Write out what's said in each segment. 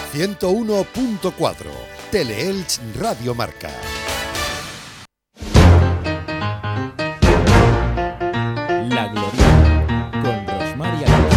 101.4, Teleelch Radio Marca. La Glorieta, con Rosmar y Alonso.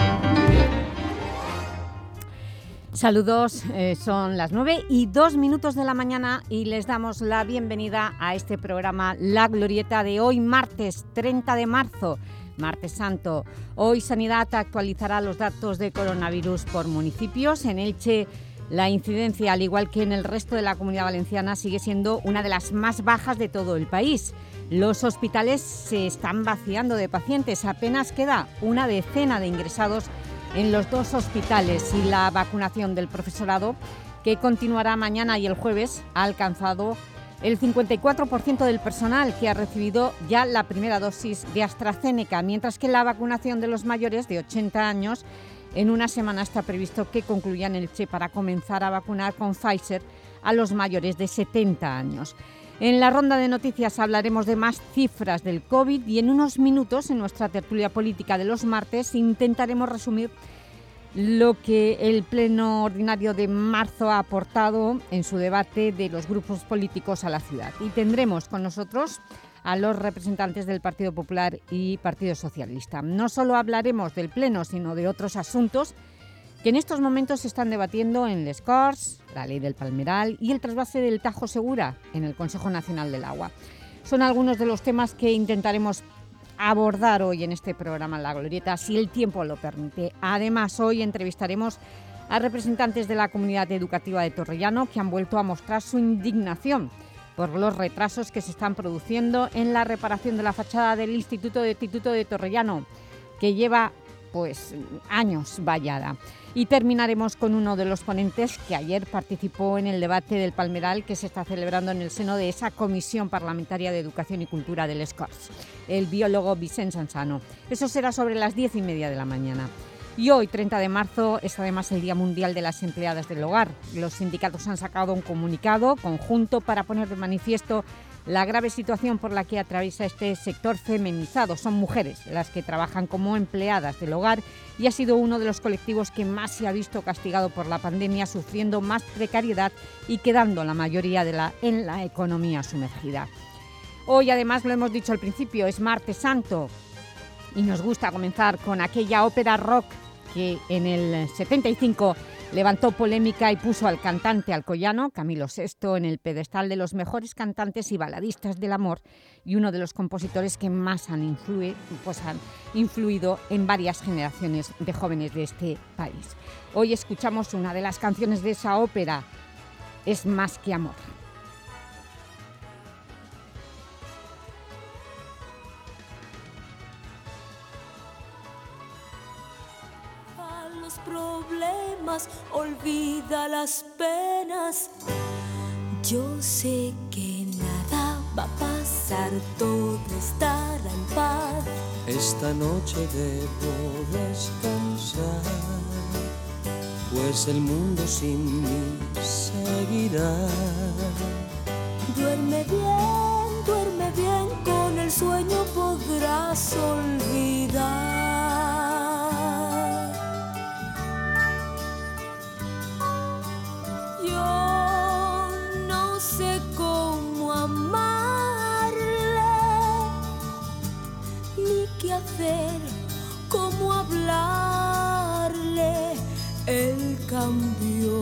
Saludos, son las 9:02 de la mañana y les damos la bienvenida a este programa La Glorieta de hoy, martes 30 de marzo, martes santo. Hoy Sanidad actualizará los datos de coronavirus por municipios. En Elche la incidencia, al igual que en el resto de la Comunidad Valenciana, sigue siendo una de las más bajas de todo el país. Los hospitales se están vaciando de pacientes, apenas queda una decena de ingresados en los dos hospitales y la vacunación del profesorado, que continuará mañana y el jueves, ha alcanzado el 54% del personal que ha recibido ya la primera dosis de AstraZeneca, mientras que la vacunación de los mayores de 80 años en una semana está previsto que concluya en Elche para comenzar a vacunar con Pfizer a los mayores de 70 años. En la ronda de noticias hablaremos de más cifras del COVID y en unos minutos, en nuestra tertulia política de los martes, intentaremos resumir lo que el Pleno Ordinario de marzo ha aportado en su debate de los grupos políticos a la ciudad. Y tendremos con nosotros a los representantes del Partido Popular y Partido Socialista. No solo hablaremos del Pleno, sino de otros asuntos que en estos momentos se están debatiendo en Les Corts, la ley del Palmeral y el trasvase del Tajo Segura en el Consejo Nacional del Agua. Son algunos de los temas que intentaremos abordar hoy en este programa La Glorieta, si el tiempo lo permite. Además, hoy entrevistaremos a representantes de la comunidad educativa de Torrellano que han vuelto a mostrar su indignación por los retrasos que se están produciendo en la reparación de la fachada del Instituto de Torrellano, que lleva años vallada. Y terminaremos con uno de los ponentes que ayer participó en el debate del Palmeral que se está celebrando en el seno de esa Comisión Parlamentaria de Educación y Cultura del Les Corts, el biólogo Vicent Sansano. Eso será sobre las 10:30 de la mañana. Y hoy, 30 de marzo, es además el Día Mundial de las Empleadas del Hogar. Los sindicatos han sacado un comunicado conjunto para poner de manifiesto la grave situación por la que atraviesa este sector feminizado. Son mujeres las que trabajan como empleadas del hogar y ha sido uno de los colectivos que más se ha visto castigado por la pandemia, sufriendo más precariedad y quedando la mayoría en la economía sumergida. Hoy, además, lo hemos dicho al principio, es martes santo y nos gusta comenzar con aquella ópera rock que en el 75 levantó polémica y puso al cantante alcoyano Camilo VI en el pedestal de los mejores cantantes y baladistas del amor y uno de los compositores que más han influido en varias generaciones de jóvenes de este país. Hoy escuchamos una de las canciones de esa ópera, Es más que amor. Problemas, olvida las penas. Yo sé que nada va a pasar, todo estará en paz. Esta noche debo descansar, pues el mundo sin mí seguirá. Duerme bien, con el sueño podrás olvidar. Cómo hablarle, él cambió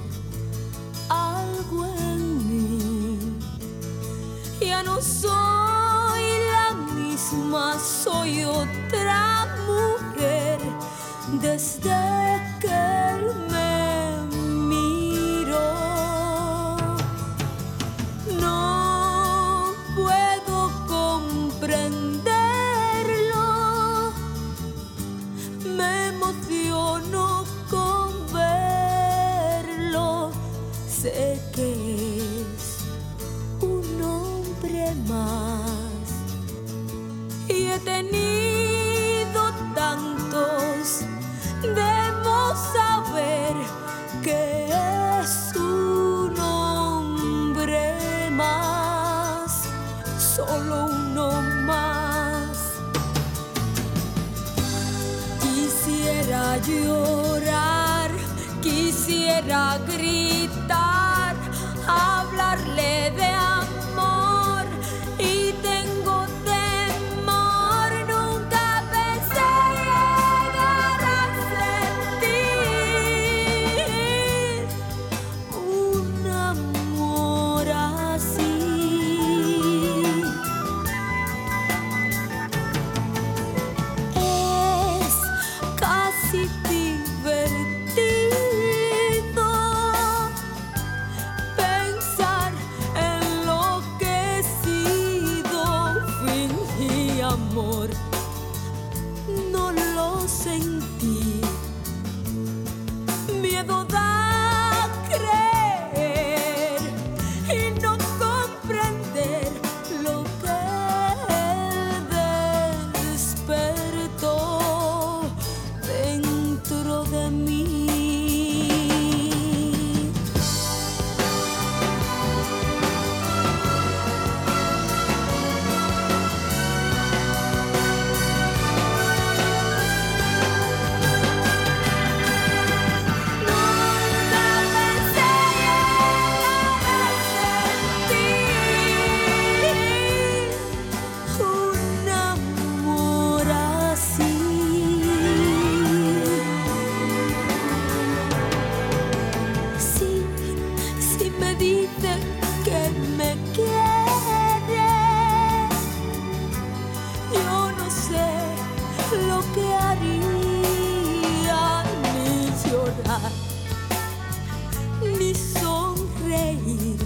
algo en mí. Ya no soy la misma, soy otra mujer desde que él me miró. No puedo comprender, sé que es un hombre más y he tenido tantos demonios quisiera gritar, hablarle de amor y tengo temor. Nunca pensé llegar a sentir un amor así. Es casi divertido pensar en lo que he sido. Fingí amor, no lo sentí. Miedo da creer y no comprender lo que él despertó dentro de mí. Nunca pensé llegar a sentir un amor así. Si me dicen que me quiere, yo no sé lo que haría, ni llorar, ni sonreír.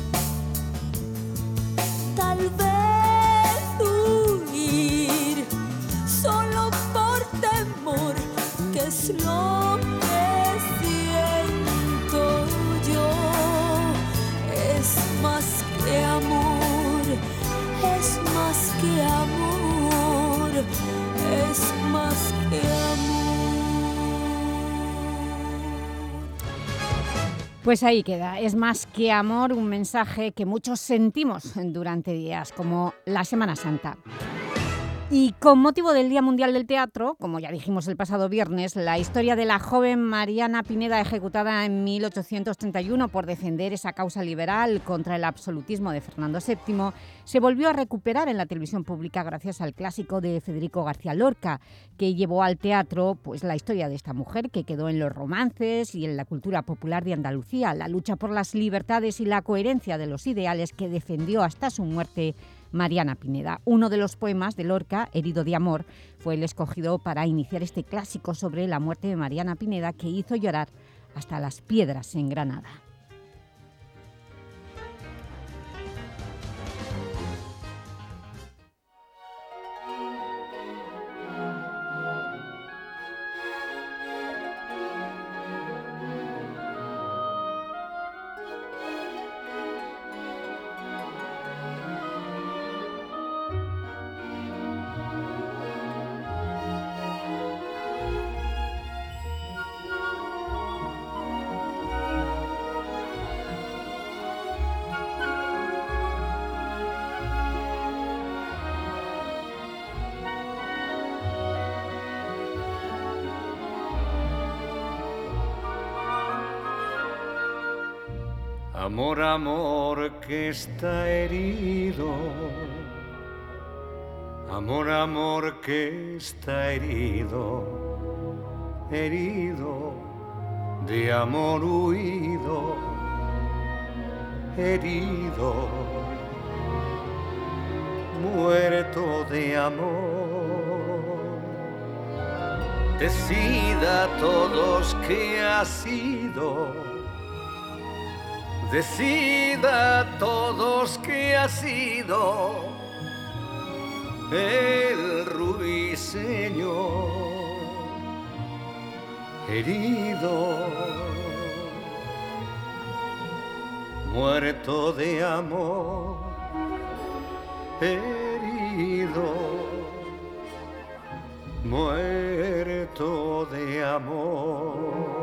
Tal vez huir, solo por temor, que es lo que siento yo. Es más que amor, es más que amor, es más que amor. Pues ahí queda, es más que amor, un mensaje que muchos sentimos durante días como la Semana Santa. Y con motivo del Día Mundial del Teatro, como ya dijimos el pasado viernes, la historia de la joven Mariana Pineda, ejecutada en 1831 por defender esa causa liberal contra el absolutismo de Fernando VII, se volvió a recuperar en la televisión pública gracias al clásico de Federico García Lorca, que llevó al teatro pues, la historia de esta mujer que quedó en los romances y en la cultura popular de Andalucía, la lucha por las libertades y la coherencia de los ideales que defendió hasta su muerte Mariana Pineda. Uno de los poemas de Lorca, Herido de amor, fue el escogido para iniciar este clásico sobre la muerte de Mariana Pineda, que hizo llorar hasta las piedras en Granada. Amor, amor que está herido, amor, amor que está herido, herido de amor huido, herido, muerto de amor. Decida a todos que ha sido. Decida a todos que ha sido el ruiseñor herido, muerto de amor, herido, muerto de amor.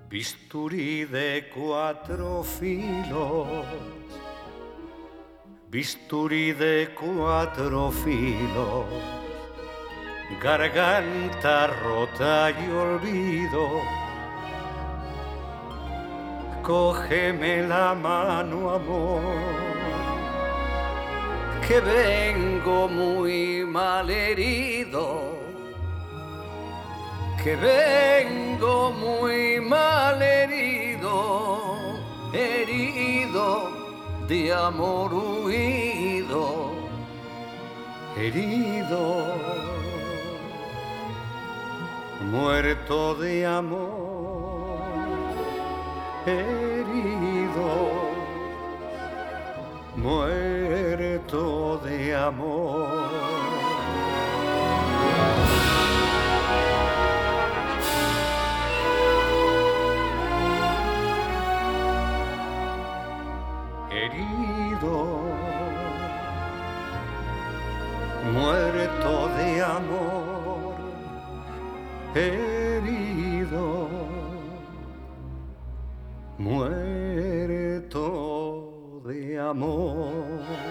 bisturí de 4 filos, bisturí de 4 filos, garganta rota y olvido. Cógeme la mano, amor, que vengo muy mal herido, que vengo muy mal herido, herido de amor huido, herido, muerto de amor, herido, muerto de amor. Herido, muerto de amor, herido, muerto de amor.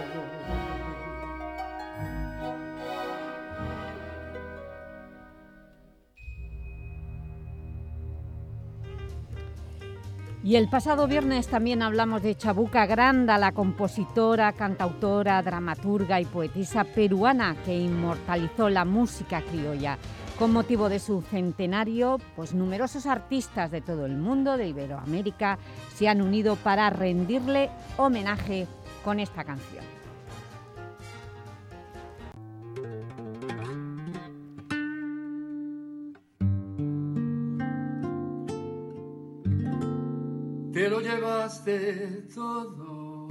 Y el pasado viernes también hablamos de Chabuca Granda, la compositora, cantautora, dramaturga y poetisa peruana que inmortalizó la música criolla. Con motivo de su centenario, pues numerosos artistas de todo el mundo, de Iberoamérica, se han unido para rendirle homenaje con esta canción. Te lo llevaste todo,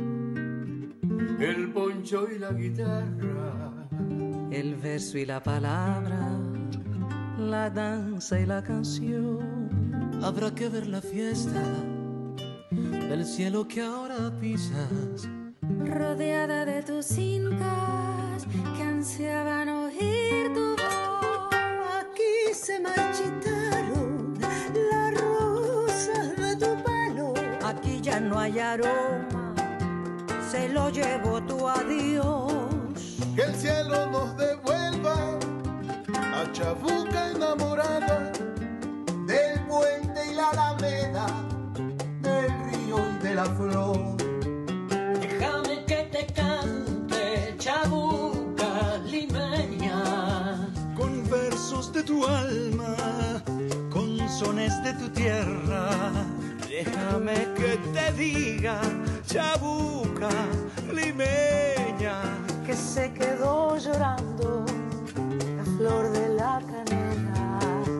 el poncho y la guitarra, el verso y la palabra, la danza y la canción. Habrá que ver la fiesta del cielo que ahora pisas, rodeada de tus incas que ansiaban oír tu voz. Aquí se marchitaron las rosas de tu pelo. Aquí ya no hay aroma, se lo llevó tu adiós. Que el cielo nos devuelva a Chabuca enamorada del puente y la alameda, del río y de la flor. Déjame que te cante, Chabuca limeña, con versos de tu alma, con sones de tu tierra. Déjame que te diga, Chabuca limeña, que se quedó llorando la flor de la canela.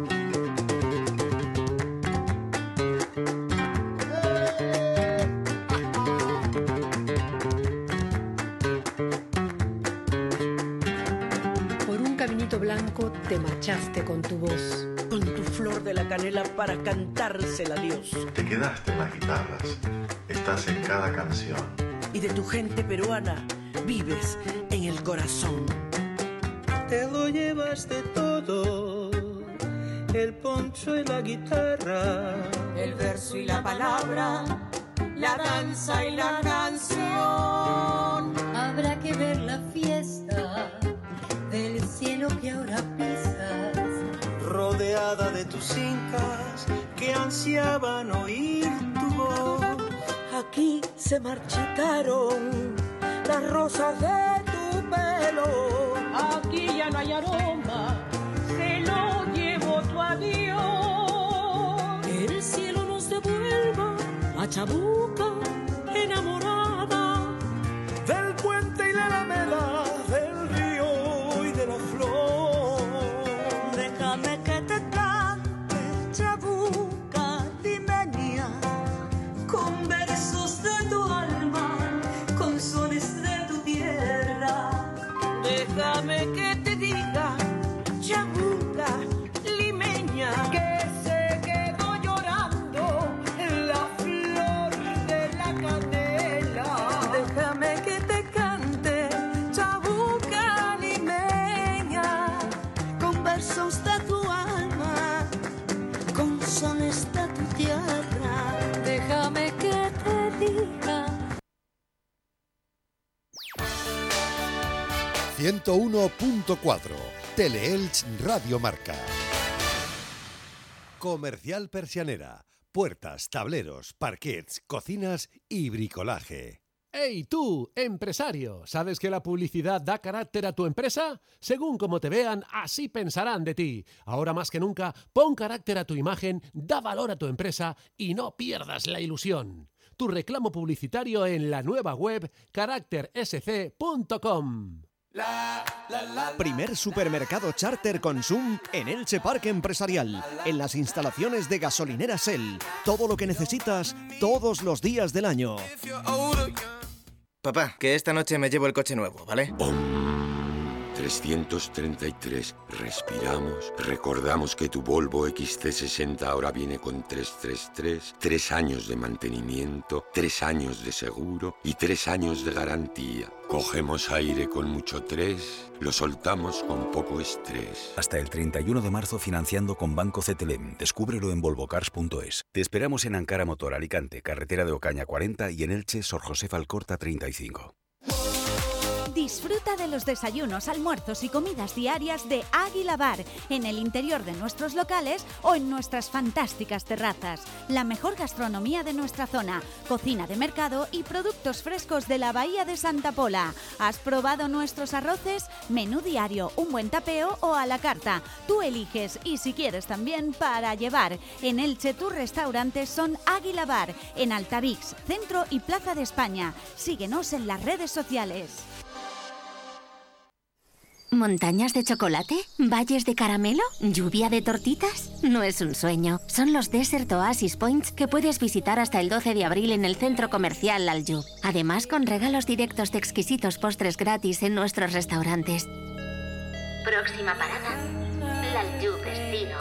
Por un caminito blanco te marchaste con tu voz, con tu flor de la canela para cantársela a Dios. Te quedaste en las guitarras, estás en cada canción. Y de tu gente peruana vives en el corazón. Te lo llevaste todo, el poncho y la guitarra, el verso y la palabra, la danza y la canción. Habrá que ver la fiesta del cielo que ahora pisas, rodeada de tus incas que ansiaban oír tu voz. Aquí se marchitaron las rosas de tu pelo. Aquí ya no hay aroma, se lo llevó tu adiós. El cielo nos devuelva a Chabuca enamorada del puente y la alameda, del río y de la flor. Déjame que te cante, Chabuca limeña, con versos de tu alma, con sones de tu tierra. Déjame que te diga, Chabuca limeña, que se quedó llorando la flor de la canela. Déjame que te cante, Chabuca limeña, con versos de tu alma, con sones de tu tierra. 101.4 Teleelch Radio Marca. Comercial Persianera. Puertas, tableros, parquets, cocinas y bricolaje. ¡Hey tú, empresario! ¿Sabes que la publicidad da carácter a tu empresa? Según como te vean, así pensarán de ti. Ahora más que nunca, pon carácter a tu imagen, da valor a tu empresa y no pierdas la ilusión. Tu reclamo publicitario en la nueva web caractersc.com. Primer supermercado charter Consum en Elche Parque Empresarial, en las instalaciones de gasolinera Shell. Todo lo que necesitas todos los días del año. Papá, que esta noche me llevo el coche nuevo, ¿vale? 333. Respiramos. Recordamos que tu Volvo XC60 ahora viene con 333, 3 años de mantenimiento, 3 años de seguro y 3 años de garantía. Cogemos aire con mucho 3, lo soltamos con poco estrés. Hasta el 31 de marzo financiando con Banco CTLM. Descúbrelo en volvocars.es. Te esperamos en Ankara Motor Alicante, carretera de Ocaña 40 y en Elche, Sor Josefa Alcorta 35. Disfruta de los desayunos, almuerzos y comidas diarias de Águila Bar en el interior de nuestros locales o en nuestras fantásticas terrazas. La mejor gastronomía de nuestra zona, cocina de mercado y productos frescos de la Bahía de Santa Pola. ¿Has probado nuestros arroces? Menú diario, un buen tapeo o a la carta. Tú eliges y si quieres también para llevar. En Elche tus restaurantes son Águila Bar en Altavix, Centro y Plaza de España. Síguenos en las redes sociales. ¿Montañas de chocolate? ¿Valles de caramelo? ¿Lluvia de tortitas? No es un sueño. Son los Desert Oasis Points que puedes visitar hasta el 12 de abril en el centro comercial Aljub. Además, con regalos directos de exquisitos postres gratis en nuestros restaurantes. Próxima parada, Aljub Destino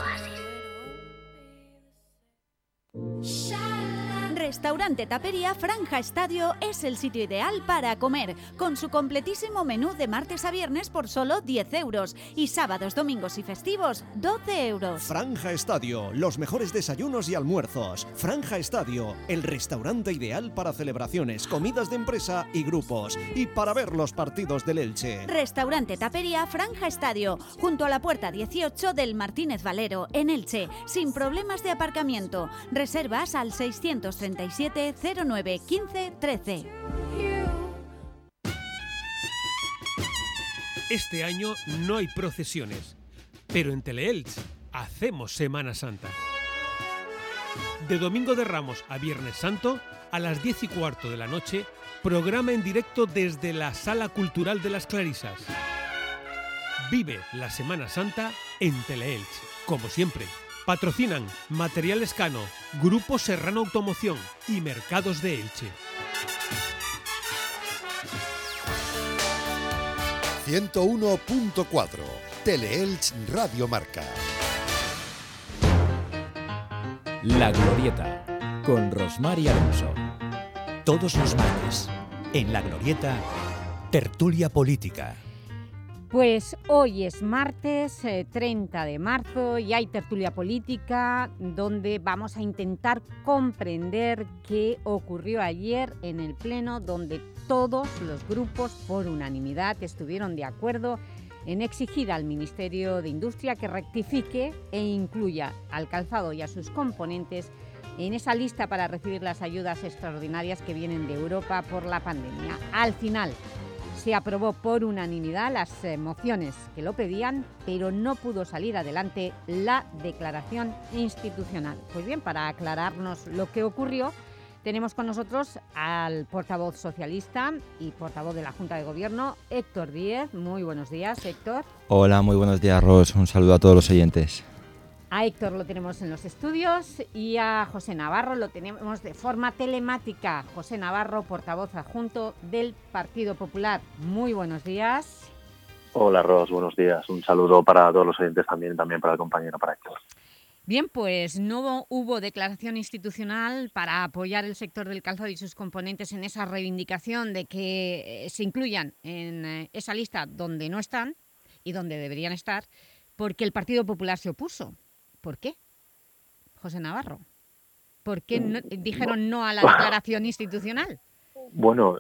Oasis. Restaurante Tapería Franja Estadio es el sitio ideal para comer, con su completísimo menú de martes a viernes por solo 10 euros y sábados, domingos y festivos 12 euros. Franja Estadio, los mejores desayunos y almuerzos. Franja Estadio, el restaurante ideal para celebraciones, comidas de empresa y grupos, y para ver los partidos del Elche. Restaurante Tapería Franja Estadio, junto a la puerta 18 del Martínez Valero, en Elche, sin problemas de aparcamiento. Reservas al 637 09 15 13. Este año no hay procesiones, pero en Teleelch hacemos Semana Santa. De Domingo de Ramos a Viernes Santo, a las 10:15 de la noche, programa en directo desde la Sala Cultural de las Clarisas. Vive la Semana Santa en Teleelch, como siempre. Patrocinan Materiales Cano, Grupo Serrano Automoción y Mercados de Elche. 101.4 Teleelch Radio Marca. La Glorieta, con Rosmar y Alonso. Todos los martes, en La Glorieta, tertulia política. Pues hoy es martes 30 de marzo y hay tertulia política donde vamos a intentar comprender qué ocurrió ayer en el Pleno, donde todos los grupos por unanimidad estuvieron de acuerdo en exigir al Ministerio de Industria que rectifique e incluya al calzado y a sus componentes en esa lista para recibir las ayudas extraordinarias que vienen de Europa por la pandemia. Al final se aprobó por unanimidad las mociones que lo pedían, pero no pudo salir adelante la declaración institucional. Pues bien, para aclararnos lo que ocurrió, tenemos con nosotros al portavoz socialista y portavoz de la Junta de Gobierno, Héctor Díez. Muy buenos días, Héctor. Hola, muy buenos días, Ros. Un saludo a todos los oyentes. A Héctor lo tenemos en los estudios y a José Navarro lo tenemos de forma telemática. José Navarro, portavoz adjunto del Partido Popular. Muy buenos días. Hola, Ros, buenos días. Un saludo para todos los oyentes también para el compañero, para Héctor. Bien, pues no hubo declaración institucional para apoyar el sector del calzado y sus componentes en esa reivindicación de que se incluyan en esa lista donde no están y donde deberían estar, porque el Partido Popular se opuso. ¿Por qué, José Navarro? ¿Por qué dijeron no a la declaración institucional? Bueno,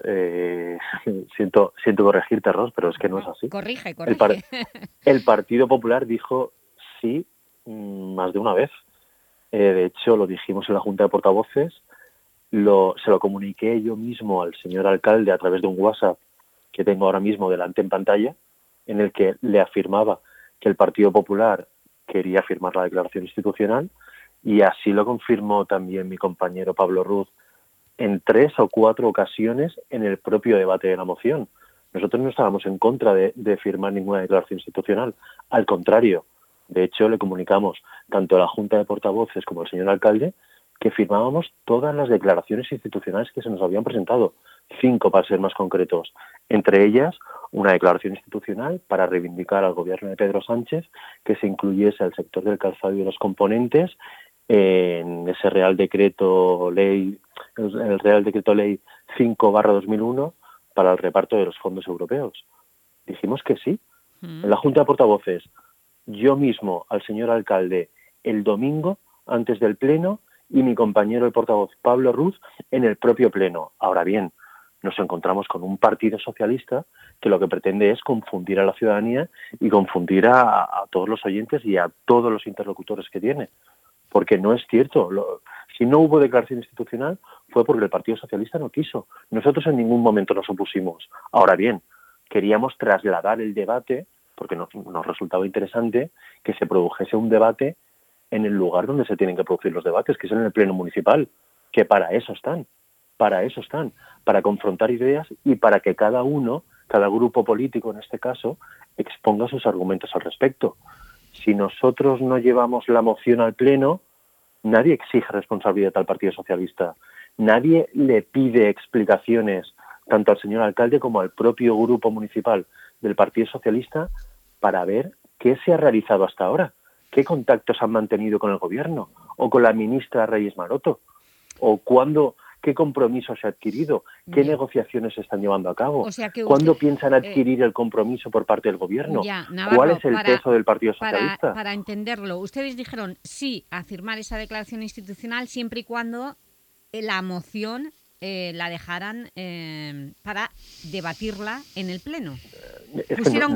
siento corregirte, Ros, pero es que no es así. Corrige. El Partido Popular dijo sí más de una vez. De hecho, lo dijimos en la Junta de Portavoces, se lo comuniqué yo mismo al señor alcalde a través de un WhatsApp que tengo ahora mismo delante en pantalla, en el que le afirmaba que el Partido Popular quería firmar la declaración institucional, y así lo confirmó también mi compañero Pablo Ruz en 3 o 4 ocasiones en el propio debate de la moción. Nosotros no estábamos en contra de firmar ninguna declaración institucional, al contrario. De hecho, le comunicamos tanto a la Junta de Portavoces como al señor alcalde que firmábamos todas las declaraciones institucionales que se nos habían presentado, 5 para ser más concretos, entre ellas una declaración institucional para reivindicar al gobierno de Pedro Sánchez que se incluyese al sector del calzado y los componentes en ese Real Decreto Ley, el Real Decreto Ley 5/2001 para el reparto de los fondos europeos. Dijimos que sí. En la Junta de Portavoces, yo mismo al señor alcalde el domingo antes del pleno y mi compañero el portavoz Pablo Ruz en el propio pleno. Ahora bien, nos encontramos con un partido socialista que lo que pretende es confundir a la ciudadanía y confundir a todos los oyentes y a todos los interlocutores que tiene. Porque no es cierto. Si no hubo declaración institucional fue porque el Partido Socialista no quiso. Nosotros en ningún momento nos opusimos. Ahora bien, queríamos trasladar el debate, porque nos resultaba interesante que se produjese un debate en el lugar donde se tienen que producir los debates, que es en el Pleno Municipal, que para eso están, para confrontar ideas y para que cada grupo político en este caso, exponga sus argumentos al respecto. Si nosotros no llevamos la moción al Pleno, nadie exige responsabilidad al Partido Socialista, nadie le pide explicaciones tanto al señor alcalde como al propio grupo municipal del Partido Socialista para ver qué se ha realizado hasta ahora, qué contactos han mantenido con el gobierno o con la ministra Reyes Maroto, o qué compromiso se ha adquirido, qué negociaciones se están llevando a cabo, cuándo piensan adquirir el compromiso por parte del gobierno, Navarro, cuál es el peso del Partido Socialista. Para entenderlo, ustedes dijeron sí a firmar esa declaración institucional siempre y cuando la moción la dejaran para debatirla en el Pleno. Es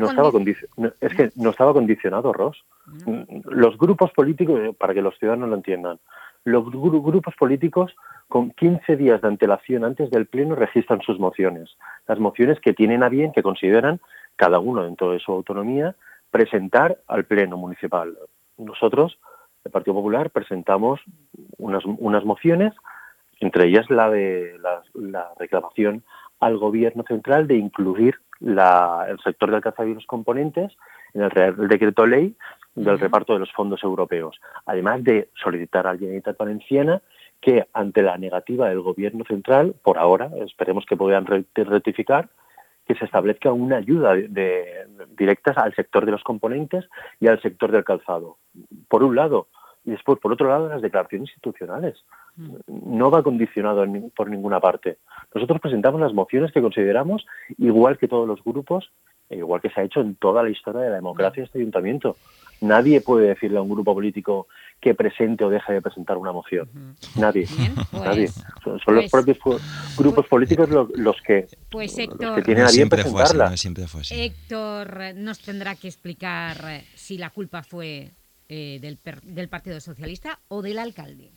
que no estaba condicionado, Ros. No. Los grupos políticos, para que los ciudadanos lo entiendan, los grupos políticos con 15 días de antelación antes del Pleno registran sus mociones. Las mociones que tienen a bien, que consideran, cada uno dentro de su autonomía, presentar al Pleno Municipal. Nosotros, el Partido Popular, presentamos unas mociones, entre ellas la de la reclamación al Gobierno central de incluir el sector del calzado y los componentes en el Real Decreto Ley del reparto de los fondos europeos, además de solicitar a la Generalitat Valenciana que ante la negativa del Gobierno central, por ahora, esperemos que puedan rectificar, que se establezca una ayuda directa al sector de los componentes y al sector del calzado, por un lado, y después, por otro lado, las declaraciones institucionales. No va condicionado por ninguna parte. Nosotros presentamos las mociones que consideramos, igual que todos los grupos, e igual que se ha hecho en toda la historia de la democracia de este ayuntamiento. Nadie puede decirle a un grupo político que presente o deje de presentar una moción. Nadie. Bien, pues, nadie. Son los propios grupos políticos los que tienen a bien presentarla. No siempre fue así. Héctor nos tendrá que explicar si la culpa fue del Partido Socialista o del alcalde.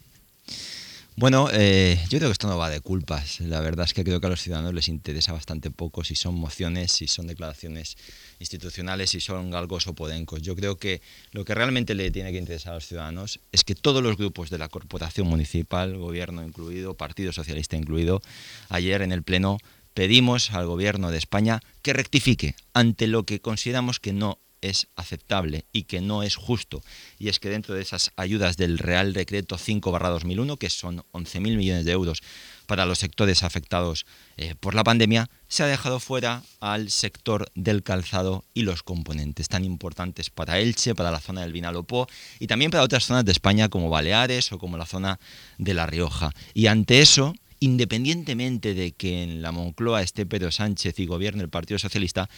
Bueno, yo creo que esto no va de culpas. La verdad es que creo que a los ciudadanos les interesa bastante poco si son mociones, si son declaraciones institucionales, si son galgos o podencos. Yo creo que lo que realmente le tiene que interesar a los ciudadanos es que todos los grupos de la corporación municipal, gobierno incluido, Partido Socialista incluido, ayer en el Pleno pedimos al Gobierno de España que rectifique ante lo que consideramos que no es aceptable y que no es justo, y es que dentro de esas ayudas del Real Decreto 5/2001, que son 11.000 millones de euros para los sectores afectados por la pandemia, se ha dejado fuera al sector del calzado y los componentes tan importantes para Elche, para la zona del Vinalopó y también para otras zonas de España como Baleares o como la zona de La Rioja. Y ante eso, independientemente de que en la Moncloa esté Pedro Sánchez y gobierne el Partido Socialista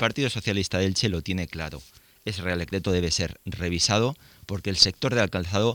de Elche lo tiene claro. Ese Real Decreto debe ser revisado porque el sector del calzado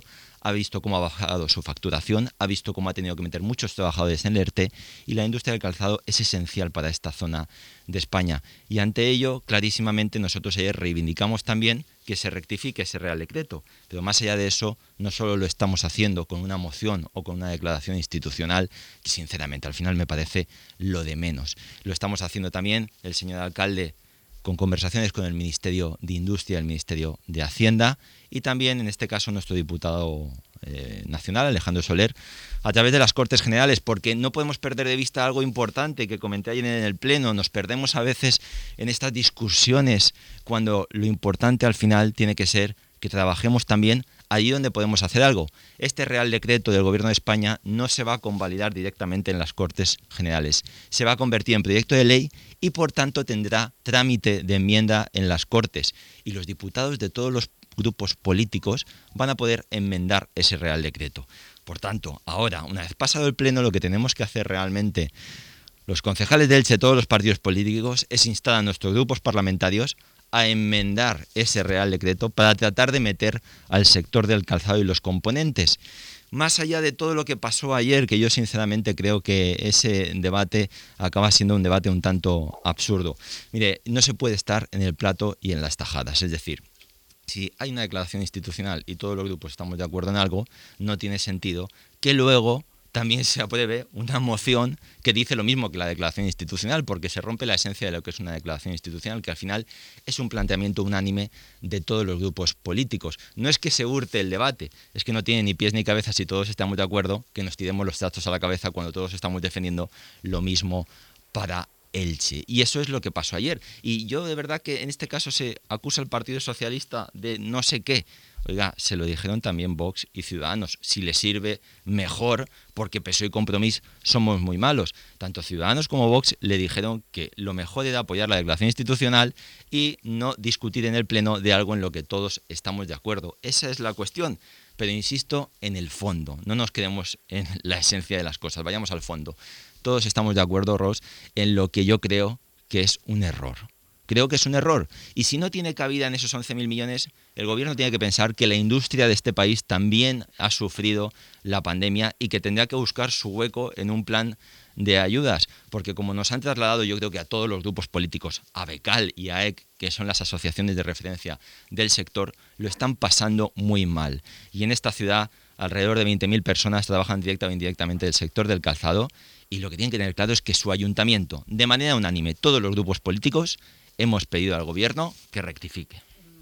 ha visto cómo ha bajado su facturación, ha visto cómo ha tenido que meter muchos trabajadores en el ERTE, y la industria del calzado es esencial para esta zona de España. Y ante ello, clarísimamente, nosotros ayer reivindicamos también que se rectifique ese Real Decreto. Pero más allá de eso, no solo lo estamos haciendo con una moción o con una declaración institucional, que sinceramente al final me parece lo de menos. Lo estamos haciendo también el señor alcalde con conversaciones con el Ministerio de Industria, el Ministerio de Hacienda, y también, en este caso, nuestro diputado nacional, Alejandro Soler, a través de las Cortes Generales, porque no podemos perder de vista algo importante que comenté ayer en el Pleno. Nos perdemos a veces en estas discusiones cuando lo importante al final tiene que ser que trabajemos también allí donde podemos hacer algo. Este Real Decreto del Gobierno de España no se va a convalidar directamente en las Cortes Generales. Se va a convertir en proyecto de ley y, por tanto, tendrá trámite de enmienda en las Cortes. Y los diputados de todos los grupos políticos van a poder enmendar ese Real Decreto. Por tanto, ahora, una vez pasado el Pleno, lo que tenemos que hacer realmente los concejales de Elche, todos los partidos políticos, es instar a nuestros grupos parlamentarios a enmendar ese Real Decreto para tratar de meter al sector del calzado y los componentes. Más allá de todo lo que pasó ayer, que yo sinceramente creo que ese debate acaba siendo un debate un tanto absurdo. Mire, no se puede estar en el plato y en las tajadas, es decir, si hay una declaración institucional y todos los grupos estamos de acuerdo en algo, no tiene sentido que luego también se apruebe una moción que dice lo mismo que la declaración institucional, porque se rompe la esencia de lo que es una declaración institucional, que al final es un planteamiento unánime de todos los grupos políticos. No es que se hurte el debate, es que no tiene ni pies ni cabeza si todos estamos de acuerdo que nos tiremos los trastos a la cabeza cuando todos estamos defendiendo lo mismo para Elche. Y eso es lo que pasó ayer. Y yo de verdad que en este caso se acusa al Partido Socialista de no sé qué. Oiga, se lo dijeron también Vox y Ciudadanos. Si les sirve, mejor, porque PSOE y Compromís somos muy malos. Tanto Ciudadanos como Vox le dijeron que lo mejor era apoyar la declaración institucional y no discutir en el Pleno de algo en lo que todos estamos de acuerdo. Esa es la cuestión. Pero insisto, en el fondo. No nos quedemos en la esencia de las cosas. Vayamos al fondo. Todos estamos de acuerdo, Ros, en lo que yo creo que es un error. Creo que es un error. Y si no tiene cabida en esos 11.000 millones, el gobierno tiene que pensar que la industria de este país también ha sufrido la pandemia y que tendrá que buscar su hueco en un plan de ayudas. Porque como nos han trasladado, yo creo que a todos los grupos políticos, a BECAL y a EC, que son las asociaciones de referencia del sector, lo están pasando muy mal. Y en esta ciudad, alrededor de 20.000 personas trabajan directa o indirectamente del sector del calzado. Y lo que tienen que tener claro es que su ayuntamiento, de manera unánime, todos los grupos políticos, hemos pedido al gobierno que rectifique.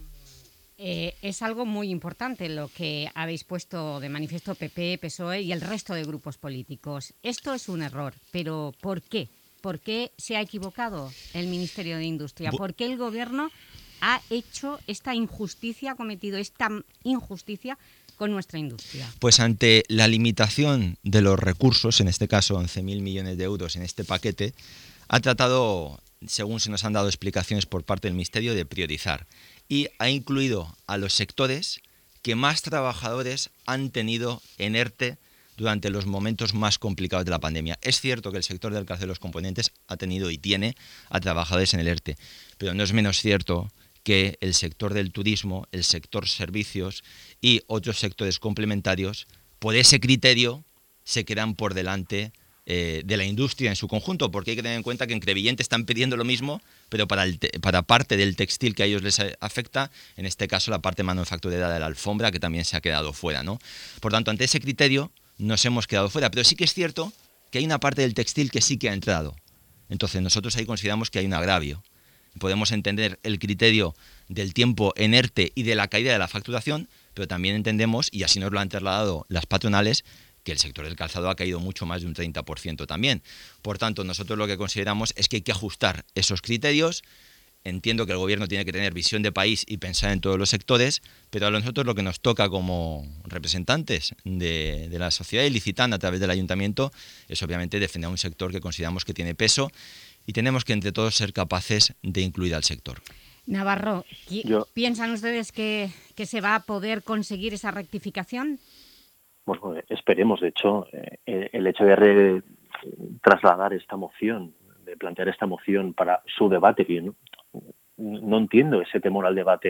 Es algo muy importante lo que habéis puesto de manifiesto PP, PSOE y el resto de grupos políticos. Esto es un error, pero ¿por qué? ¿Por qué se ha equivocado el Ministerio de Industria? ¿Por qué el gobierno ha hecho esta injusticia, ha cometido esta injusticia con nuestra industria? Pues ante la limitación de los recursos, en este caso 11.000 millones de euros en este paquete, ha tratado, según se nos han dado explicaciones por parte del Ministerio, de priorizar y ha incluido a los sectores que más trabajadores han tenido en ERTE durante los momentos más complicados de la pandemia. Es cierto que el sector del calzado y los componentes ha tenido y tiene a trabajadores en el ERTE, pero no es menos cierto que el sector del turismo, el sector servicios y otros sectores complementarios, por ese criterio, se quedan por delante de la industria en su conjunto, porque hay que tener en cuenta que en Crevillente están pidiendo lo mismo, pero para parte del textil que a ellos les afecta, en este caso la parte manufacturera de la alfombra, que también se ha quedado fuera, ¿no? Por tanto, ante ese criterio nos hemos quedado fuera, pero sí que es cierto que hay una parte del textil que sí que ha entrado. Entonces nosotros ahí consideramos que hay un agravio. Podemos entender el criterio del tiempo en ERTE y de la caída de la facturación, pero también entendemos, y así nos lo han trasladado las patronales, que el sector del calzado ha caído mucho más de un 30% también. Por tanto, nosotros lo que consideramos es que hay que ajustar esos criterios. Entiendo que el gobierno tiene que tener visión de país y pensar en todos los sectores, pero a nosotros lo que nos toca como representantes de la sociedad ilicitana a través del ayuntamiento es obviamente defender a un sector que consideramos que tiene peso y tenemos que entre todos ser capaces de incluir al sector. Navarro, ¿piensan ustedes que se va a poder conseguir esa rectificación? Bueno, esperemos. De hecho, el hecho de trasladar esta moción, de plantear esta moción para su debate, que no entiendo ese temor al debate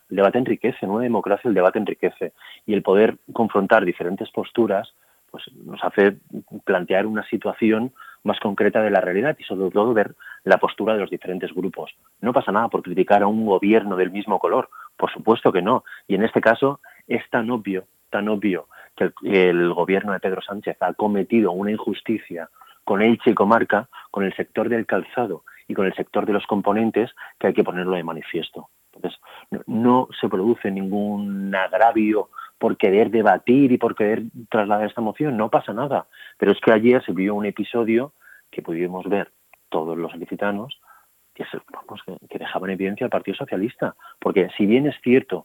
El debate enriquece, en una democracia el debate enriquece. Y el poder confrontar diferentes posturas pues nos hace plantear una situación más concreta de la realidad y sobre todo ver la postura de los diferentes grupos. No pasa nada por criticar a un gobierno del mismo color, por supuesto que no. Y en este caso es tan obvio que el gobierno de Pedro Sánchez ha cometido una injusticia con Elche y comarca, con el sector del calzado y con el sector de los componentes, que hay que ponerlo de manifiesto. Entonces, no se produce ningún agravio por querer debatir y por querer trasladar esta moción, no pasa nada. Pero es que ayer se vio un episodio que pudimos ver todos los ilicitanos que dejaba en evidencia al Partido Socialista. Porque si bien es cierto,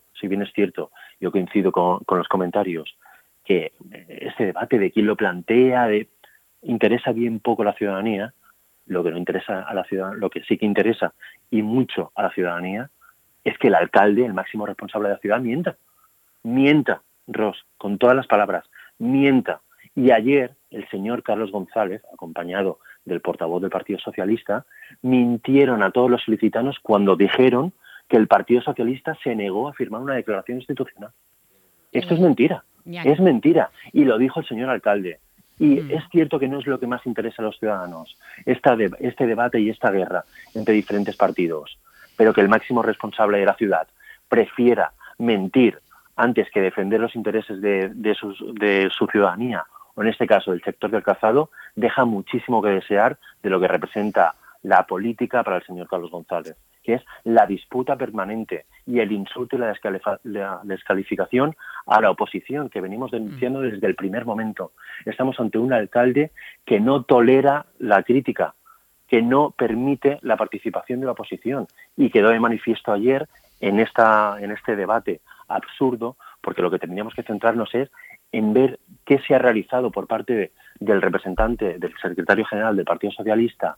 yo coincido con los comentarios, que este debate de quién lo plantea interesa bien poco a la ciudadanía, lo que no interesa a la ciudadanía, lo que sí que interesa y mucho a la ciudadanía es que el alcalde, el máximo responsable de la ciudad, mienta, Ros, con todas las palabras, mienta. Y ayer el señor Carlos González, acompañado del portavoz del Partido Socialista, mintieron a todos los ilicitanos cuando dijeron que el Partido Socialista se negó a firmar una declaración institucional. Esto es mentira, es mentira. Y lo dijo el señor alcalde. Y es cierto que no es lo que más interesa a los ciudadanos, este debate y esta guerra entre diferentes partidos, pero que el máximo responsable de la ciudad prefiera mentir antes que defender los intereses de su ciudadanía, o en este caso del sector del calzado, deja muchísimo que desear de lo que representa la política para el señor Carlos González, que es la disputa permanente y el insulto y la descalificación a la oposición, que venimos denunciando desde el primer momento. Estamos ante un alcalde que no tolera la crítica, que no permite la participación de la oposición, y quedó de manifiesto ayer en este debate absurdo, porque lo que tendríamos que centrarnos es en ver qué se ha realizado por parte del representante, del secretario general del Partido Socialista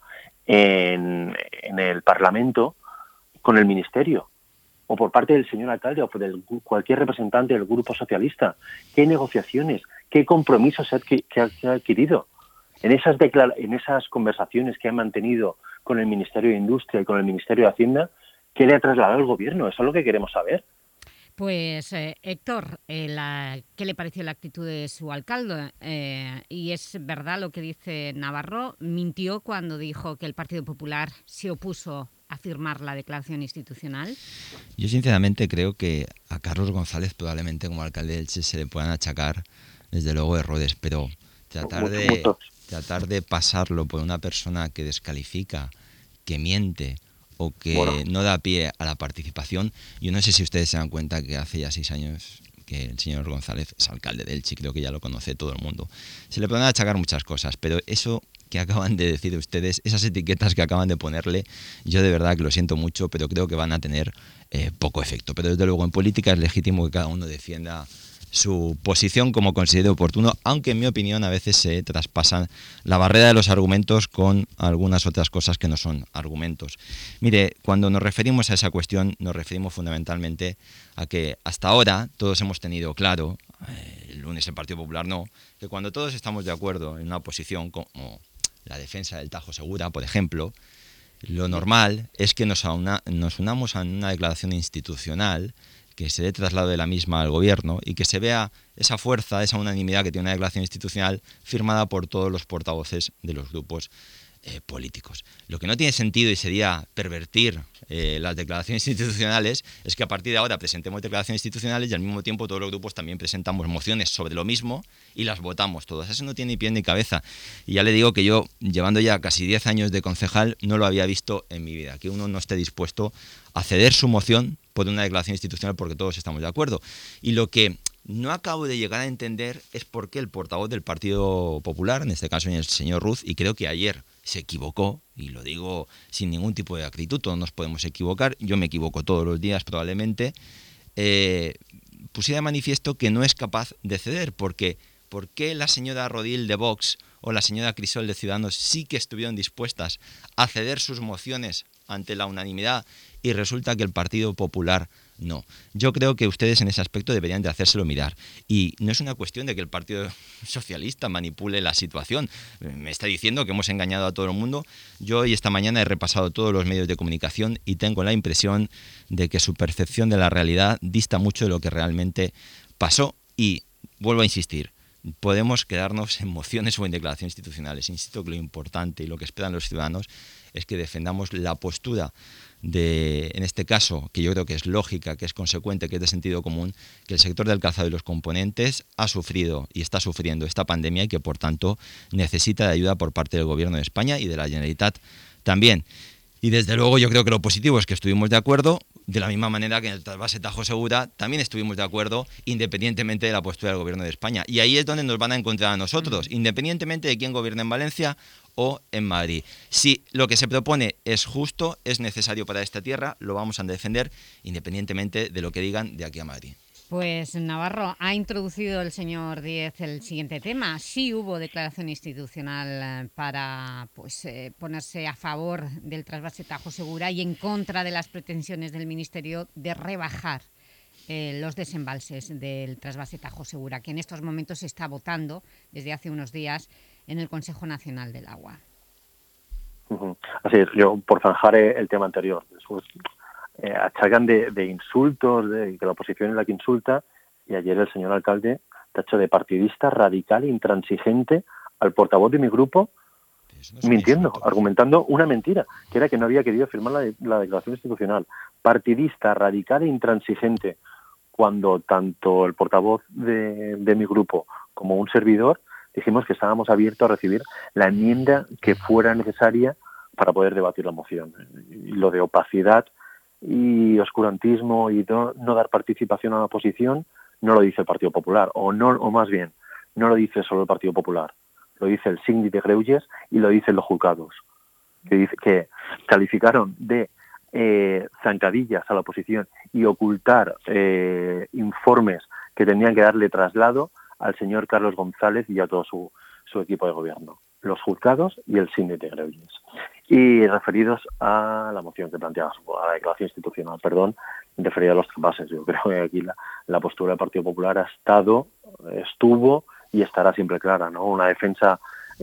en el Parlamento con el Ministerio, o por parte del señor alcalde o de cualquier representante del Grupo Socialista. ¿Qué negociaciones, qué compromisos que ha adquirido? En esas conversaciones que ha mantenido con el Ministerio de Industria y con el Ministerio de Hacienda, ¿qué le ha trasladado el Gobierno? Eso es lo que queremos saber. Pues, Héctor, ¿qué le pareció la actitud de su alcalde? Y es verdad lo que dice Navarro, mintió cuando dijo que el Partido Popular se opuso a firmar la declaración institucional. Yo sinceramente creo que a Carlos González probablemente como alcalde de Elche se le puedan achacar desde luego errores, pero tratar de pasarlo por una persona que descalifica, que miente o que no da pie a la participación. Yo no sé si ustedes se dan cuenta que hace ya 6 años que el señor González es alcalde de Elche, creo que ya lo conoce todo el mundo. Se le pueden achacar muchas cosas, pero eso que acaban de decir ustedes, esas etiquetas que acaban de ponerle, yo de verdad que lo siento mucho, pero creo que van a tener poco efecto. Pero desde luego en política es legítimo que cada uno defienda su posición como considere oportuno, aunque en mi opinión a veces se traspasan la barrera de los argumentos con algunas otras cosas que no son argumentos. Mire, cuando nos referimos a esa cuestión, nos referimos fundamentalmente a que hasta ahora todos hemos tenido claro, el lunes el Partido Popular no, que cuando todos estamos de acuerdo en una posición como la defensa del Tajo Segura, por ejemplo, lo normal es que nos unamos a una declaración institucional, que se dé traslado de la misma al Gobierno y que se vea esa fuerza, esa unanimidad que tiene una declaración institucional firmada por todos los portavoces de los grupos políticos. Lo que no tiene sentido y sería pervertir las declaraciones institucionales es que a partir de ahora presentemos declaraciones institucionales y al mismo tiempo todos los grupos también presentamos mociones sobre lo mismo y las votamos todas. Eso no tiene ni pie ni cabeza. Y ya le digo que yo, llevando ya casi 10 años de concejal, no lo había visto en mi vida, que uno no esté dispuesto a ceder su moción por una declaración institucional porque todos estamos de acuerdo. Y lo que no acabo de llegar a entender es por qué el portavoz del Partido Popular, en este caso el señor Ruz, y creo que ayer se equivocó, y lo digo sin ningún tipo de acritud, todos nos podemos equivocar, yo me equivoco todos los días probablemente, pusiera de manifiesto que no es capaz de ceder, porque ¿por qué la señora Rodil de Vox o la señora Crisol de Ciudadanos sí que estuvieron dispuestas a ceder sus mociones ante la unanimidad y resulta que el Partido Popular No. Yo creo que ustedes en ese aspecto deberían de hacérselo mirar. Y no es una cuestión de que el Partido Socialista manipule la situación. Me está diciendo que hemos engañado a todo el mundo. Yo hoy, esta mañana, he repasado todos los medios de comunicación y tengo la impresión de que su percepción de la realidad dista mucho de lo que realmente pasó. Y vuelvo a insistir, podemos quedarnos en mociones o en declaraciones institucionales. Insisto que lo importante y lo que esperan los ciudadanos es que defendamos la postura de, en este caso, que yo creo que es lógica, que es consecuente, que es de sentido común, que el sector del calzado y los componentes ha sufrido y está sufriendo esta pandemia y que, por tanto, necesita de ayuda por parte del Gobierno de España y de la Generalitat también. Y desde luego yo creo que lo positivo es que estuvimos de acuerdo, de la misma manera que en el trasvase Tajo Segura también estuvimos de acuerdo, independientemente de la postura del Gobierno de España. Y ahí es donde nos van a encontrar a nosotros, independientemente de quién gobierne en Valencia o en Madrid. Si lo que se propone es justo, es necesario para esta tierra, lo vamos a defender independientemente de lo que digan de aquí a Madrid. Pues Navarro, ha introducido el señor Díez el siguiente tema. Sí hubo declaración institucional para ponerse a favor del trasvase Tajo Segura y en contra de las pretensiones del Ministerio de rebajar los desembalses del trasvase Tajo Segura, que en estos momentos se está votando desde hace unos días en el Consejo Nacional del Agua. Así es, yo por zanjar el tema anterior, después achacan de insultos, de que la oposición es la que insulta, y ayer el señor alcalde tachó de partidista, radical, intransigente al portavoz de mi grupo, mintiendo, argumentando una mentira, que era que no había querido firmar la declaración institucional. Partidista, radical e intransigente, cuando tanto el portavoz de mi grupo como un servidor dijimos que estábamos abiertos a recibir la enmienda que fuera necesaria para poder debatir la moción. Y lo de opacidad y oscurantismo y no dar participación a la oposición no lo dice el Partido Popular, o más bien, no lo dice solo el Partido Popular, lo dice el Síndic de Greuges y lo dicen los juzgados, que calificaron de zancadillas a la oposición y ocultar informes que tenían que darle traslado al señor Carlos González y a todo su equipo de gobierno, los juzgados y el Síndic de Greuges. Y referidos a la moción que planteamos, a la declaración institucional, referida a los trasvases. Yo creo que aquí la postura del Partido Popular estuvo y estará siempre clara, ¿no? Una defensa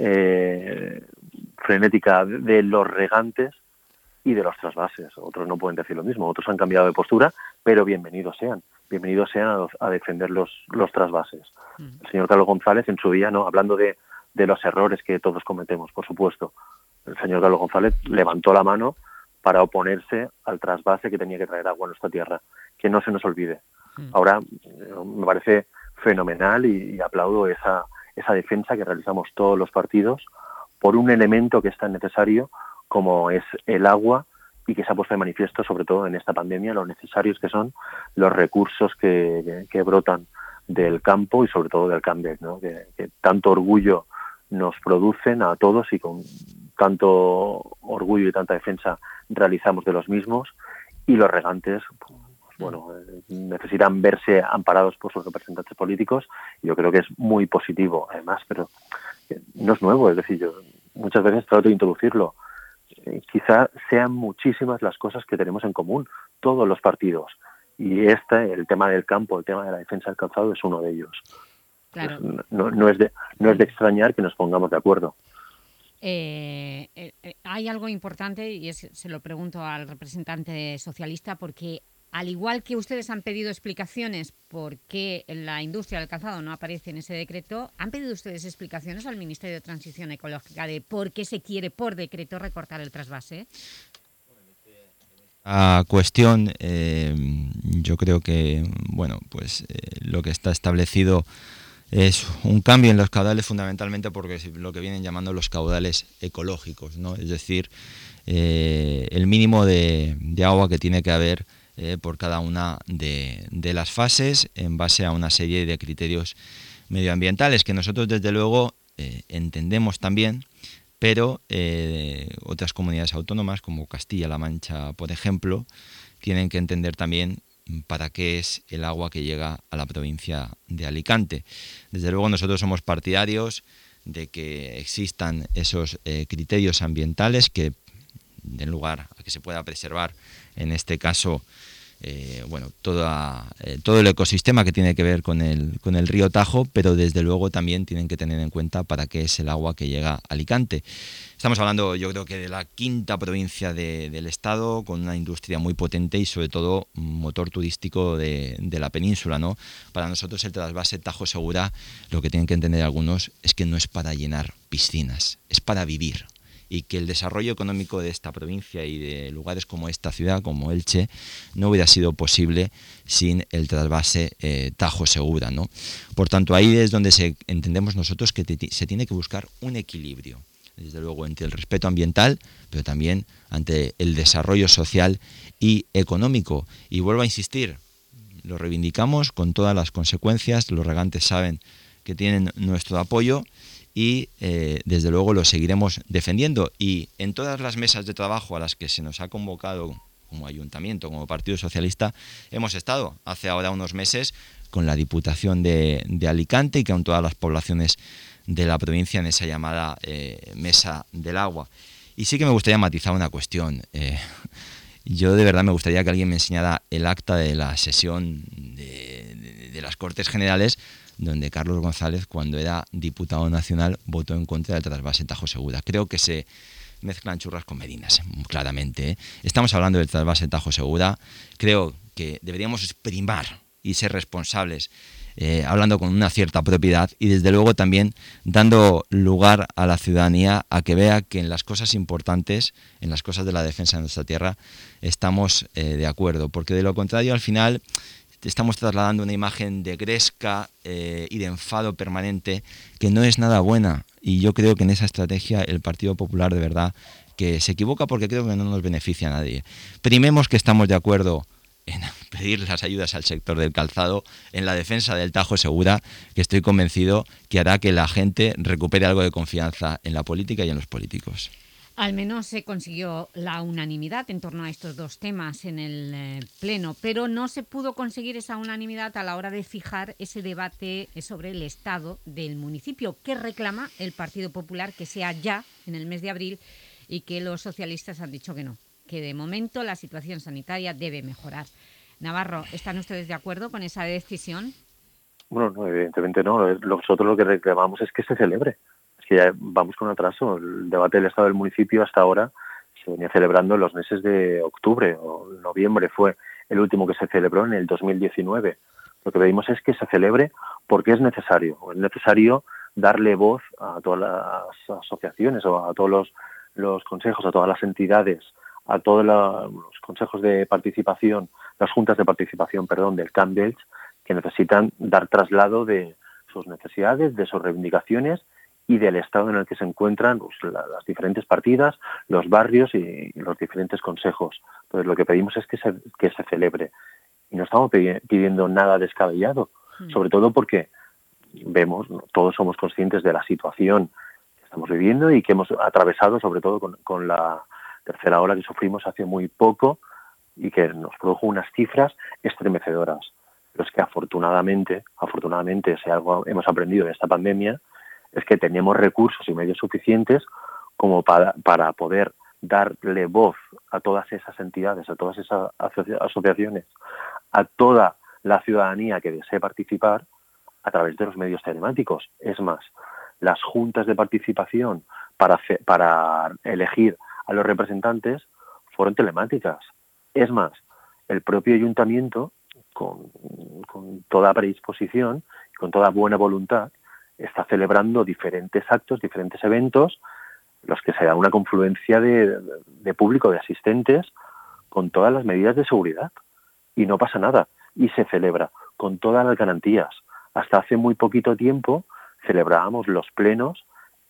frenética de los regantes y de los trasvases. Otros no pueden decir lo mismo, otros han cambiado de postura, pero bienvenidos sean a defender los trasvases. El señor Carlos González en su día, ¿no? Hablando de los errores que todos cometemos, por supuesto, el señor Carlos González levantó la mano para oponerse al trasvase que tenía que traer agua a nuestra tierra. Que no se nos olvide. Ahora me parece fenomenal y aplaudo esa defensa que realizamos todos los partidos por un elemento que es tan necesario como es el agua y que se ha puesto de manifiesto, sobre todo en esta pandemia, lo necesarios que son los recursos que brotan del campo y sobre todo del Canbec, ¿no? Que tanto orgullo nos producen a todos y con tanto orgullo y tanta defensa realizamos de los mismos, y los regantes necesitan verse amparados por sus representantes políticos. Yo creo que es muy positivo, además, pero no es nuevo, es decir, yo muchas veces trato de introducirlo. Quizá sean muchísimas las cosas que tenemos en común, todos los partidos, y el tema del campo, el tema de la defensa del calzado es uno de ellos. Claro. Pues no es de extrañar que nos pongamos de acuerdo. Hay algo importante, y se lo pregunto al representante socialista, porque al igual que ustedes han pedido explicaciones por qué la industria del calzado no aparece en ese decreto, ¿han pedido ustedes explicaciones al Ministerio de Transición Ecológica de por qué se quiere por decreto recortar el trasvase? A cuestión, yo creo que lo que está establecido es un cambio en los caudales, fundamentalmente porque es lo que vienen llamando los caudales ecológicos, ¿no? Es decir, el mínimo de agua que tiene que haber por cada una de las fases en base a una serie de criterios medioambientales que nosotros desde luego entendemos también, pero otras comunidades autónomas como Castilla-La Mancha, por ejemplo, tienen que entender también para qué es el agua que llega a la provincia de Alicante. Desde luego nosotros somos partidarios de que existan esos criterios ambientales que den lugar a que se pueda preservar, en este caso, todo el ecosistema que tiene que ver con el río Tajo, pero desde luego también tienen que tener en cuenta para qué es el agua que llega a Alicante. Estamos hablando, yo creo que de la quinta provincia del estado, con una industria muy potente y sobre todo motor turístico de la península, ¿no? Para nosotros el trasvase Tajo Segura, lo que tienen que entender algunos es que no es para llenar piscinas, es para vivir. Y que el desarrollo económico de esta provincia y de lugares como esta ciudad, como Elche, no hubiera sido posible sin el trasvase Tajo Segura, ¿no? Por tanto, ahí es donde entendemos nosotros que se tiene que buscar un equilibrio, desde luego, entre el respeto ambiental, pero también ante el desarrollo social y económico. Y vuelvo a insistir, lo reivindicamos con todas las consecuencias, los regantes saben que tienen nuestro apoyo, y desde luego lo seguiremos defendiendo. Y en todas las mesas de trabajo a las que se nos ha convocado como ayuntamiento, como Partido Socialista, hemos estado hace ahora unos meses con la Diputación de Alicante y con todas las poblaciones de la provincia en esa llamada Mesa del Agua. Y sí que me gustaría matizar una cuestión. Yo de verdad me gustaría que alguien me enseñara el acta de la sesión de las Cortes Generales, donde Carlos González, cuando era diputado nacional, votó en contra del trasvase Tajo Segura. Creo que se mezclan churras con merinas, claramente, ¿eh? Estamos hablando del trasvase Tajo Segura. Creo que deberíamos primar y ser responsables, hablando con una cierta propiedad y desde luego también dando lugar a la ciudadanía a que vea que en las cosas importantes, en las cosas de la defensa de nuestra tierra, estamos de acuerdo, porque de lo contrario al final estamos trasladando una imagen de gresca y de enfado permanente que no es nada buena, y yo creo que en esa estrategia el Partido Popular de verdad que se equivoca, porque creo que no nos beneficia a nadie. Primemos que estamos de acuerdo en pedir las ayudas al sector del calzado, en la defensa del Tajo Segura, que estoy convencido que hará que la gente recupere algo de confianza en la política y en los políticos. Al menos se consiguió la unanimidad en torno a estos dos temas en el Pleno, pero no se pudo conseguir esa unanimidad a la hora de fijar ese debate sobre el estado del municipio, que reclama el Partido Popular que sea ya en el mes de abril y que los socialistas han dicho que no, que de momento la situación sanitaria debe mejorar. Navarro, ¿están ustedes de acuerdo con esa decisión? Bueno, no, evidentemente no. Nosotros lo que reclamamos es que se celebre. Es que ya vamos con atraso. El debate del estado del municipio hasta ahora se venía celebrando en los meses de octubre o noviembre. Fue el último que se celebró en el 2019. Lo que pedimos es que se celebre porque es necesario. Es necesario darle voz a todas las asociaciones o a todos los consejos, a todas las entidades, a todos los consejos de participación, las juntas de participación, del Camp de Elche, que necesitan dar traslado de sus necesidades, de sus reivindicaciones y del estado en el que se encuentran las diferentes partidas, los barrios y los diferentes consejos. Entonces lo que pedimos es que se celebre. Y no estamos pidiendo nada descabellado, sobre todo porque vemos, todos somos conscientes de la situación que estamos viviendo y que hemos atravesado, sobre todo con la tercera ola que sufrimos hace muy poco y que nos produjo unas cifras estremecedoras. Pero es que afortunadamente, si algo hemos aprendido de esta pandemia, es que tenemos recursos y medios suficientes como para poder darle voz a todas esas entidades, a todas esas asociaciones, a toda la ciudadanía que desee participar a través de los medios telemáticos. Es más, las juntas de participación para elegir a los representantes fueron telemáticas. Es más, el propio ayuntamiento, con toda predisposición, con toda buena voluntad, está celebrando diferentes actos, diferentes eventos, los que se da una confluencia de público, de asistentes, con todas las medidas de seguridad. Y no pasa nada. Y se celebra con todas las garantías. Hasta hace muy poquito tiempo celebrábamos los plenos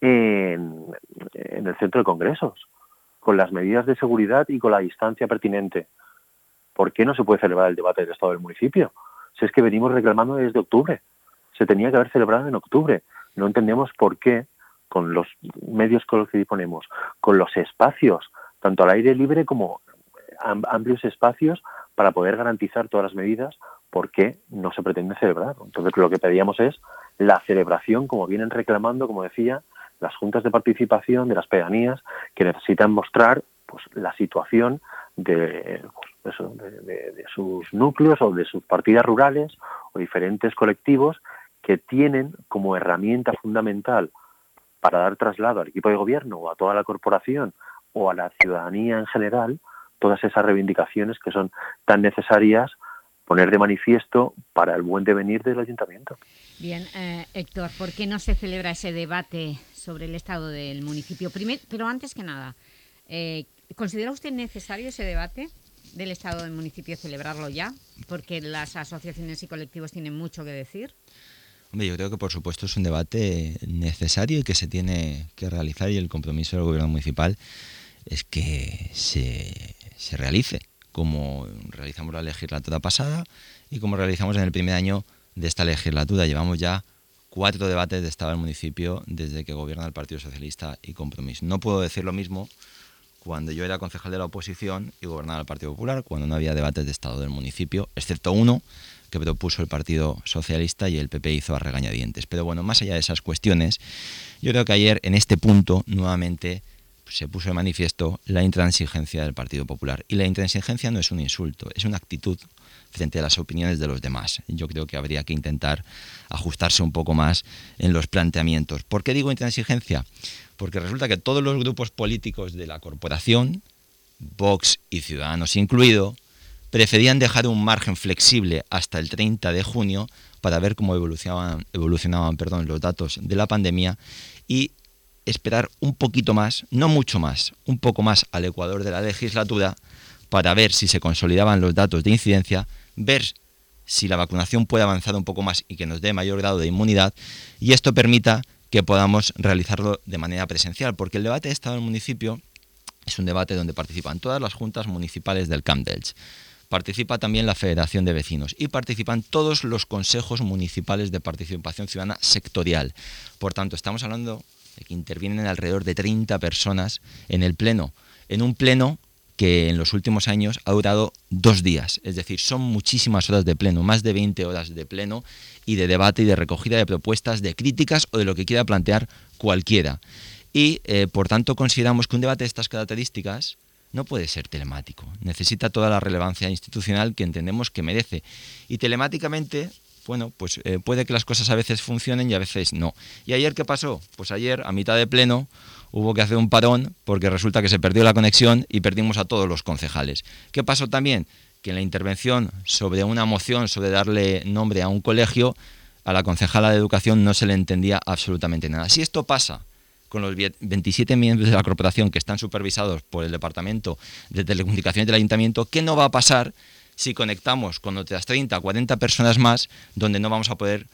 en el centro de congresos, con las medidas de seguridad y con la distancia pertinente. ¿Por qué no se puede celebrar el debate del estado del municipio? Si es que venimos reclamando desde octubre. Se tenía que haber celebrado en octubre. No entendemos por qué, con los medios con los que disponemos, con los espacios, tanto al aire libre como amplios espacios para poder garantizar todas las medidas, por qué no se pretende celebrar. Entonces lo que pedíamos es la celebración, como vienen reclamando, como decía, las juntas de participación de las pedanías, que necesitan mostrar la situación de de sus núcleos o de sus partidas rurales o diferentes colectivos que tienen como herramienta fundamental para dar traslado al equipo de gobierno o a toda la corporación o a la ciudadanía en general todas esas reivindicaciones que son tan necesarias poner de manifiesto para el buen devenir del ayuntamiento. Bien, Héctor, ¿por qué no se celebra ese debate sobre el estado del municipio? Pero antes que nada, ¿considera usted necesario ese debate del estado del municipio, celebrarlo ya? Porque las asociaciones y colectivos tienen mucho que decir. Hombre, yo creo que por supuesto es un debate necesario y que se tiene que realizar, y el compromiso del gobierno municipal es que se realice, como realizamos la legislatura pasada y como realizamos en el primer año de esta legislatura. Llevamos ya 4 debates de estado del municipio desde que gobierna el Partido Socialista y Compromís. No puedo decir lo mismo cuando yo era concejal de la oposición y gobernaba el Partido Popular, cuando no había debates de estado del municipio, excepto uno que propuso el Partido Socialista y el PP hizo a regañadientes. Pero bueno, más allá de esas cuestiones, yo creo que ayer en este punto nuevamente se puso de manifiesto la intransigencia del Partido Popular. Y la intransigencia no es un insulto, es una actitud frente a las opiniones de los demás. Yo creo que habría que intentar ajustarse un poco más en los planteamientos. ¿Por qué digo intransigencia? Porque resulta que todos los grupos políticos de la corporación, Vox y Ciudadanos incluido, preferían dejar un margen flexible hasta el 30 de junio para ver cómo evolucionaban los datos de la pandemia y esperar un poquito más, no mucho más, un poco más al ecuador de la legislatura para ver si se consolidaban los datos de incidencia, ver si la vacunación puede avanzar un poco más y que nos dé mayor grado de inmunidad, y esto permita que podamos realizarlo de manera presencial, porque el debate de Estado del municipio es un debate donde participan todas las juntas municipales del Camp d'Elx, participa también la Federación de Vecinos y participan todos los consejos municipales de participación ciudadana sectorial. Por tanto, estamos hablando de que intervienen alrededor de 30 personas en el pleno, en un pleno que en los últimos años ha durado 2 días, es decir, son muchísimas horas de pleno, más de 20 horas de pleno y de debate y de recogida de propuestas, de críticas o de lo que quiera plantear cualquiera. Y, por tanto, consideramos que un debate de estas características no puede ser telemático, necesita toda la relevancia institucional que entendemos que merece. Y telemáticamente, bueno, pues puede que las cosas a veces funcionen y a veces no. ¿Y ayer qué pasó? Pues ayer, a mitad de pleno, hubo que hacer un parón porque resulta que se perdió la conexión y perdimos a todos los concejales. ¿Qué pasó también? Que en la intervención sobre una moción sobre darle nombre a un colegio, a la concejala de Educación no se le entendía absolutamente nada. Si esto pasa con los 27 miembros de la corporación que están supervisados por el Departamento de Telecomunicaciones del Ayuntamiento, ¿qué no va a pasar si conectamos con otras 30 o 40 personas más, donde no vamos a poder,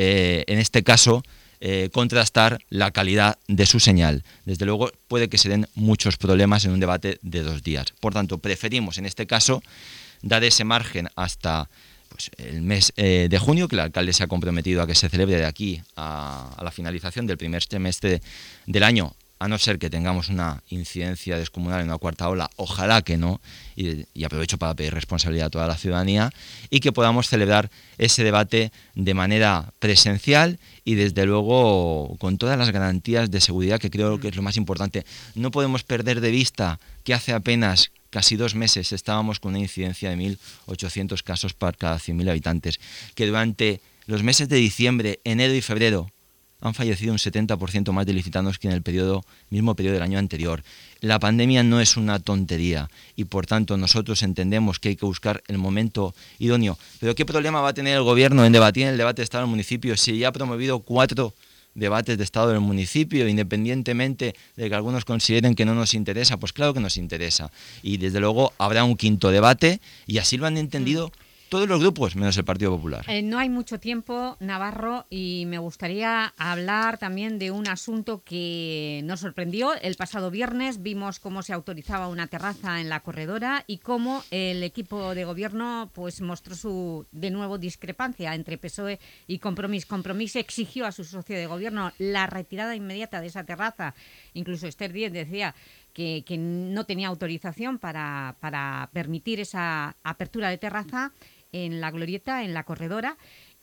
en este caso, contrastar la calidad de su señal? Desde luego puede que se den muchos problemas en un debate de 2 días. Por tanto, preferimos en este caso dar ese margen hasta el mes de junio, que el alcalde se ha comprometido a que se celebre de aquí a la finalización del primer semestre del año, a no ser que tengamos una incidencia descomunal en una 4ª ola, ojalá que no, y aprovecho para pedir responsabilidad a toda la ciudadanía, y que podamos celebrar ese debate de manera presencial y desde luego con todas las garantías de seguridad, que creo que es lo más importante. No podemos perder de vista que hace apenas casi 2 meses estábamos con una incidencia de 1.800 casos por cada 100.000 habitantes, que durante los meses de diciembre, enero y febrero han fallecido un 70% más de ilicitanos que en el mismo periodo del año anterior. La pandemia no es una tontería y por tanto nosotros entendemos que hay que buscar el momento idóneo. Pero ¿qué problema va a tener el gobierno en debatir en el debate de Estado del municipio si ya ha promovido 4 debates de Estado del municipio, independientemente de que algunos consideren que no nos interesa? Pues claro que nos interesa. Y desde luego habrá un 5.º debate y así lo han entendido todos los grupos, menos el Partido Popular. No hay mucho tiempo, Navarro, y me gustaría hablar también de un asunto que nos sorprendió. El pasado viernes vimos cómo se autorizaba una terraza en la corredora y cómo el equipo de gobierno pues mostró su, de nuevo, discrepancia entre PSOE y Compromís. Compromís exigió a su socio de gobierno la retirada inmediata de esa terraza. Incluso Esther Díez decía que no tenía autorización para permitir esa apertura de terraza en la glorieta, en la corredora,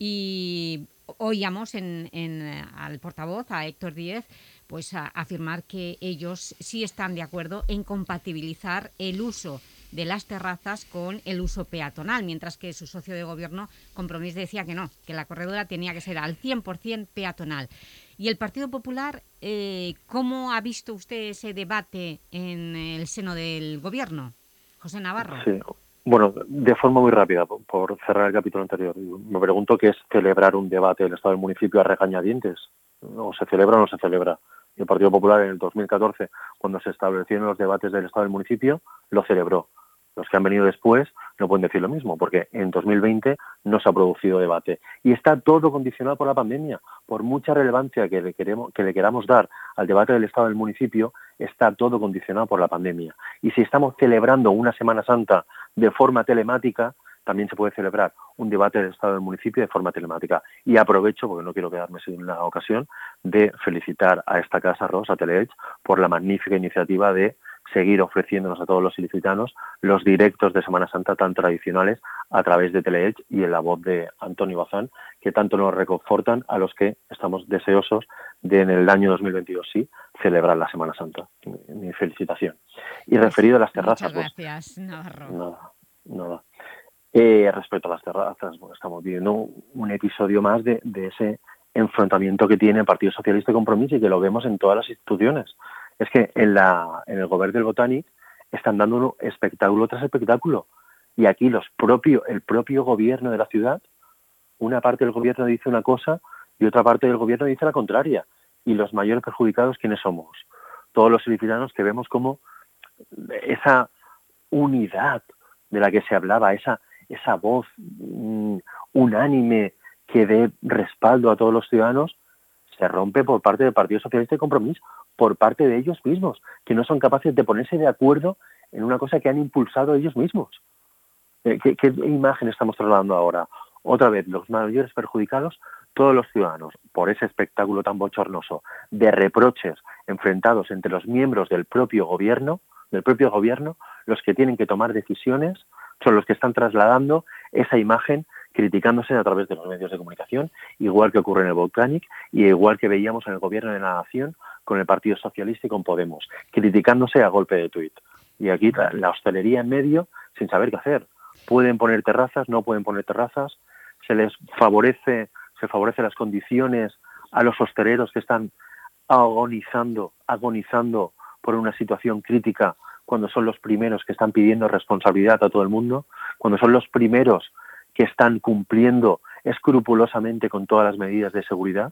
y oíamos al portavoz, a Héctor Díez, pues a afirmar que ellos sí están de acuerdo en compatibilizar el uso de las terrazas con el uso peatonal, mientras que su socio de gobierno, Compromís, decía que no, que la corredora tenía que ser al 100% peatonal. Y el Partido Popular, ¿cómo ha visto usted ese debate en el seno del gobierno? José Navarro. Sí. Bueno, de forma muy rápida, por cerrar el capítulo anterior. Me pregunto qué es celebrar un debate del Estado del municipio a regañadientes. ¿O se celebra o no se celebra? Y el Partido Popular en el 2014, cuando se establecieron los debates del Estado del municipio, lo celebró. Los que han venido después no pueden decir lo mismo, porque en 2020 no se ha producido debate. Y está todo condicionado por la pandemia. Por mucha relevancia que le queramos dar al debate del Estado del municipio, está todo condicionado por la pandemia. Y si estamos celebrando una Semana Santa de forma telemática, también se puede celebrar un debate del Estado del municipio de forma telemática. Y aprovecho, porque no quiero quedarme sin la ocasión, de felicitar a esta Casa Rosa, a Teleelch, por la magnífica iniciativa de seguir ofreciéndonos a todos los ilicitanos los directos de Semana Santa tan tradicionales a través de Teleelch y en la voz de Antonio Bazán, que tanto nos reconfortan a los que estamos deseosos de en el año 2022 sí celebrar la Semana Santa. Mi felicitación. Y referido a las terrazas... Muchas gracias, Navarro. Nada. Respecto a las terrazas, bueno, estamos viviendo un episodio más de ese enfrentamiento que tiene el Partido Socialista y Compromís, y que lo vemos en todas las instituciones. Es que en el Govern del Botànic están dando un espectáculo tras espectáculo, y aquí el propio gobierno de la ciudad, una parte del gobierno dice una cosa y otra parte del gobierno dice la contraria, y los mayores perjudicados, ¿quiénes somos? Todos los ilicitanos, que vemos como esa unidad de la que se hablaba, esa voz unánime que dé respaldo a todos los ciudadanos, se rompe por parte del Partido Socialista y Compromís, por parte de ellos mismos, que no son capaces de ponerse de acuerdo en una cosa que han impulsado ellos mismos. ¿Qué imagen estamos trasladando ahora? Otra vez, los mayores perjudicados, todos los ciudadanos, por ese espectáculo tan bochornoso de reproches enfrentados entre los miembros del propio gobierno, los que tienen que tomar decisiones son los que están trasladando esa imagen, criticándose a través de los medios de comunicación, igual que ocurre en el Botànic y igual que veíamos en el Gobierno de la Nación con el Partido Socialista y con Podemos, criticándose a golpe de tuit. Y aquí la hostelería en medio, sin saber qué hacer. Pueden poner terrazas, no pueden poner terrazas, se favorece las condiciones a los hosteleros que están agonizando por una situación crítica, cuando son los primeros que están pidiendo responsabilidad a todo el mundo, cuando son los primeros que están cumpliendo escrupulosamente con todas las medidas de seguridad.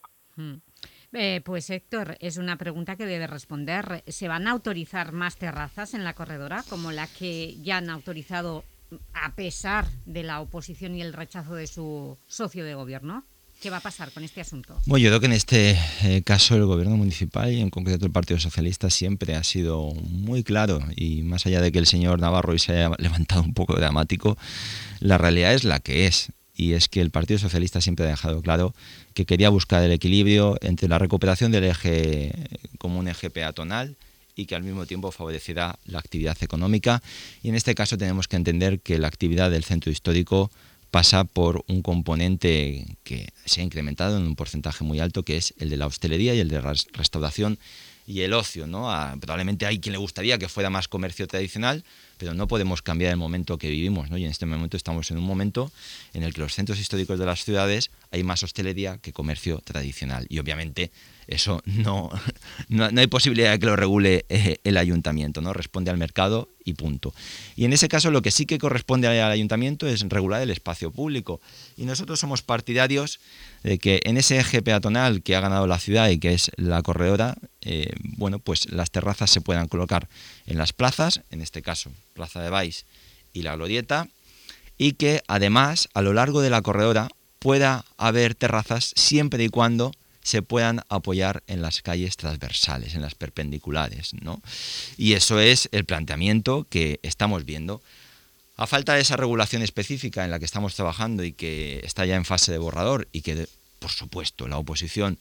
Pues Héctor, es una pregunta que debe responder. ¿Se van a autorizar más terrazas en la corredora, como la que ya han autorizado a pesar de la oposición y el rechazo de su socio de gobierno? ¿Qué va a pasar con este asunto? Bueno, yo creo que en este caso el gobierno municipal y en concreto el Partido Socialista siempre ha sido muy claro, y más allá de que el señor Navarro hoy se haya levantado un poco dramático, la realidad es la que es, y es que el Partido Socialista siempre ha dejado claro que quería buscar el equilibrio entre la recuperación del eje como un eje peatonal y que al mismo tiempo favoreciera la actividad económica, y en este caso tenemos que entender que la actividad del centro histórico pasa por un componente que se ha incrementado en un porcentaje muy alto, que es el de la hostelería y el de la restauración y el ocio, ¿no? Probablemente hay quien le gustaría que fuera más comercio tradicional, pero no podemos cambiar el momento que vivimos, ¿no? Y en este momento estamos en un momento en el que los centros históricos de las ciudades hay más hostelería que comercio tradicional, y obviamente eso no hay posibilidad de que lo regule el ayuntamiento, ¿no? Responde al mercado y punto. Y en ese caso lo que sí que corresponde al ayuntamiento es regular el espacio público, y nosotros somos partidarios de que en ese eje peatonal que ha ganado la ciudad y que es la corredora, pues las terrazas se puedan colocar en las plazas, en este caso Plaza de Baix y la Glorieta, y que además a lo largo de la corredora pueda haber terrazas siempre y cuando se puedan apoyar en las calles transversales, en las perpendiculares, ¿no? Y eso es el planteamiento que estamos viendo. A falta de esa regulación específica en la que estamos trabajando y que está ya en fase de borrador, y que, por supuesto, la oposición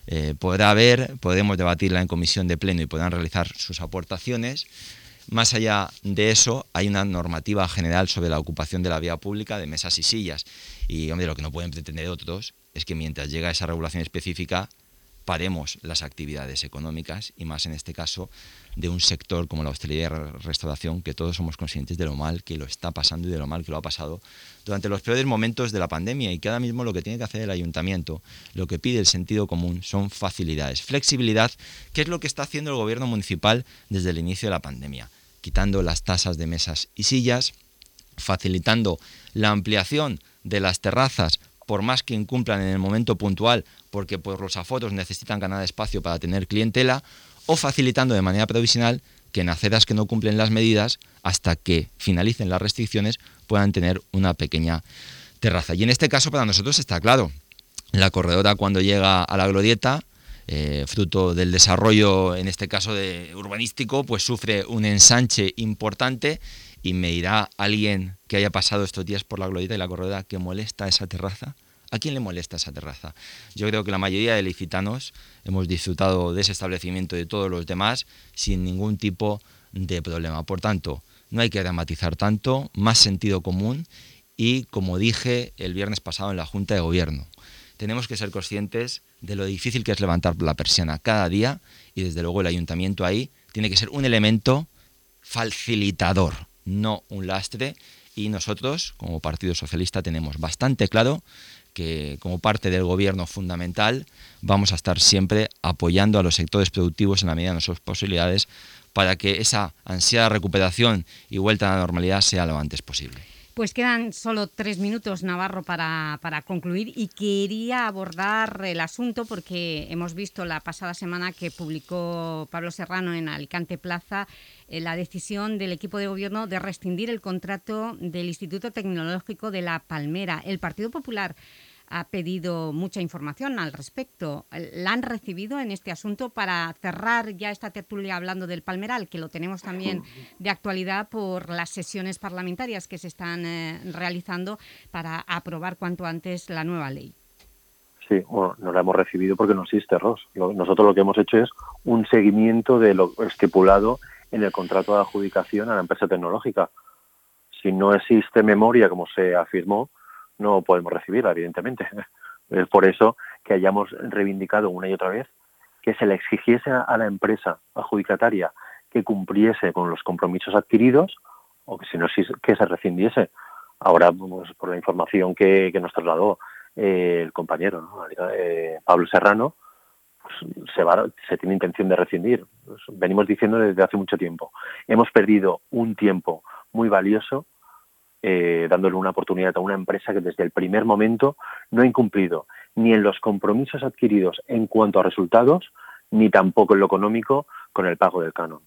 podremos debatirla en comisión de pleno y podrán realizar sus aportaciones. Más allá de eso, hay una normativa general sobre la ocupación de la vía pública de mesas y sillas. Y, hombre, lo que no pueden pretender otros es que mientras llega esa regulación específica, paremos las actividades económicas y más en este caso de un sector como la hostelería y restauración, que todos somos conscientes de lo mal que lo está pasando y de lo mal que lo ha pasado durante los peores momentos de la pandemia, y que ahora mismo lo que tiene que hacer el ayuntamiento, lo que pide el sentido común, son facilidades, flexibilidad, que es lo que está haciendo el gobierno municipal desde el inicio de la pandemia, quitando las tasas de mesas y sillas, facilitando la ampliación de las terrazas por más que incumplan en el momento puntual, porque por los aforos necesitan ganar espacio para tener clientela, o facilitando de manera provisional que en aceras que no cumplen las medidas, hasta que finalicen las restricciones, puedan tener una pequeña terraza. Y en este caso para nosotros está claro, la corredora cuando llega a la glorieta, fruto del desarrollo, en este caso urbanístico, pues sufre un ensanche importante. Y me dirá alguien que haya pasado estos días por la glorieta y la corredora que molesta esa terraza. ¿A quién le molesta esa terraza? Yo creo que la mayoría de licitanos hemos disfrutado de ese establecimiento y de todos los demás sin ningún tipo de problema. Por tanto, no hay que dramatizar tanto, más sentido común y, como dije el viernes pasado en la Junta de Gobierno, tenemos que ser conscientes de lo difícil que es levantar la persiana cada día, y desde luego el ayuntamiento ahí tiene que ser un elemento facilitador, no un lastre, y nosotros como Partido Socialista tenemos bastante claro que como parte del gobierno fundamental vamos a estar siempre apoyando a los sectores productivos en la medida de nuestras posibilidades para que esa ansiada recuperación y vuelta a la normalidad sea lo antes posible. Pues quedan solo 3 minutos, Navarro, para concluir, y quería abordar el asunto porque hemos visto la pasada semana que publicó Pablo Serrano en Alicante Plaza la decisión del equipo de gobierno de rescindir el contrato del Instituto Tecnológico de La Palmera. El Partido Popular ha pedido mucha información al respecto. ¿La han recibido en este asunto para cerrar ya esta tertulia hablando del Palmeral, que lo tenemos también de actualidad por las sesiones parlamentarias que se están realizando para aprobar cuanto antes la nueva ley? Sí, bueno, no la hemos recibido porque no existe, Ros. Nosotros lo que hemos hecho es un seguimiento de lo estipulado en el contrato de adjudicación a la empresa tecnológica. Si no existe memoria, como se afirmó, no podemos recibirla, evidentemente. Es por eso que hayamos reivindicado una y otra vez que se le exigiese a la empresa adjudicataria que cumpliese con los compromisos adquiridos, o que si no, que se rescindiese. Ahora, pues, por la información que nos trasladó el compañero, ¿no? Pablo Serrano, pues, se tiene intención de rescindir. Pues, venimos diciendo desde hace mucho tiempo. Hemos perdido un tiempo muy valioso dándole una oportunidad a una empresa que desde el primer momento no ha incumplido ni en los compromisos adquiridos en cuanto a resultados, ni tampoco en lo económico con el pago del canon.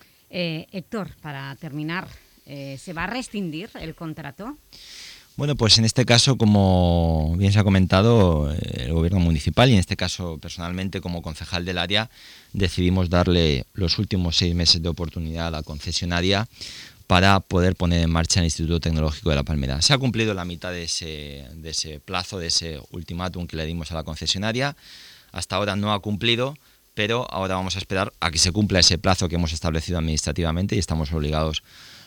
Héctor, para terminar, ¿se va a rescindir el contrato? Bueno, pues en este caso, como bien se ha comentado, el gobierno municipal y en este caso personalmente como concejal del área decidimos darle los últimos 6 meses de oportunidad a la concesionaria para poder poner en marcha el Instituto Tecnológico de La Palmera. Se ha cumplido la mitad de ese plazo, de ese ultimátum que le dimos a la concesionaria. Hasta ahora no ha cumplido, pero ahora vamos a esperar a que se cumpla ese plazo que hemos establecido administrativamente y estamos obligados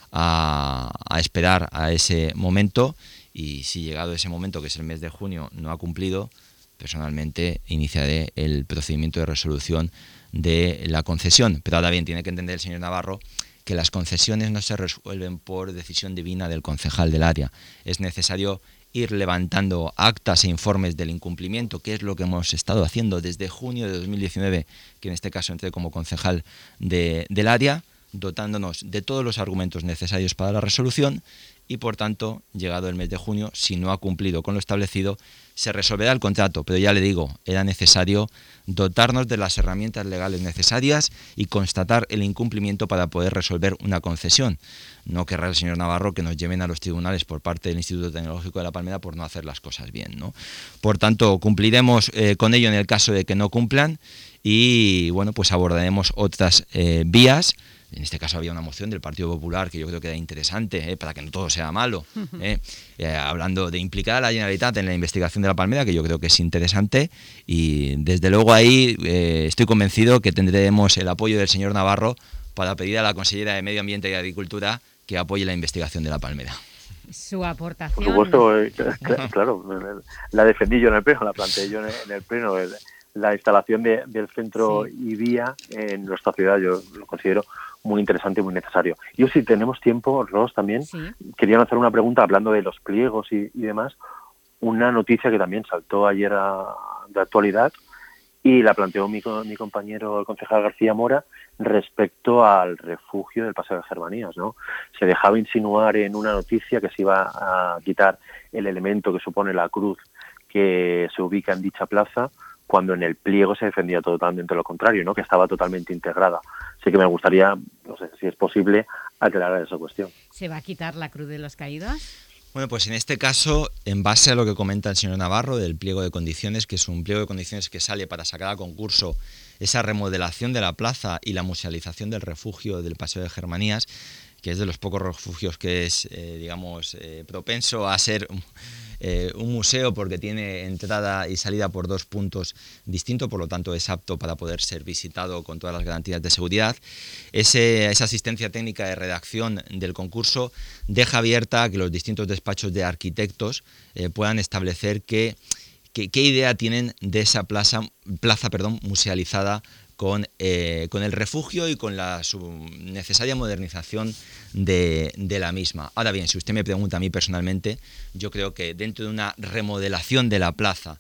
a esperar a ese momento. Y si llegado ese momento, que es el mes de junio, no ha cumplido, personalmente iniciaré el procedimiento de resolución de la concesión. Pero ahora bien, tiene que entender el señor Navarro que las concesiones no se resuelven por decisión divina del concejal del área. Es necesario ir levantando actas e informes del incumplimiento, que es lo que hemos estado haciendo desde junio de 2019, que en este caso entré como concejal del área, dotándonos de todos los argumentos necesarios para la resolución y, por tanto, llegado el mes de junio, si no ha cumplido con lo establecido, se resolverá el contrato. Pero ya le digo, era necesario dotarnos de las herramientas legales necesarias y constatar el incumplimiento para poder resolver una concesión. No querrá el señor Navarro que nos lleven a los tribunales por parte del Instituto Tecnológico de La Palmera por no hacer las cosas bien, ¿no? Por tanto, cumpliremos con ello en el caso de que no cumplan y, bueno, pues abordaremos otras vías. En este caso había una moción del Partido Popular que yo creo que era interesante, para que no todo sea malo, hablando de implicar a la Generalitat en la investigación de La Palmera, que yo creo que es interesante, y desde luego ahí estoy convencido que tendremos el apoyo del señor Navarro para pedir a la consellera de Medio Ambiente y Agricultura que apoye la investigación de La Palmera. Su aportación. Por supuesto, claro, la defendí yo en el pleno, la planteé yo en el pleno la instalación del centro IVIA en nuestra ciudad. Yo lo considero muy interesante y muy necesario. Yo, si tenemos tiempo, Ros, también quería lanzar una pregunta hablando de los pliegos y demás. Una noticia que también saltó ayer de actualidad y la planteó mi compañero, el concejal García Mora, respecto al refugio del Paseo de Germanías, ¿no? Se dejaba insinuar en una noticia que se iba a quitar el elemento que supone la cruz que se ubica en dicha plaza, cuando en el pliego se defendía totalmente lo contrario, ¿no? Que estaba totalmente integrada. Así que me gustaría, no sé si es posible, aclarar esa cuestión. ¿Se va a quitar la Cruz de los Caídos? Bueno, pues en este caso, en base a lo que comenta el señor Navarro del pliego de condiciones, que es un pliego de condiciones que sale para sacar a concurso esa remodelación de la plaza y la musealización del refugio del Paseo de Germanías, que es de los pocos refugios que es, propenso a ser un museo porque tiene entrada y salida por 2 puntos distintos, por lo tanto es apto para poder ser visitado con todas las garantías de seguridad. Esa asistencia técnica de redacción del concurso deja abierta a que los distintos despachos de arquitectos puedan establecer qué idea tienen de esa plaza musealizada con el refugio y con la necesaria modernización de la misma. Ahora bien, si usted me pregunta a mí personalmente, yo creo que dentro de una remodelación de la plaza,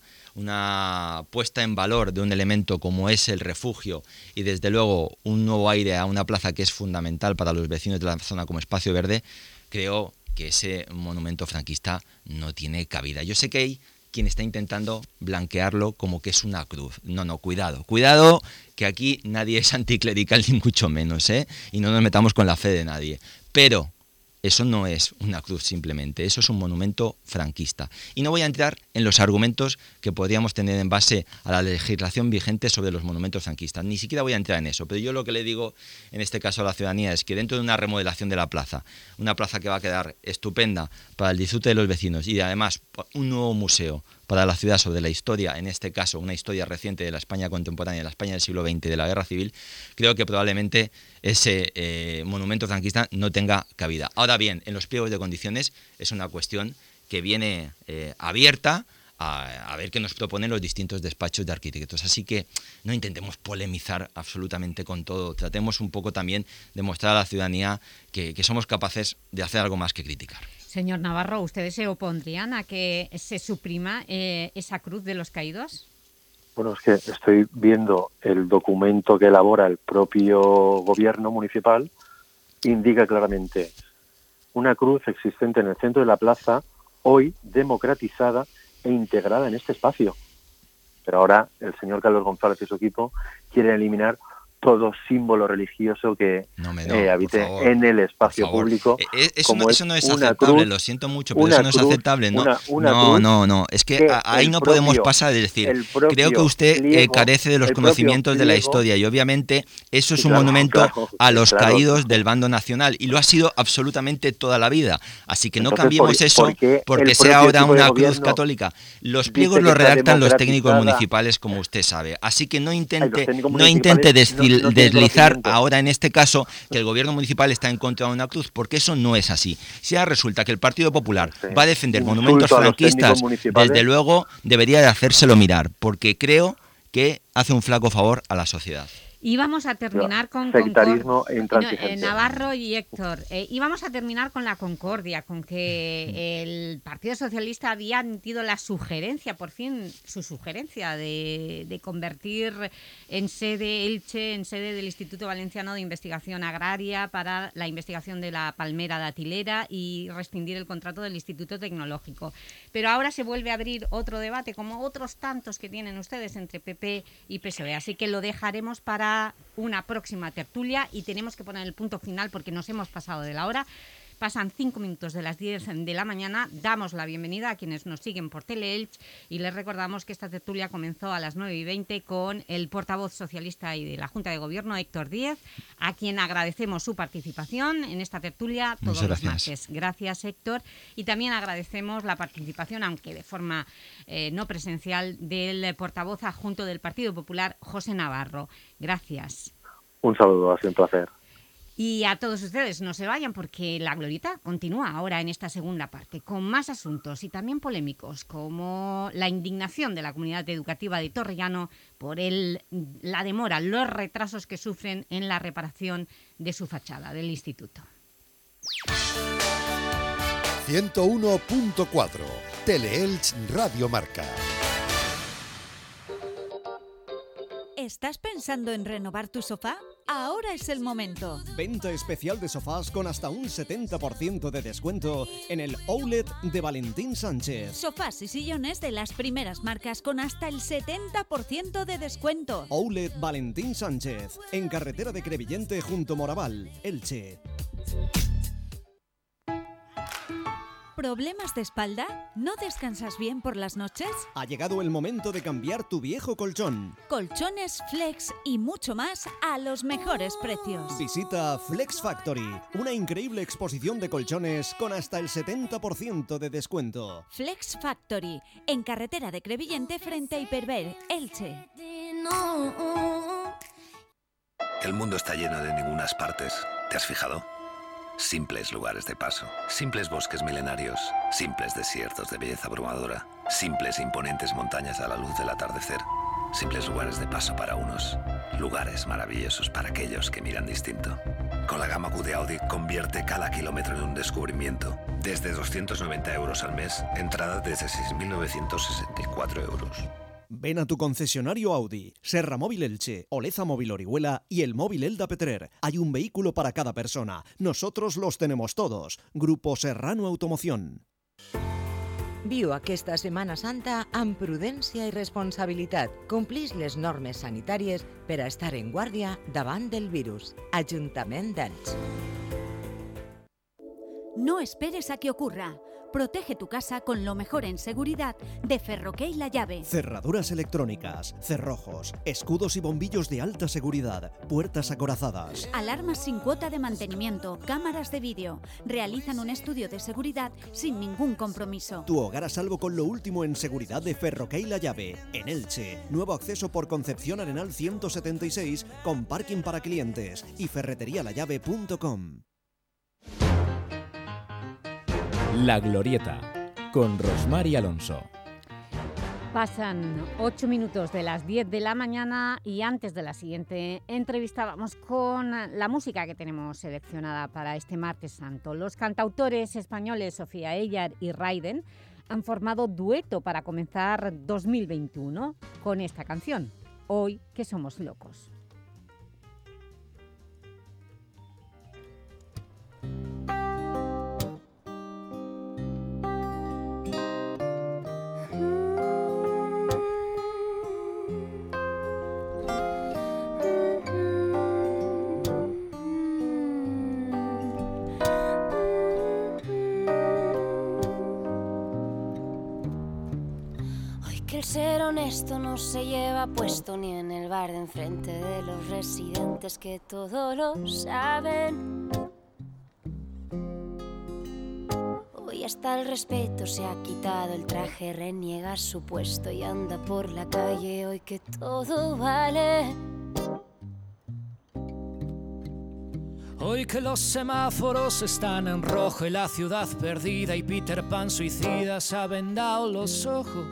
una puesta en valor de un elemento como es el refugio y desde luego un nuevo aire a una plaza que es fundamental para los vecinos de la zona como espacio verde, creo que ese monumento franquista no tiene cabida. Yo sé que hay quien está intentando blanquearlo como que es una cruz. No, cuidado, que aquí nadie es anticlerical ni mucho menos, y no nos metamos con la fe de nadie. Pero eso no es una cruz simplemente, eso es un monumento franquista. Y no voy a entrar en los argumentos que podríamos tener en base a la legislación vigente sobre los monumentos franquistas, ni siquiera voy a entrar en eso, pero yo lo que le digo en este caso a la ciudadanía es que dentro de una remodelación de la plaza, una plaza que va a quedar estupenda para el disfrute de los vecinos y además un nuevo museo para la ciudad sobre la historia, en este caso una historia reciente de la España contemporánea, de la España del siglo XX, de la Guerra Civil, creo que probablemente ese monumento franquista no tenga cabida. Ahora bien, en los pliegos de condiciones es una cuestión que viene abierta a ver qué nos proponen los distintos despachos de arquitectos. Así que no intentemos polemizar absolutamente con todo. Tratemos un poco también de mostrar a la ciudadanía que somos capaces de hacer algo más que criticar. Señor Navarro, ¿ustedes se opondrían a que se suprima esa Cruz de los Caídos? Bueno, es que estoy viendo el documento que elabora el propio gobierno municipal, indica claramente una cruz existente en el centro de la plaza, hoy democratizada e integrada en este espacio. Pero ahora el señor Carlos González y su equipo quieren eliminar todo símbolo religioso que habite en el espacio público. Eso no es aceptable, cruz, lo siento mucho, pero eso no es aceptable. No, es que ahí no podemos pasar de decir, creo que usted carece de los conocimientos de la historia y obviamente eso es un monumento a los caídos del bando nacional y lo ha sido absolutamente toda la vida. Así que no cambiemos eso porque sea ahora una cruz católica. Los pliegos los redactan los técnicos municipales, como usted sabe. Así que no intente deslizar ahora en este caso que el gobierno municipal está en contra de una cruz, porque eso no es así. Si ahora resulta que el Partido Popular va a defender monumentos franquistas, desde luego debería de hacérselo mirar, porque creo que hace un flaco favor a la sociedad. Y vamos a terminar con sectarismo e intransigencia. Navarro y Héctor. Y vamos a terminar con la concordia, con que el Partido Socialista había admitido la sugerencia, por fin su sugerencia de convertir en sede Elche, en sede del Instituto Valenciano de Investigación Agraria para la investigación de la palmera datilera y rescindir el contrato del Instituto Tecnológico. Pero ahora se vuelve a abrir otro debate, como otros tantos que tienen ustedes entre PP y PSOE. Así que lo dejaremos para una próxima tertulia y tenemos que poner el punto final porque nos hemos pasado de la hora. Pasan 5 minutos de las 10 de la mañana. Damos la bienvenida a quienes nos siguen por Teleelch y les recordamos que esta tertulia comenzó a las 9:20 con el portavoz socialista y de la Junta de Gobierno, Héctor Díez, a quien agradecemos su participación en esta tertulia todos los martes. Gracias, Héctor. Y también agradecemos la participación, aunque de forma no presencial, del portavoz adjunto del Partido Popular, José Navarro. Gracias. Un saludo, ha sido un placer. Y a todos ustedes, no se vayan porque La Glorieta continúa ahora en esta segunda parte con más asuntos y también polémicos, como la indignación de la comunidad educativa de Torrellano por la demora, los retrasos que sufren en la reparación de su fachada del instituto. 101.4 Teleelch Radio Marca. ¿Estás pensando en renovar tu sofá? Ahora es el momento. Venta especial de sofás con hasta un 70% de descuento en el Outlet de Valentín Sánchez. Sofás y sillones de las primeras marcas con hasta el 70% de descuento. Outlet Valentín Sánchez, en carretera de Crevillente junto Moraval, Elche. ¿Problemas de espalda? ¿No descansas bien por las noches? Ha llegado el momento de cambiar tu viejo colchón. Colchones, flex y mucho más a los mejores precios. Visita Flex Factory, una increíble exposición de colchones con hasta el 70% de descuento. Flex Factory, en carretera de Crevillente frente a Hiperver, Elche. El mundo está lleno de ningunas partes. ¿Te has fijado? Simples lugares de paso, simples bosques milenarios, simples desiertos de belleza abrumadora, simples e imponentes montañas a la luz del atardecer, simples lugares de paso para unos, lugares maravillosos para aquellos que miran distinto. Con la gama Q de Audi convierte cada kilómetro en un descubrimiento. Desde 290 euros al mes, entrada desde 6.964 euros. Ven a tu concesionario Audi, Serra Móvil Elche, Oleza Móvil Orihuela y el Móvil Elda Petrer. Hay un vehículo para cada persona. Nosotros los tenemos todos. Grupo Serrano Automoción. Viu aquesta Setmana Santa amb prudència i responsabilitat. Complix les normes sanitàries per a estar en guàrdia davant del virus. Ajuntament d'Elx. No esperes a que ocurra. Protege tu casa con lo mejor en seguridad de Ferroquey La Llave. Cerraduras electrónicas, cerrojos, escudos y bombillos de alta seguridad, puertas acorazadas. Alarmas sin cuota de mantenimiento, cámaras de vídeo. Realizan un estudio de seguridad sin ningún compromiso. Tu hogar a salvo con lo último en seguridad de Ferroquey La Llave. En Elche, nuevo acceso por Concepción Arenal 176 con parking para clientes y ferreterialallave.com. La Glorieta, con Rosmar y Alonso. Pasan 8 minutos de las 10 de la mañana y antes de la siguiente entrevista vamos con la música que tenemos seleccionada para este Martes Santo. Los cantautores españoles Sofía Ellar y Raiden han formado dueto para comenzar 2021 con esta canción, Hoy que somos locos. El ser honesto no se lleva puesto ni en el bar de enfrente de los residentes que todo lo saben. Hoy hasta el respeto se ha quitado el traje, reniega su puesto y anda por la calle hoy que todo vale. Hoy que los semáforos están en rojo y la ciudad perdida y Peter Pan suicida se ha vendado los ojos.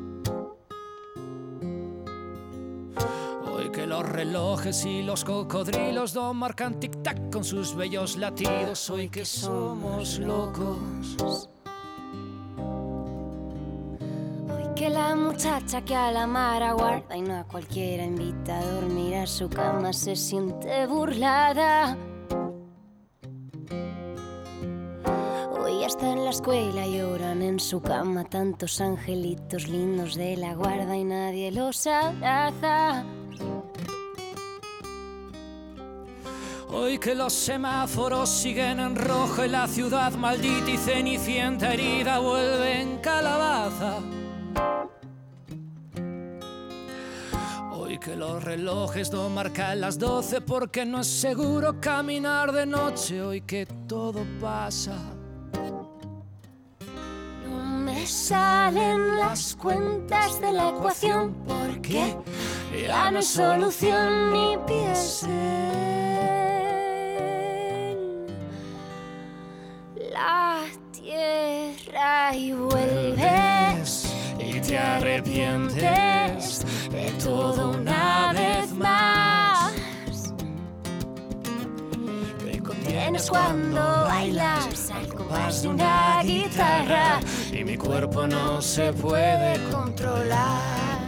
Hoy que los relojes y los cocodrilos no marcan tic-tac con sus bellos latidos. Hoy que somos locos. Hoy que la muchacha que a la mar aguarda y no a cualquiera invita a dormir a su cama se siente burlada. Hoy hasta en la escuela lloran en su cama tantos angelitos lindos de la guarda y nadie los abraza. Hoy que los semáforos siguen en rojo y la ciudad maldita y cenicienta herida vuelve en calabaza. Hoy que los relojes no marcan las 12 porque no es seguro caminar de noche. Hoy que todo pasa. No me salen las cuentas de la ecuación porque ya no hay solución ni pies. la tierra y vuelves y te arrepientes de todo una vez más. Te contienes cuando bailas al compás de una guitarra y mi cuerpo no se puede controlar.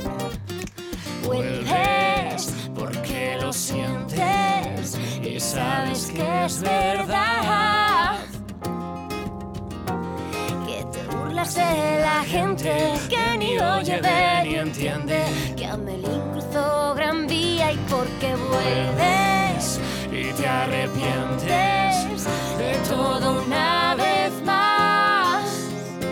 Vuelves porque lo sientes y sabes que es verdad. Que te burlas de la gente que ni oye, ve ni entiende. Que Amelín cruzó Gran Vía y porque vuelves y te arrepientes de todo una vez más.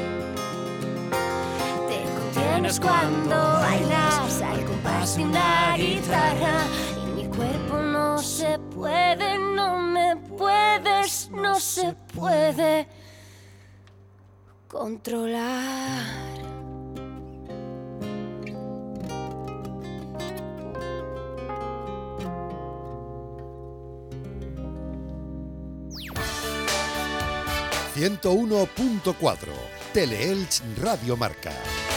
Te contienes cuando bailas al compás de una guitarra y mi cuerpo no se puede, no me puedes, no se puede controlar. ...101.4... Teleelch Radio Marca.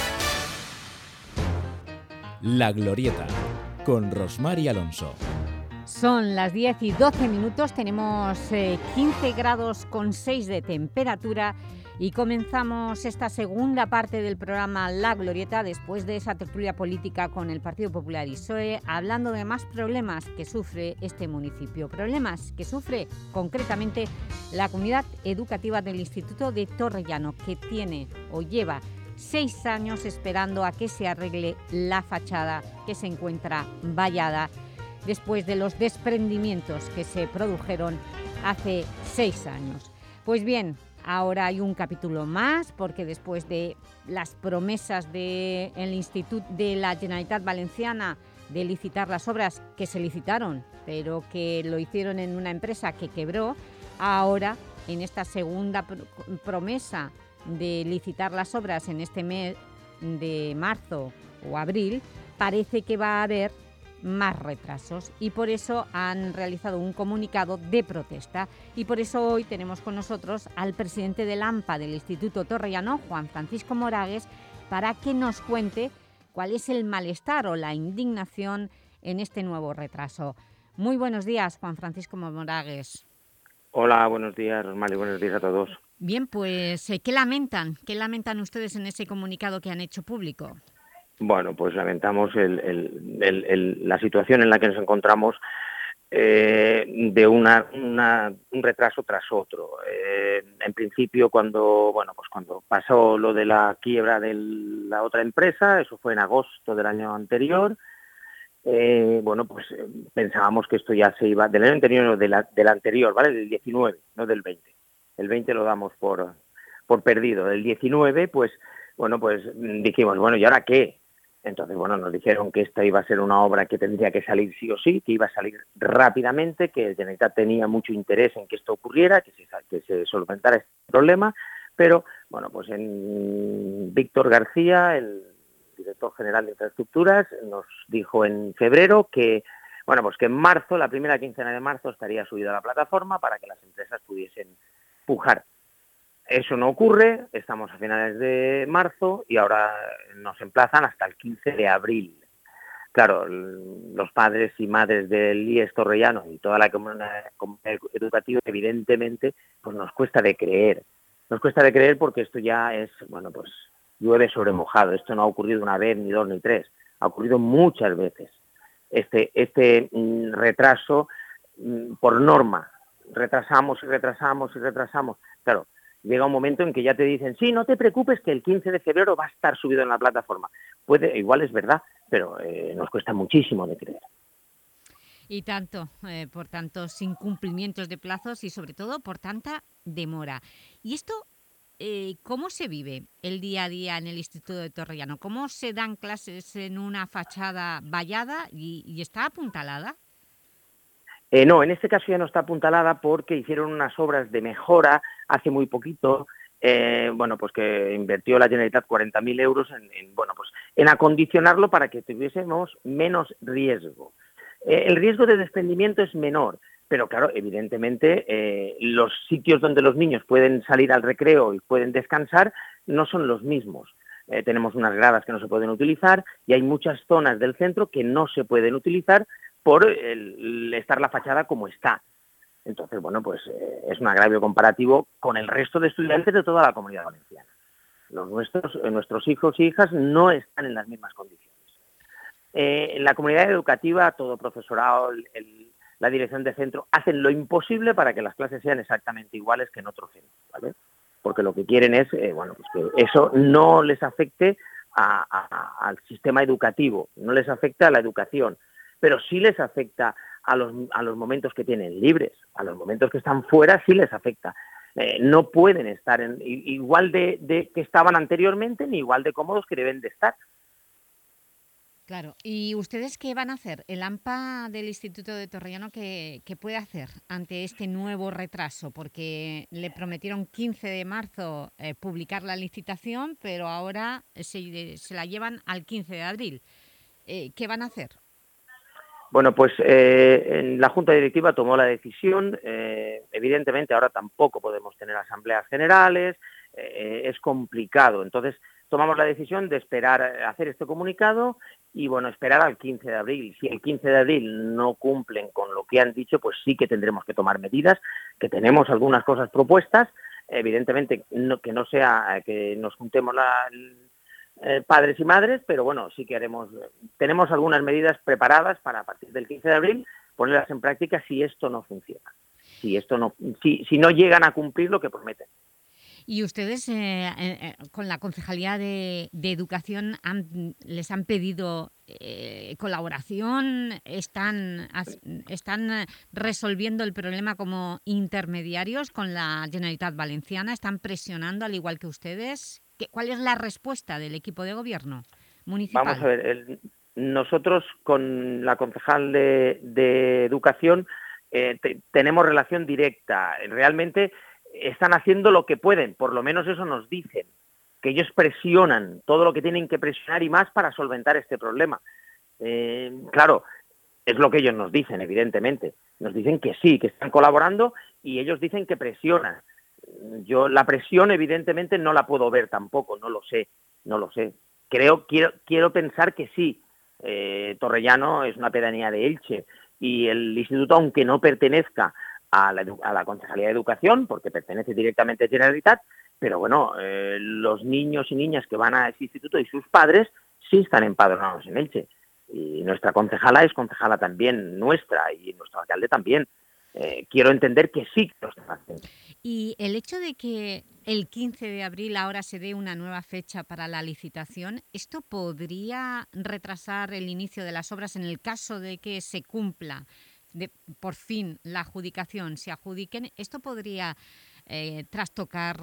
La Glorieta, con Rosmar y Alonso. Son las 10 y 12 minutos, tenemos 15 grados con 6 de temperatura y comenzamos esta segunda parte del programa La Glorieta después de esa tertulia política con el Partido Popular y PSOE, hablando de más problemas que sufre este municipio, problemas que sufre concretamente la comunidad educativa del Instituto de Torrellano, que tiene o lleva 6 años esperando a que se arregle la fachada que se encuentra vallada después de los desprendimientos que se produjeron hace 6 años. Pues bien, ahora hay un capítulo más, porque después de las promesas del Instituto de la Generalitat Valenciana de licitar las obras que se licitaron, pero que lo hicieron en una empresa que quebró, ahora en esta segunda promesa de licitar las obras en este mes de marzo o abril, parece que va a haber más retrasos y por eso han realizado un comunicado de protesta y por eso hoy tenemos con nosotros al presidente del AMPA del Instituto Torrellano, Juan Francisco Moragues, para que nos cuente cuál es el malestar o la indignación en este nuevo retraso. Muy buenos días, Juan Francisco Moragues. Hola, buenos días, Rosmar, y buenos días a todos. Bien, pues, ¿qué lamentan? ¿Qué lamentan ustedes en ese comunicado que han hecho público? Bueno, pues lamentamos la situación en la que nos encontramos de un retraso tras otro. En principio, cuando pasó lo de la quiebra de la otra empresa, eso fue en agosto del año anterior, pensábamos que esto ya se iba, del año anterior, no, del anterior, ¿vale? Del 19, no del 20. El 20 lo damos por perdido. Del 19, dijimos, ¿y ahora qué? Entonces, nos dijeron que esta iba a ser una obra que tendría que salir sí o sí, que iba a salir rápidamente, que el Generalitat tenía mucho interés en que esto ocurriera, que se solventara este problema, pero, en Víctor García, el director general de Infraestructuras, nos dijo en febrero que, que en marzo, la primera quincena de marzo, estaría subida a la plataforma para que las empresas pudiesen pujar. Eso no ocurre, estamos a finales de marzo y ahora nos emplazan hasta el 15 de abril. Claro, los padres y madres del IES Torrellano y toda la comunidad educativa, evidentemente, pues nos cuesta de creer. Nos cuesta de creer porque esto ya es, llueve sobre mojado. Esto no ha ocurrido una vez, ni dos, ni tres. Ha ocurrido muchas veces. Este retraso, por norma, retrasamos. Claro, llega un momento en que ya te dicen, sí, no te preocupes que el 15 de febrero va a estar subido en la plataforma. Igual es verdad, pero nos cuesta muchísimo de creer. Y tanto, por tantos incumplimientos de plazos y sobre todo por tanta demora. ¿Y esto cómo se vive el día a día en el Instituto de Torrellano? ¿Cómo se dan clases en una fachada vallada y está apuntalada? No, en este caso ya no está apuntalada porque hicieron unas obras de mejora hace muy poquito, que invirtió la Generalitat 40.000 euros en acondicionarlo para que tuviésemos menos riesgo. El riesgo de desprendimiento es menor, pero claro, evidentemente los sitios donde los niños pueden salir al recreo y pueden descansar no son los mismos. Tenemos unas gradas que no se pueden utilizar y hay muchas zonas del centro que no se pueden utilizar por estar la fachada como está. Entonces, bueno, pues es un agravio comparativo con el resto de estudiantes de toda la Comunidad Valenciana. Nuestros hijos e hijas no están en las mismas condiciones. En la comunidad educativa, todo profesorado, la dirección de centro, hacen lo imposible para que las clases sean exactamente iguales que en otro centro, ¿vale? Porque lo que quieren es, pues que eso no les afecte al sistema educativo, no les afecta a la educación, pero sí les afecta a los momentos que tienen libres, a los momentos que están fuera sí les afecta. No pueden estar igual de que estaban anteriormente, ni igual de cómodos que deben de estar. Claro. ¿Y ustedes qué van a hacer? El AMPA del Instituto de Torrellano, ¿qué puede hacer ante este nuevo retraso? Porque le prometieron 15 de marzo publicar la licitación, pero ahora se la llevan al 15 de abril. ¿Qué van a hacer? Bueno, pues la Junta Directiva tomó la decisión. Evidentemente ahora tampoco podemos tener asambleas generales, es complicado. Entonces tomamos la decisión de esperar a hacer este comunicado y, bueno, esperar al 15 de abril. Si el 15 de abril no cumplen con lo que han dicho, pues sí que tendremos que tomar medidas, que tenemos algunas cosas propuestas. Evidentemente que no sea que nos juntemos padres y madres, pero bueno, sí que tenemos algunas medidas preparadas para a partir del 15 de abril ponerlas en práctica si esto no funciona, si no llegan a cumplir lo que prometen. Y ustedes, con la Concejalía de Educación, les han pedido colaboración, están resolviendo el problema como intermediarios con la Generalitat Valenciana, están presionando al igual que ustedes. ¿Cuál es la respuesta del equipo de gobierno municipal? Vamos a ver, nosotros con la concejal de Educación tenemos relación directa. Realmente están haciendo lo que pueden, por lo menos eso nos dicen, que ellos presionan todo lo que tienen que presionar y más para solventar este problema. Claro, es lo que ellos nos dicen, evidentemente. Nos dicen que sí, que están colaborando y ellos dicen que presionan. Yo la presión evidentemente no la puedo ver tampoco, no lo sé. Quiero pensar que sí. Torrellano es una pedanía de Elche y el instituto, aunque no pertenezca a la Concejalía de Educación, porque pertenece directamente a Generalitat, pero bueno, los niños y niñas que van a ese instituto y sus padres sí están empadronados en Elche. Y nuestra concejala es concejala también nuestra y nuestro alcalde también. Quiero entender que sí que lo están haciendo. Y el hecho de que el 15 de abril ahora se dé una nueva fecha para la licitación, ¿esto podría retrasar el inicio de las obras en el caso de que se cumpla por fin la adjudicación, se adjudiquen? ¿Esto podría trastocar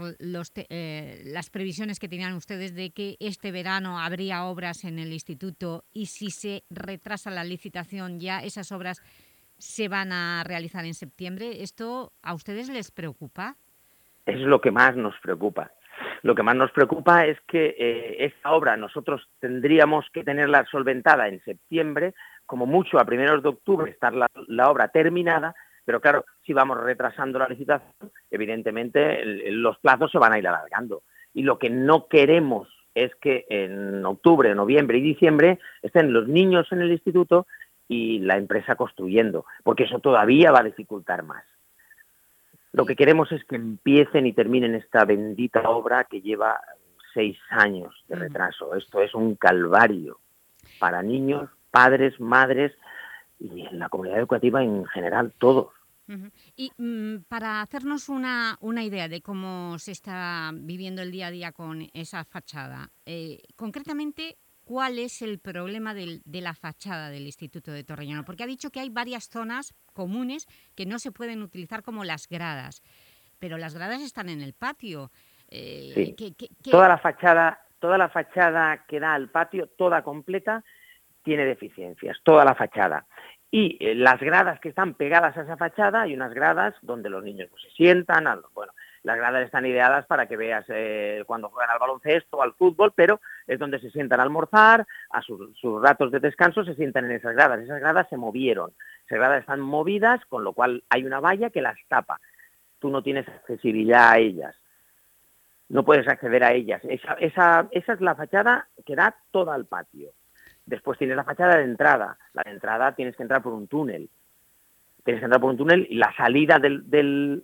las previsiones que tenían ustedes de que este verano habría obras en el instituto y si se retrasa la licitación ya esas obras se van a realizar en septiembre? ¿Esto a ustedes les preocupa? Es lo que más nos preocupa. Lo que más nos preocupa es que esta obra nosotros tendríamos que tenerla solventada en septiembre, como mucho a primeros de octubre estar la obra terminada, pero claro, si vamos retrasando la licitación, evidentemente los plazos se van a ir alargando. Y lo que no queremos es que en octubre, noviembre y diciembre estén los niños en el instituto y la empresa construyendo, porque eso todavía va a dificultar más. Lo que queremos es que empiecen y terminen esta bendita obra que lleva 6 años de retraso. Esto es un calvario para niños, padres, madres y en la comunidad educativa en general, todos. Y para hacernos una idea de cómo se está viviendo el día a día con esa fachada, concretamente, ¿cuál es el problema de la fachada del Instituto de Torrellano? Porque ha dicho que hay varias zonas comunes que no se pueden utilizar como las gradas, pero las gradas están en el patio. Sí. Toda la fachada que da al patio, toda completa, tiene deficiencias, toda la fachada. Y las gradas que están pegadas a esa fachada, hay unas gradas donde los niños se sientan, las gradas están ideadas para que veas cuando juegan al baloncesto o al fútbol, pero es donde se sientan a almorzar, a sus ratos de descanso se sientan en esas gradas. Esas gradas se movieron, gradas están movidas, con lo cual hay una valla que las tapa. Tú no tienes accesibilidad a ellas. No puedes acceder a ellas. Esa es la fachada que da toda al patio. Después tienes la fachada de entrada. La de entrada tienes que entrar por un túnel. Y la salida del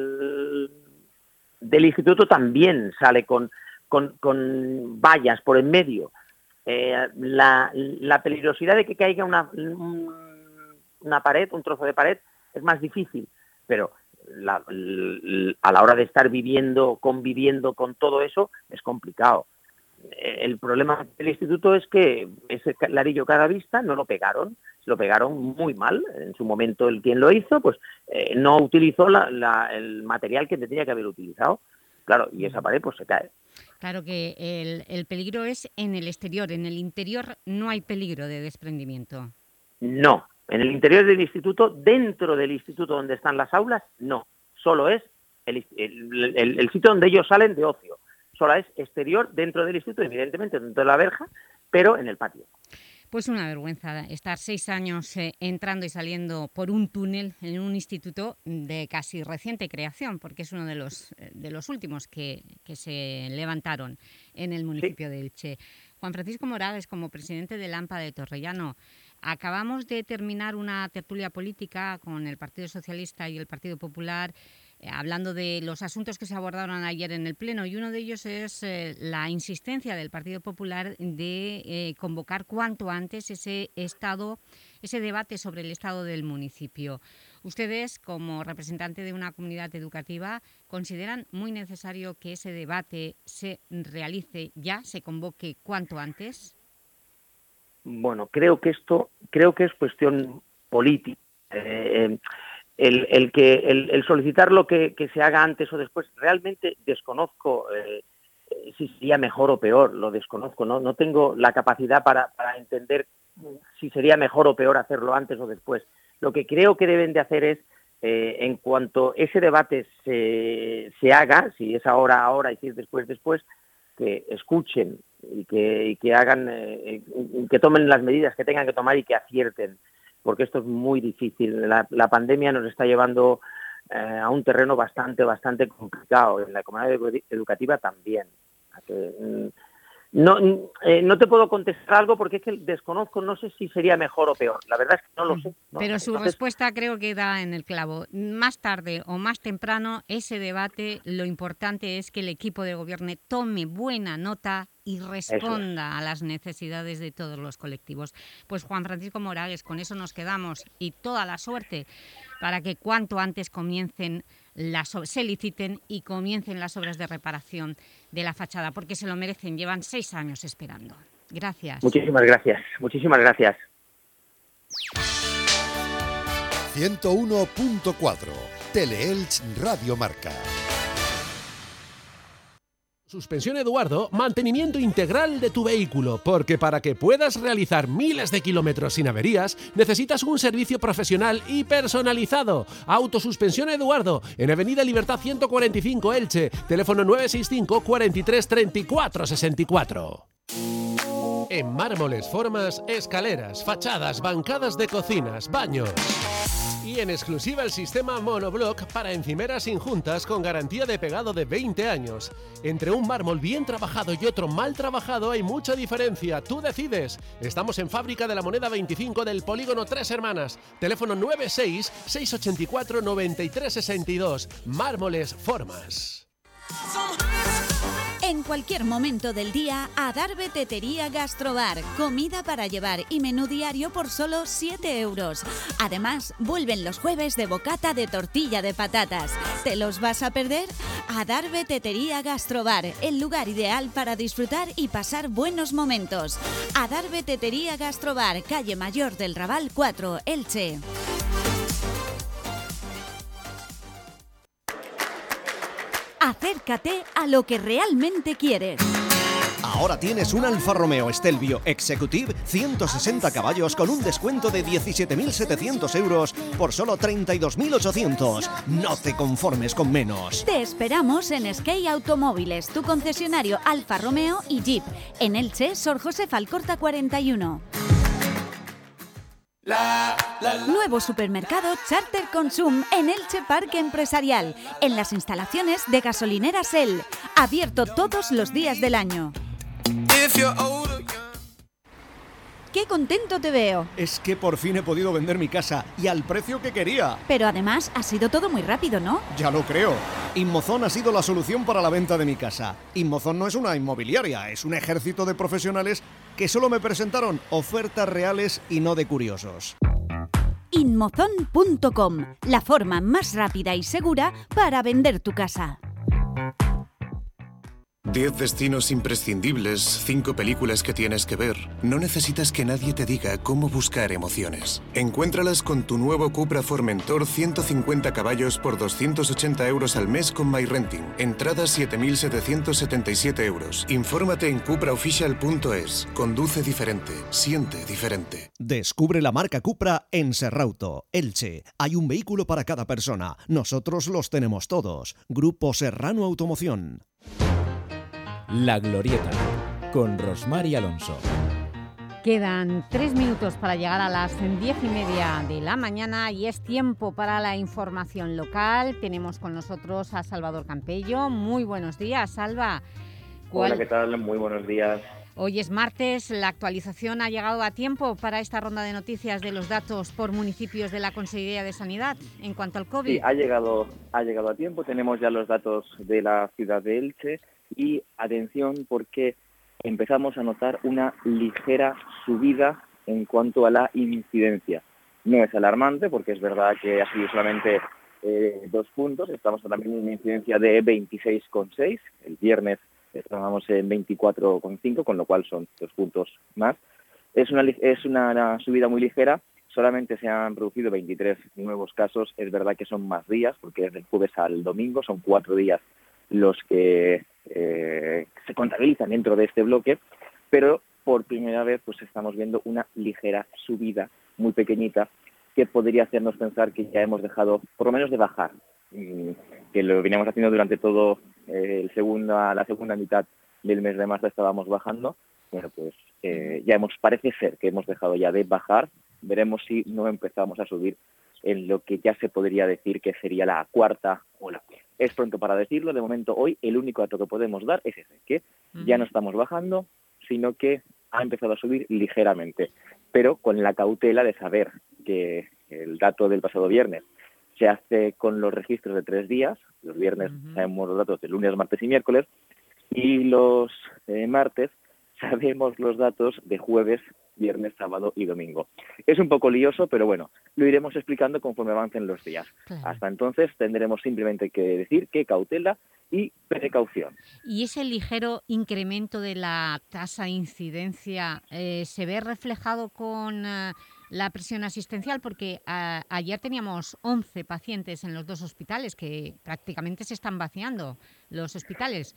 instituto también sale con vallas por en medio. La peligrosidad de que caiga una pared, un trozo de pared, es más difícil, pero a la hora de estar conviviendo con todo eso, es complicado. El problema del instituto es que ese ladrillo cada vista no lo pegaron muy mal. En su momento quien lo hizo, pues no utilizó el material que tenía que haber utilizado. Claro, y esa pared pues se cae. Claro que el peligro es en el exterior, en el interior no hay peligro de desprendimiento. No, en el interior del instituto, dentro del instituto donde están las aulas, no. Solo es el sitio donde ellos salen de ocio. Solo es exterior dentro del instituto, evidentemente dentro de la verja, pero en el patio. Pues una vergüenza estar 6 años entrando y saliendo por un túnel en un instituto de casi reciente creación, porque es uno de los últimos que se levantaron en el municipio de Elche. Juan Francisco Morales, como presidente del AMPA de Torrellano, acabamos de terminar una tertulia política con el Partido Socialista y el Partido Popular, hablando de los asuntos que se abordaron ayer en el Pleno, y uno de ellos es la insistencia del Partido Popular de convocar cuanto antes ese debate sobre el estado del municipio. Ustedes, como representante de una comunidad educativa, ¿consideran muy necesario que ese debate se realice ya, se convoque cuanto antes? Bueno, creo que es cuestión política. El solicitarlo que se haga antes o después, realmente desconozco si sería mejor o peor, lo desconozco, no tengo la capacidad para entender si sería mejor o peor hacerlo antes o después. Lo que creo que deben de hacer es, en cuanto ese debate se haga, si es ahora y si es después, que escuchen y que hagan, que tomen las medidas que tengan que tomar y que acierten, porque esto es muy difícil. La pandemia nos está llevando a un terreno bastante complicado, en la comunidad educativa también. No te puedo contestar algo porque es que desconozco, no sé si sería mejor o peor. La verdad es que no lo sé. Pero su respuesta creo que da en el clavo. Más tarde o más temprano, ese debate, lo importante es que el equipo de gobierno tome buena nota y responda a las necesidades de todos los colectivos. Pues Juan Francisco Morales, con eso nos quedamos, y toda la suerte para que cuanto antes se liciten y comiencen las obras de reparación de la fachada, porque se lo merecen, llevan 6 años esperando. Gracias. Muchísimas gracias. 101.4 Teleelch Radio Marca. Suspensión Eduardo, mantenimiento integral de tu vehículo, porque para que puedas realizar miles de kilómetros sin averías, necesitas un servicio profesional y personalizado. Autosuspensión Eduardo, en Avenida Libertad 145 Elche, teléfono 965 43 34 64. En mármoles, formas, escaleras, fachadas, bancadas de cocinas, baños. Y en exclusiva el sistema monoblock para encimeras sin juntas con garantía de pegado de 20 años. Entre un mármol bien trabajado y otro mal trabajado hay mucha diferencia. Tú decides. Estamos en Fábrica de la Moneda 25 del Polígono Tres Hermanas. Teléfono 96 684 93 62. Mármoles Formas. En cualquier momento del día, Adarve Tetería Gastrobar. Comida para llevar y menú diario por solo 7 euros. Además, vuelven los jueves de bocata de tortilla de patatas. ¿Te los vas a perder? Adarve Tetería Gastrobar, el lugar ideal para disfrutar y pasar buenos momentos. Adarve Tetería Gastrobar, calle Mayor del Raval 4, Elche. Acércate a lo que realmente quieres. Ahora tienes un Alfa Romeo Stelvio Executive 160 caballos con un descuento de 17.700 euros por solo 32.800. No te conformes con menos. Te esperamos en Skate Automóviles, tu concesionario Alfa Romeo y Jeep. En Elche, Sor José Alcorta 41. Nuevo supermercado Charter Consum en Elche Parque Empresarial, en las instalaciones de Gasolineras El, abierto todos los días del año. ¡Qué contento te veo! Es que por fin he podido vender mi casa y al precio que quería. Pero además ha sido todo muy rápido, ¿no? Ya lo creo. Inmozon ha sido la solución para la venta de mi casa. Inmozon no es una inmobiliaria, es un ejército de profesionales que solo me presentaron ofertas reales y no de curiosos. Inmozon.com, la forma más rápida y segura para vender tu casa. 10 destinos imprescindibles, 5 películas que tienes que ver. No necesitas que nadie te diga cómo buscar emociones. Encuéntralas con tu nuevo Cupra Formentor 150 caballos por 280 euros al mes con MyRenting. Entrada 7.777 euros. Infórmate en cupraofficial.es. Conduce diferente. Siente diferente. Descubre la marca Cupra en Serrauto, Elche. Hay un vehículo para cada persona. Nosotros los tenemos todos. Grupo Serrano Automoción. La Glorieta, con Rosmar y Alonso. Quedan 3 minutos para llegar a las 10:30 de la mañana y es tiempo para la información local. Tenemos con nosotros a Salvador Campello. Muy buenos días, Salva. Hola, ¿qué tal? Muy buenos días. Hoy es martes, ¿la actualización ha llegado a tiempo para esta ronda de noticias de los datos por municipios de la Consejería de Sanidad en cuanto al COVID? Sí, ha llegado a tiempo, tenemos ya los datos de la ciudad de Elche y atención porque empezamos a notar una ligera subida en cuanto a la incidencia. No es alarmante porque es verdad que ha sido solamente 2 puntos, estamos ahora mismo en una incidencia de 26,6, el viernes estábamos en 24,5, con lo cual son 2 puntos más. Es una subida muy ligera, solamente se han producido 23 nuevos casos, es verdad que son más días, porque es del jueves al domingo, son 4 días los que se contabilizan dentro de este bloque, pero por primera vez pues estamos viendo una ligera subida muy pequeñita que podría hacernos pensar que ya hemos dejado, por lo menos de bajar, que lo veníamos haciendo durante todo la segunda mitad del mes de marzo estábamos bajando. Bueno, pues parece ser que hemos dejado ya de bajar, veremos si no empezamos a subir en lo que ya se podría decir que sería la cuarta ola. Es pronto para decirlo, de momento hoy el único dato que podemos dar es ese, que ya no estamos bajando, sino que ha empezado a subir ligeramente, pero con la cautela de saber que el dato del pasado viernes se hace con los registros de 3 días, los viernes sabemos los datos de lunes, martes y miércoles, y los martes sabemos los datos de jueves, viernes, sábado y domingo. Es un poco lioso, pero bueno, lo iremos explicando conforme avancen los días. Claro. Hasta entonces tendremos simplemente que decir que cautela y precaución. ¿Y ese ligero incremento de la tasa de incidencia se ve reflejado con la presión asistencial? Porque ayer teníamos 11 pacientes en los 2 hospitales que prácticamente se están vaciando los hospitales.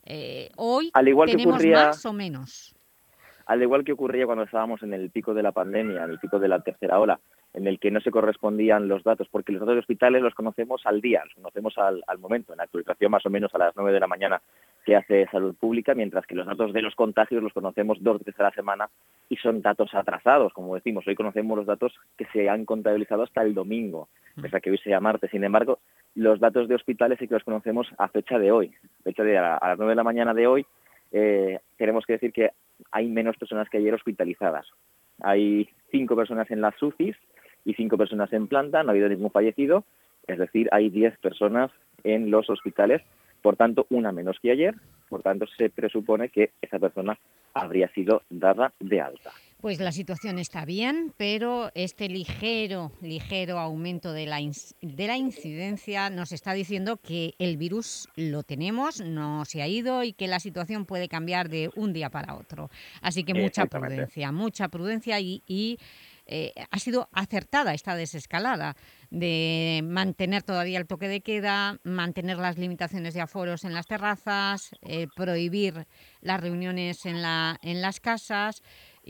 Hoy tenemos más o menos. Al igual que ocurría cuando estábamos en el pico de la pandemia, en el pico de la tercera ola, en el que no se correspondían los datos, porque los datos de hospitales los conocemos al día, los conocemos al momento, en la actualización más o menos a las 9 de la mañana que hace Salud Pública, mientras que los datos de los contagios los conocemos 2 veces a la semana y son datos atrasados, como decimos. Hoy conocemos los datos que se han contabilizado hasta el domingo, pese a que hoy sea martes. Sin embargo, los datos de hospitales sí que los conocemos a fecha de hoy, a las 9 de la mañana de hoy. Tenemos que decir que hay menos personas que ayer hospitalizadas. Hay 5 personas en las UCIs y 5 personas en planta, no ha habido ningún fallecido, es decir, hay 10 personas en los hospitales, por tanto, una menos que ayer, por tanto, se presupone que esa persona habría sido dada de alta. Pues la situación está bien, pero este ligero aumento de la incidencia nos está diciendo que el virus lo tenemos, no se ha ido y que la situación puede cambiar de un día para otro. Así que mucha prudencia y ha sido acertada esta desescalada de mantener todavía el toque de queda, mantener las limitaciones de aforos en las terrazas, prohibir las reuniones en las casas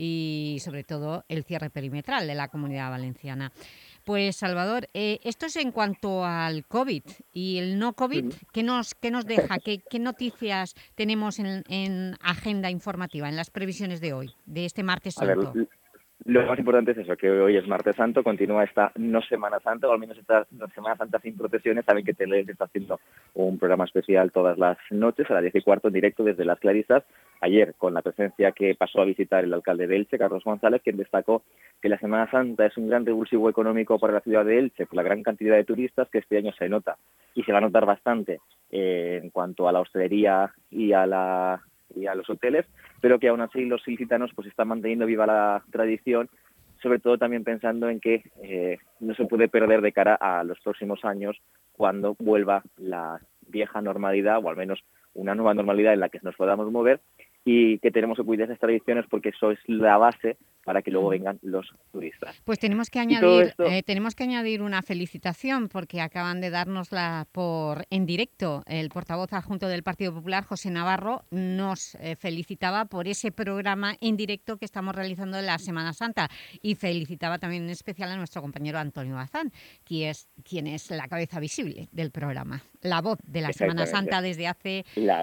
y sobre todo el cierre perimetral de la Comunidad Valenciana. Pues Salvador, esto es en cuanto al COVID y el no COVID, ¿qué nos deja? ¿Qué noticias tenemos en agenda informativa, en las previsiones de hoy, de este martes santo? Lo más importante es eso, que hoy es Martes Santo, continúa esta no Semana Santa, o al menos esta no Semana Santa sin procesiones. Saben que Teleelch está haciendo un programa especial todas las noches, a las 10:15 en directo desde Las Clarisas. Ayer, con la presencia que pasó a visitar el alcalde de Elche, Carlos González, quien destacó que la Semana Santa es un gran revulsivo económico para la ciudad de Elche, por la gran cantidad de turistas que este año se nota, y se va a notar bastante en cuanto a la hostelería y a los hoteles, pero que aún así los ilicitanos pues están manteniendo viva la tradición, sobre todo también pensando en que no se puede perder de cara a los próximos años, cuando vuelva la vieja normalidad, o al menos una nueva normalidad en la que nos podamos mover, y que tenemos que cuidar esas tradiciones, porque eso es la base para que luego vengan los turistas. Pues tenemos que añadir una felicitación, porque acaban de dárnosla en directo. El portavoz adjunto del Partido Popular, José Navarro, nos felicitaba por ese programa en directo que estamos realizando en la Semana Santa, y felicitaba también en especial a nuestro compañero Antonio Bazán, quien es la cabeza visible del programa, la voz de la Semana Santa desde hace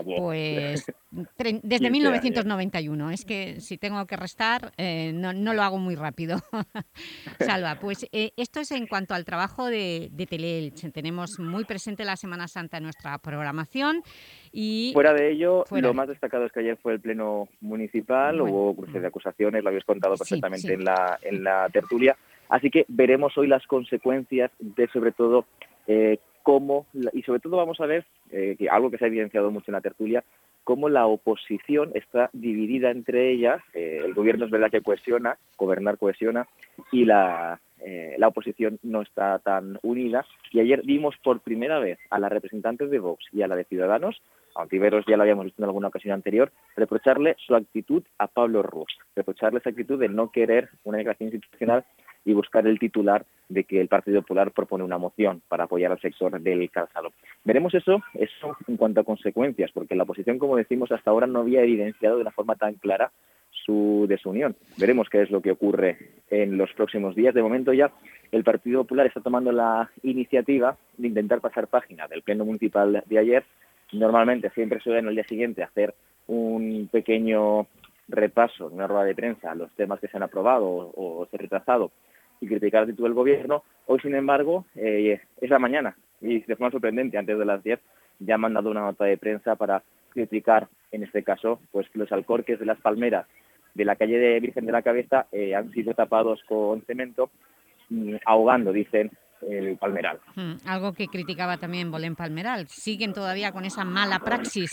desde 1991. Es que si tengo que restar, no lo hago muy rápido. Salva, pues esto es en cuanto al trabajo de Teleelch. Tenemos muy presente la Semana Santa en nuestra programación. Y fuera de ello, lo más destacado es que ayer fue el pleno municipal, hubo cruce de acusaciones, lo habéis contado perfectamente en la tertulia. Así que veremos hoy las consecuencias de, sobre todo, cómo, y sobre todo vamos a ver, que algo que se ha evidenciado mucho en la tertulia, cómo la oposición está dividida entre ellas. El gobierno es verdad que gobernar cohesiona, y la oposición no está tan unida. Y ayer vimos por primera vez a las representantes de Vox y a la de Ciudadanos, aunque Iberos ya lo habíamos visto en alguna ocasión anterior, reprocharle su actitud a Pablo Ruz, reprocharle esa actitud de no querer una declaración institucional y buscar el titular de que el Partido Popular propone una moción para apoyar al sector del calzado. Veremos eso en cuanto a consecuencias, porque la oposición, como decimos, hasta ahora no había evidenciado de una forma tan clara su desunión. Veremos qué es lo que ocurre en los próximos días. De momento ya el Partido Popular está tomando la iniciativa de intentar pasar página del pleno municipal de ayer. Normalmente siempre suelen al día siguiente hacer un pequeño repaso, una rueda de prensa, a los temas que se han aprobado o se han retrasado, y criticar la actitud del gobierno. Hoy, sin embargo, es la mañana, y de forma sorprendente, antes de las 10, ya han mandado una nota de prensa para criticar, en este caso, pues que los alcorques de las palmeras de la calle de Virgen de la Cabeza han sido tapados con cemento, ahogando, dicen, el palmeral. Algo que criticaba también Bolén Palmeral. Siguen todavía con esa mala praxis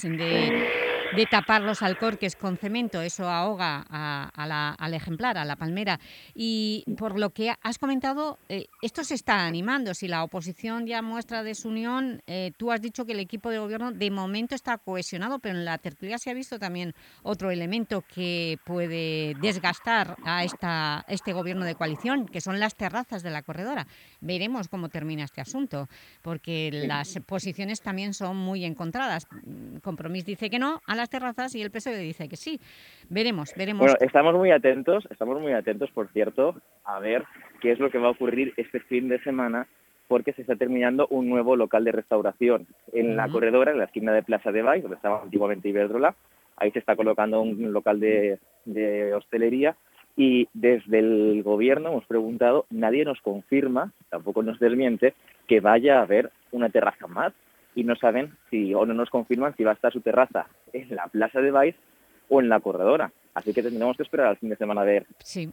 de tapar los alcorques con cemento. Eso ahoga al ejemplar, a la palmera. Y por lo que has comentado, esto se está animando. Si la oposición ya muestra desunión, tú has dicho que el equipo de gobierno de momento está cohesionado, pero en la tertulia se ha visto también otro elemento que puede desgastar a este gobierno de coalición, que son las terrazas de la corredora. Veremos cómo termina este asunto, porque las posiciones también son muy encontradas. Compromís dice que no a las terrazas y el PSOE dice que sí. Veremos. Bueno, estamos muy atentos, por cierto, a ver qué es lo que va a ocurrir este fin de semana, porque se está terminando un nuevo local de restauración en la corredora, en la esquina de Plaza de Baix, donde estaba antiguamente Iberdrola. Ahí se está colocando un local de hostelería. Y desde el gobierno hemos preguntado, nadie nos confirma, tampoco nos desmiente, que vaya a haber una terraza más, y no saben no nos confirman si va a estar su terraza en la Plaza de Baix o en la corredora. Así que tendremos que esperar al fin de semana a ver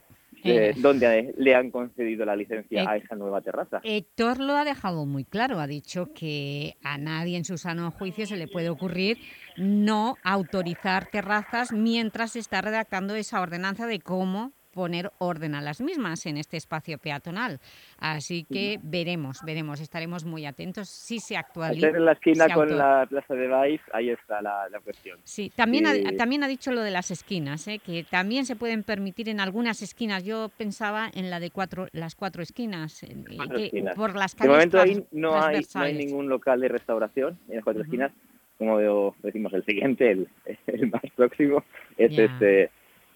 dónde le han concedido la licencia a esa nueva terraza. Héctor lo ha dejado muy claro, ha dicho que a nadie en su sano juicio se le puede ocurrir no autorizar terrazas mientras se está redactando esa ordenanza de cómo poner orden a las mismas en este espacio peatonal. Así que veremos, estaremos muy atentos si se actualiza. En la esquina con la Plaza de Baix, ahí está la cuestión. Sí, también ha dicho lo de las esquinas, que también se pueden permitir en algunas esquinas. Yo pensaba en la de las cuatro esquinas. Por las calles. De momento ahí no hay ningún local de restauración en las cuatro esquinas. Como decimos, el siguiente, el más próximo, es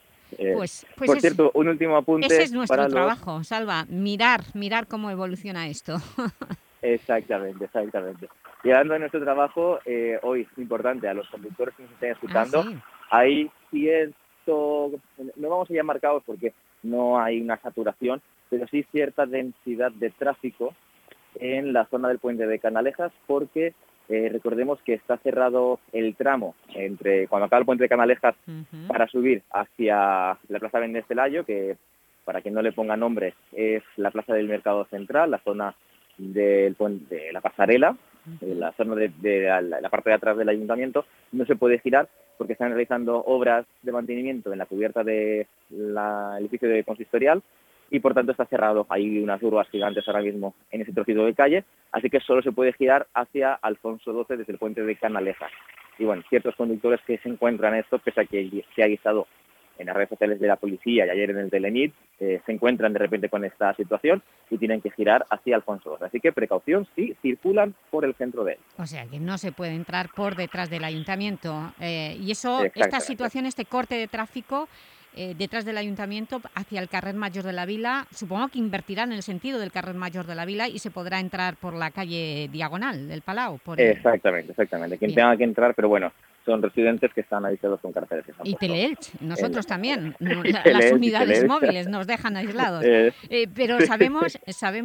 por cierto, un último apunte. Ese es nuestro trabajo, Salva, mirar cómo evoluciona esto. Exactamente. Y hablando de nuestro trabajo, hoy, importante, a los conductores que nos estén escuchando, hay no vamos a llamar caos porque no hay una saturación, pero sí cierta densidad de tráfico en la zona del puente de Canalejas, porque recordemos que está cerrado el tramo entre cuando acaba el puente de Canalejas para subir hacia la Plaza Méndez Pelayo, que para quien no le ponga nombre es la Plaza del Mercado Central, la zona del puente, de la pasarela, la zona de la parte de atrás del ayuntamiento. No se puede girar porque están realizando obras de mantenimiento en la cubierta del edificio de consistorial, y por tanto está cerrado. Hay unas grúas gigantes ahora mismo en ese trocito de calle, así que solo se puede girar hacia Alfonso XII desde el puente de Canalejas. Y bueno, ciertos conductores que se encuentran en esto, pese a que se ha avisado en las redes sociales de la policía y ayer en el Telenit, se encuentran de repente con esta situación y tienen que girar hacia Alfonso XII. Así que precaución si circulan por el centro de él. O sea, que no se puede entrar por detrás del ayuntamiento. Y eso, esta situación, este corte de tráfico detrás del ayuntamiento hacia el carrer Mayor de la Vila, supongo que invertirán en el sentido del carrer Mayor de la Vila y se podrá entrar por la calle diagonal del Palau. Exactamente. Quien tenga que entrar, pero bueno, son residentes que están avisados con carteles. Y Teleelch, nosotros también, las unidades móviles nos dejan aislados. Pero sabemos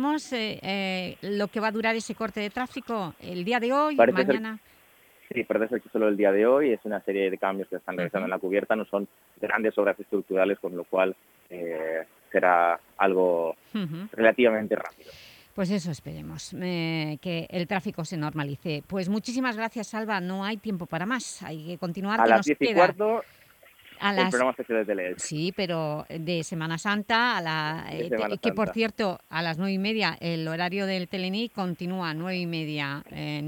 lo que va a durar ese corte de tráfico el día de hoy, mañana. Sí, parece ser que solo el día de hoy es una serie de cambios que están realizando en la cubierta, no son grandes obras estructurales, con lo cual será algo relativamente rápido. Pues eso esperemos, que el tráfico se normalice. Pues muchísimas gracias, Salva, no hay tiempo para más, hay que continuar. A las 10:15, el programa especial de Teleelch. Sí, pero de Semana Santa, que por cierto, a las 9:30 el horario del Telenit continúa, 9:30.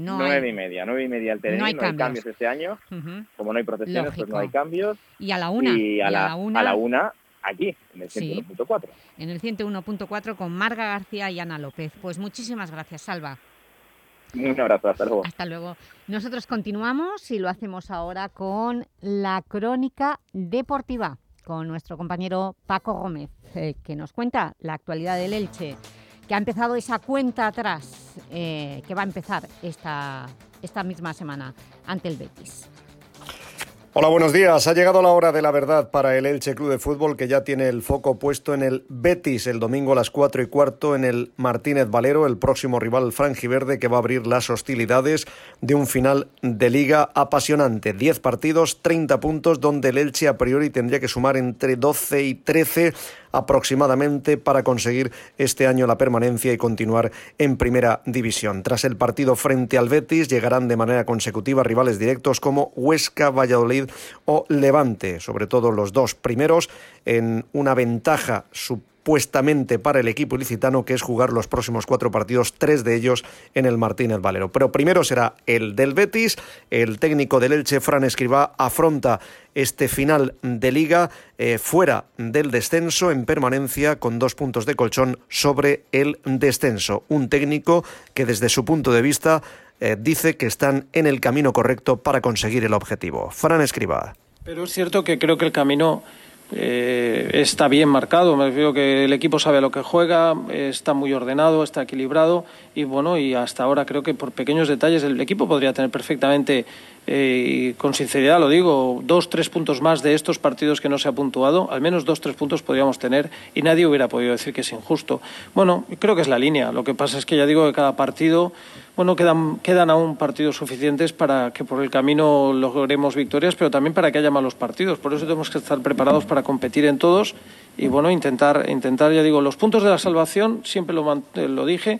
9:30 el Telenit, no hay cambios este año. Como no hay procesiones, lógico. Pues no hay cambios. Y a la 1. Y a la 1 aquí, en el 101.4. En el 101.4 con Marga García y Ana López. Pues muchísimas gracias, Salva. Un abrazo, hasta luego. Hasta luego. Nosotros continuamos y lo hacemos ahora con la crónica deportiva, con nuestro compañero Paco Gómez, que nos cuenta la actualidad del Elche, que ha empezado esa cuenta atrás, que va a empezar esta misma semana ante el Betis. Hola, buenos días. Ha llegado la hora de la verdad para el Elche Club de Fútbol, que ya tiene el foco puesto en el Betis el domingo a las 4:15 en el Martínez Valero, el próximo rival franjiverde que va a abrir las hostilidades de un final de liga apasionante. 10 partidos, 30 puntos, donde el Elche a priori tendría que sumar entre 12 y 13 aproximadamente para conseguir este año la permanencia y continuar en primera división. Tras el partido frente al Betis llegarán de manera consecutiva rivales directos como Huesca, Valladolid o Levante, sobre todo los dos primeros en una ventaja supuestamente para el equipo ilicitano, que es jugar los próximos 4 partidos, 3 de ellos en el Martínez Valero. Pero primero será el del Betis. El técnico del Elche, Fran Escribá, afronta este final de liga fuera del descenso, en permanencia, con 2 puntos de colchón sobre el descenso. Un técnico que desde su punto de vista dice que están en el camino correcto para conseguir el objetivo. Fran Escribá. Pero es cierto que creo que el camino está bien marcado. Me refiero que el equipo sabe a lo que juega, está muy ordenado, está equilibrado y bueno, y hasta ahora creo que por pequeños detalles el equipo podría tener perfectamente, con sinceridad lo digo, 2-3 puntos más de estos partidos que no se ha puntuado. Al menos 2-3 puntos podríamos tener y nadie hubiera podido decir que es injusto. Bueno, creo que es la línea. Lo que pasa es que ya digo que cada partido, bueno, quedan aún partidos suficientes para que por el camino logremos victorias, pero también para que haya malos partidos. Por eso tenemos que estar preparados para competir en todos y bueno, intentar, ya digo, los puntos de la salvación, siempre lo dije,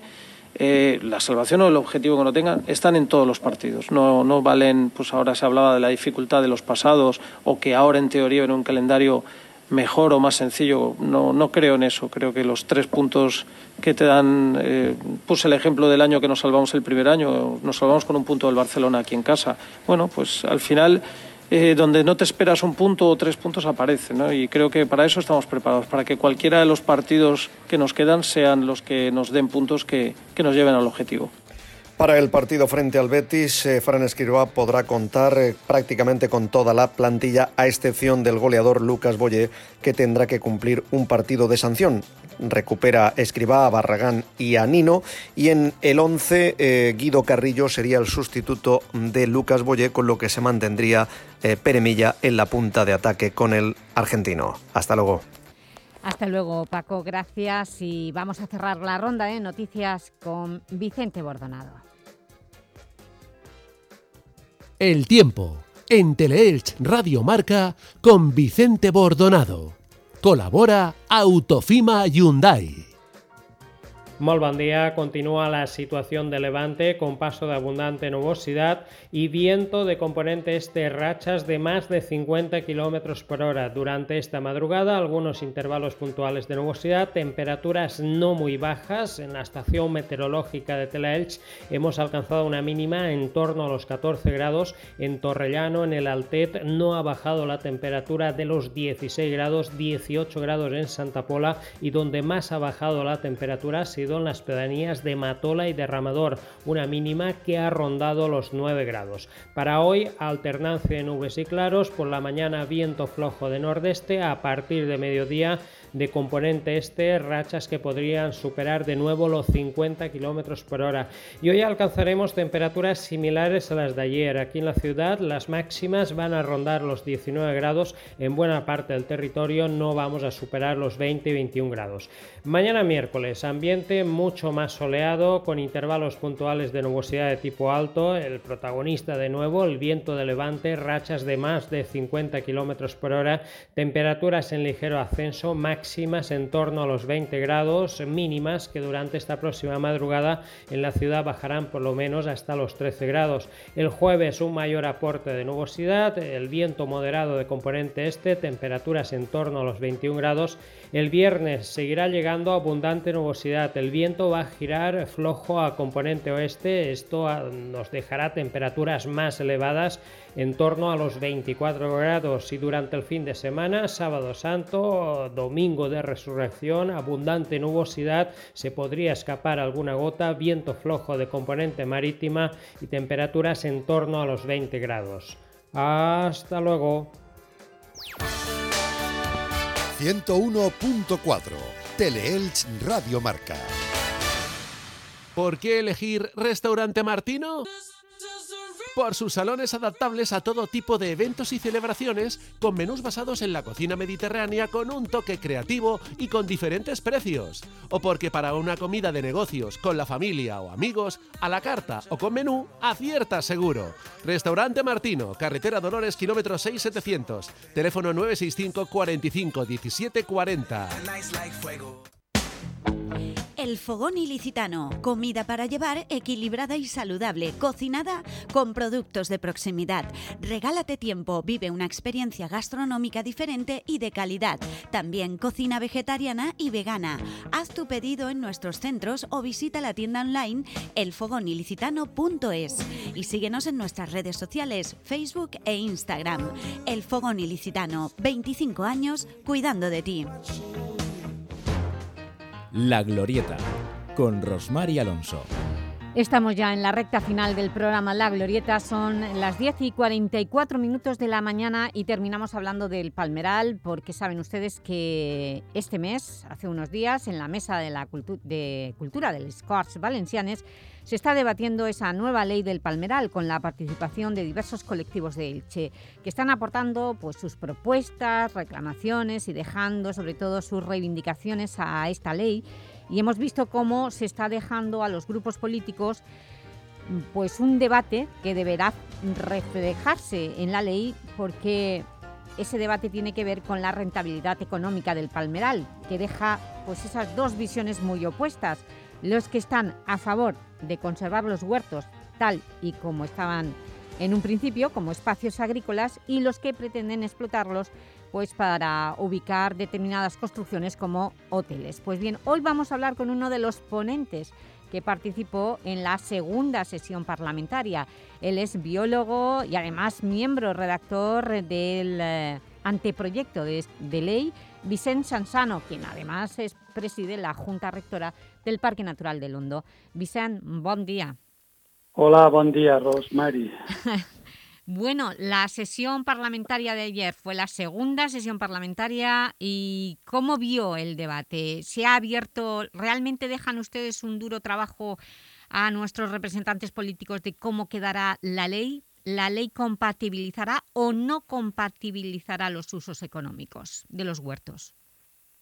la salvación o el objetivo que no tengan están en todos los partidos. No valen, pues ahora se hablaba de la dificultad de los pasados o que ahora en teoría en un calendario mejor o más sencillo. No creo en eso. Creo que los 3 puntos que te dan, puse el ejemplo del año que nos salvamos el primer año, nos salvamos con un punto del Barcelona aquí en casa. Bueno, pues al final donde no te esperas un punto o 3 puntos aparecen, ¿no? Y creo que para eso estamos preparados, para que cualquiera de los partidos que nos quedan sean los que nos den puntos que nos lleven al objetivo. Para el partido frente al Betis, Fran Escribá podrá contar prácticamente con toda la plantilla, a excepción del goleador Lucas Boyé, que tendrá que cumplir un partido de sanción. Recupera Escribá a Barragán y a Nino, y en el 11 Guido Carrillo sería el sustituto de Lucas Boyé, con lo que se mantendría Pere Milla en la punta de ataque con el argentino. Hasta luego. Hasta luego, Paco, gracias. Y vamos a cerrar la ronda de noticias con Vicente Bordonado. El tiempo en Teleelch Radio Marca con Vicente Bordonado. Colabora Autofima Hyundai. Molt bon día. Continúa la situación de levante con paso de abundante nubosidad y viento de componente este, rachas de más de 50 km por hora. Durante esta madrugada, algunos intervalos puntuales de nubosidad, temperaturas no muy bajas. En la estación meteorológica de Teleelch hemos alcanzado una mínima en torno a los 14 grados. En Torrellano, en el Altet, no ha bajado la temperatura de los 16 grados, 18 grados en Santa Pola, y donde más ha bajado la temperatura ha sido en las pedanías de Matola y Derramador, una mínima que ha rondado los 9 grados. Para hoy, alternancia de nubes y claros, por la mañana viento flojo de nordeste, a partir de mediodía de componente este, rachas que podrían superar de nuevo los 50 km por hora. Y hoy alcanzaremos temperaturas similares a las de ayer. Aquí en la ciudad las máximas van a rondar los 19 grados, en buena parte del territorio no vamos a superar los 20 y 21 grados. Mañana miércoles, ambiente mucho más soleado, con intervalos puntuales de nubosidad de tipo alto. El protagonista de nuevo, el viento de levante, rachas de más de 50 km por hora, temperaturas en ligero ascenso, máximas en torno a los 20 grados, mínimas que durante esta próxima madrugada en la ciudad bajarán por lo menos hasta los 13 grados. El jueves un mayor aporte de nubosidad, el viento moderado de componente este, temperaturas en torno a los 21 grados. El viernes seguirá llegando abundante nubosidad, el viento va a girar flojo a componente oeste, esto nos dejará temperaturas más elevadas en torno a los 24 grados, y durante el fin de semana, sábado santo, domingo de resurrección, abundante nubosidad, se podría escapar alguna gota, viento flojo de componente marítima y temperaturas en torno a los 20 grados. Hasta luego. 101.4 Teleelch Radio Marca. ¿Por qué elegir Restaurante Martino? Por sus salones adaptables a todo tipo de eventos y celebraciones, con menús basados en la cocina mediterránea con un toque creativo y con diferentes precios. O porque para una comida de negocios, con la familia o amigos, a la carta o con menú, acierta seguro. Restaurante Martino, carretera Dolores, kilómetro 6700, teléfono 965 45 17 40. El Fogón Ilicitano, comida para llevar equilibrada y saludable, cocinada con productos de proximidad. Regálate tiempo, vive una experiencia gastronómica diferente y de calidad. También cocina vegetariana y vegana. Haz tu pedido en nuestros centros o visita la tienda online elfogonilicitano.es y síguenos en nuestras redes sociales, Facebook e Instagram. El Fogón Ilicitano, 25 años cuidando de ti. La Glorieta, con Rosmar y Alonso. Estamos ya en la recta final del programa La Glorieta, son las 10:44 de la mañana y terminamos hablando del Palmeral, porque saben ustedes que este mes, hace unos días, en la Mesa de la Cultura de les Corts Valencianes, se está debatiendo esa nueva ley del Palmeral con la participación de diversos colectivos de Elche, que están aportando pues, sus propuestas, reclamaciones y dejando sobre todo sus reivindicaciones a esta ley. Y hemos visto cómo se está dejando a los grupos políticos pues, un debate que deberá reflejarse en la ley, porque ese debate tiene que ver con la rentabilidad económica del Palmeral, que deja pues, esas dos visiones muy opuestas. Los que están a favor de conservar los huertos tal y como estaban en un principio, como espacios agrícolas, y los que pretenden explotarlos pues, para ubicar determinadas construcciones como hoteles. Pues bien, hoy vamos a hablar con uno de los ponentes que participó en la segunda sesión parlamentaria. Él es biólogo y además miembro redactor del anteproyecto de ley, Vicent Sansano, quien además preside la Junta Rectora del Parque Natural del Hondo. Vicent, bon día. Hola, buen día, Rosmary. Bueno, la sesión parlamentaria de ayer fue la segunda sesión parlamentaria, y ¿cómo vio el debate? ¿Se ha abierto, realmente dejan ustedes un duro trabajo a nuestros representantes políticos de cómo quedará la ley? ¿La ley compatibilizará o no compatibilizará los usos económicos de los huertos?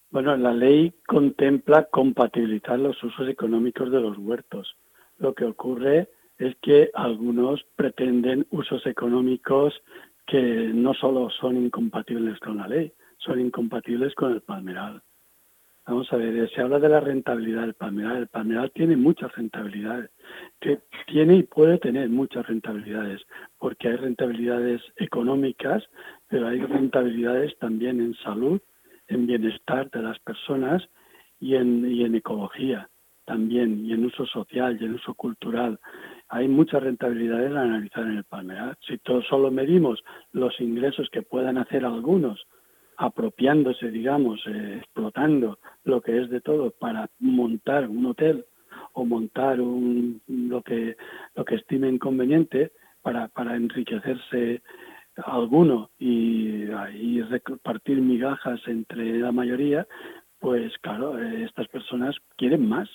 Bueno, la ley contempla compatibilizar los usos económicos de los huertos. Lo que ocurre es que algunos pretenden usos económicos que no solo son incompatibles con la ley, son incompatibles con el palmeral. Vamos a ver, se habla de la rentabilidad del palmeral. El palmeral tiene muchas rentabilidades, que tiene y puede tener muchas rentabilidades, porque hay rentabilidades económicas, pero hay rentabilidades también en salud, en bienestar de las personas y en ecología también, y en uso social y en uso cultural. Hay muchas rentabilidades a analizar en el palmeral. Si solo medimos los ingresos que puedan hacer algunos, apropiándose, digamos, explotando lo que es de todo para montar un hotel o montar lo que estimen conveniente para enriquecerse alguno y repartir migajas entre la mayoría, pues claro, estas personas quieren más.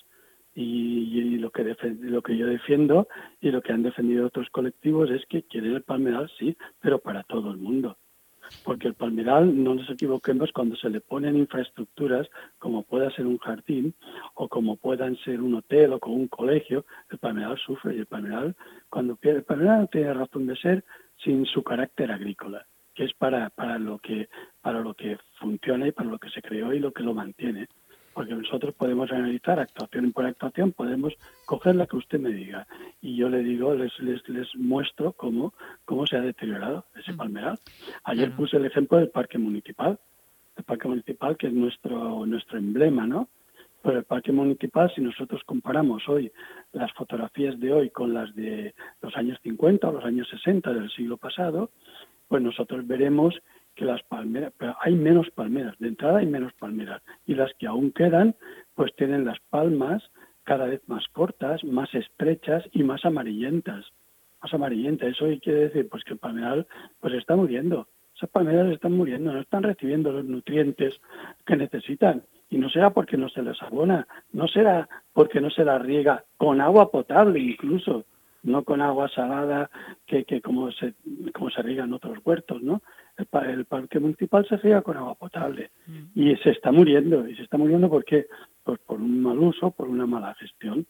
Y lo que yo defiendo y lo que han defendido otros colectivos es que quieren el palmeral, sí, pero para todo el mundo. Porque el palmeral, no nos equivoquemos, cuando se le ponen infraestructuras, como pueda ser un jardín o como puedan ser un hotel o como un colegio, el palmeral sufre. Y el palmeral no tiene razón de ser sin su carácter agrícola, que es para lo que funciona y para lo que se creó y lo que lo mantiene. Porque nosotros podemos analizar actuación por actuación, podemos coger la que usted me diga. Y yo le digo, les muestro cómo se ha deteriorado ese palmeral. Ayer puse el ejemplo del parque municipal. El parque municipal, que es nuestro emblema, ¿no? Pero el parque municipal, si nosotros comparamos hoy las fotografías de hoy con las de los años 50 o los años 60 del siglo pasado, pues nosotros veremos que las palmeras, pero hay menos palmeras, de entrada hay menos palmeras, y las que aún quedan, pues tienen las palmas cada vez más cortas, más estrechas y más amarillentas. Eso quiere decir pues que el palmeral pues está muriendo. Esas palmeras están muriendo, no están recibiendo los nutrientes que necesitan. Y no será porque no se les abona, no será porque no se las riega con agua potable incluso, no con agua salada que como se riega en otros huertos, ¿no? El parque municipal se riega con agua potable y se está muriendo. ¿Y se está muriendo por qué? Pues por un mal uso, por una mala gestión.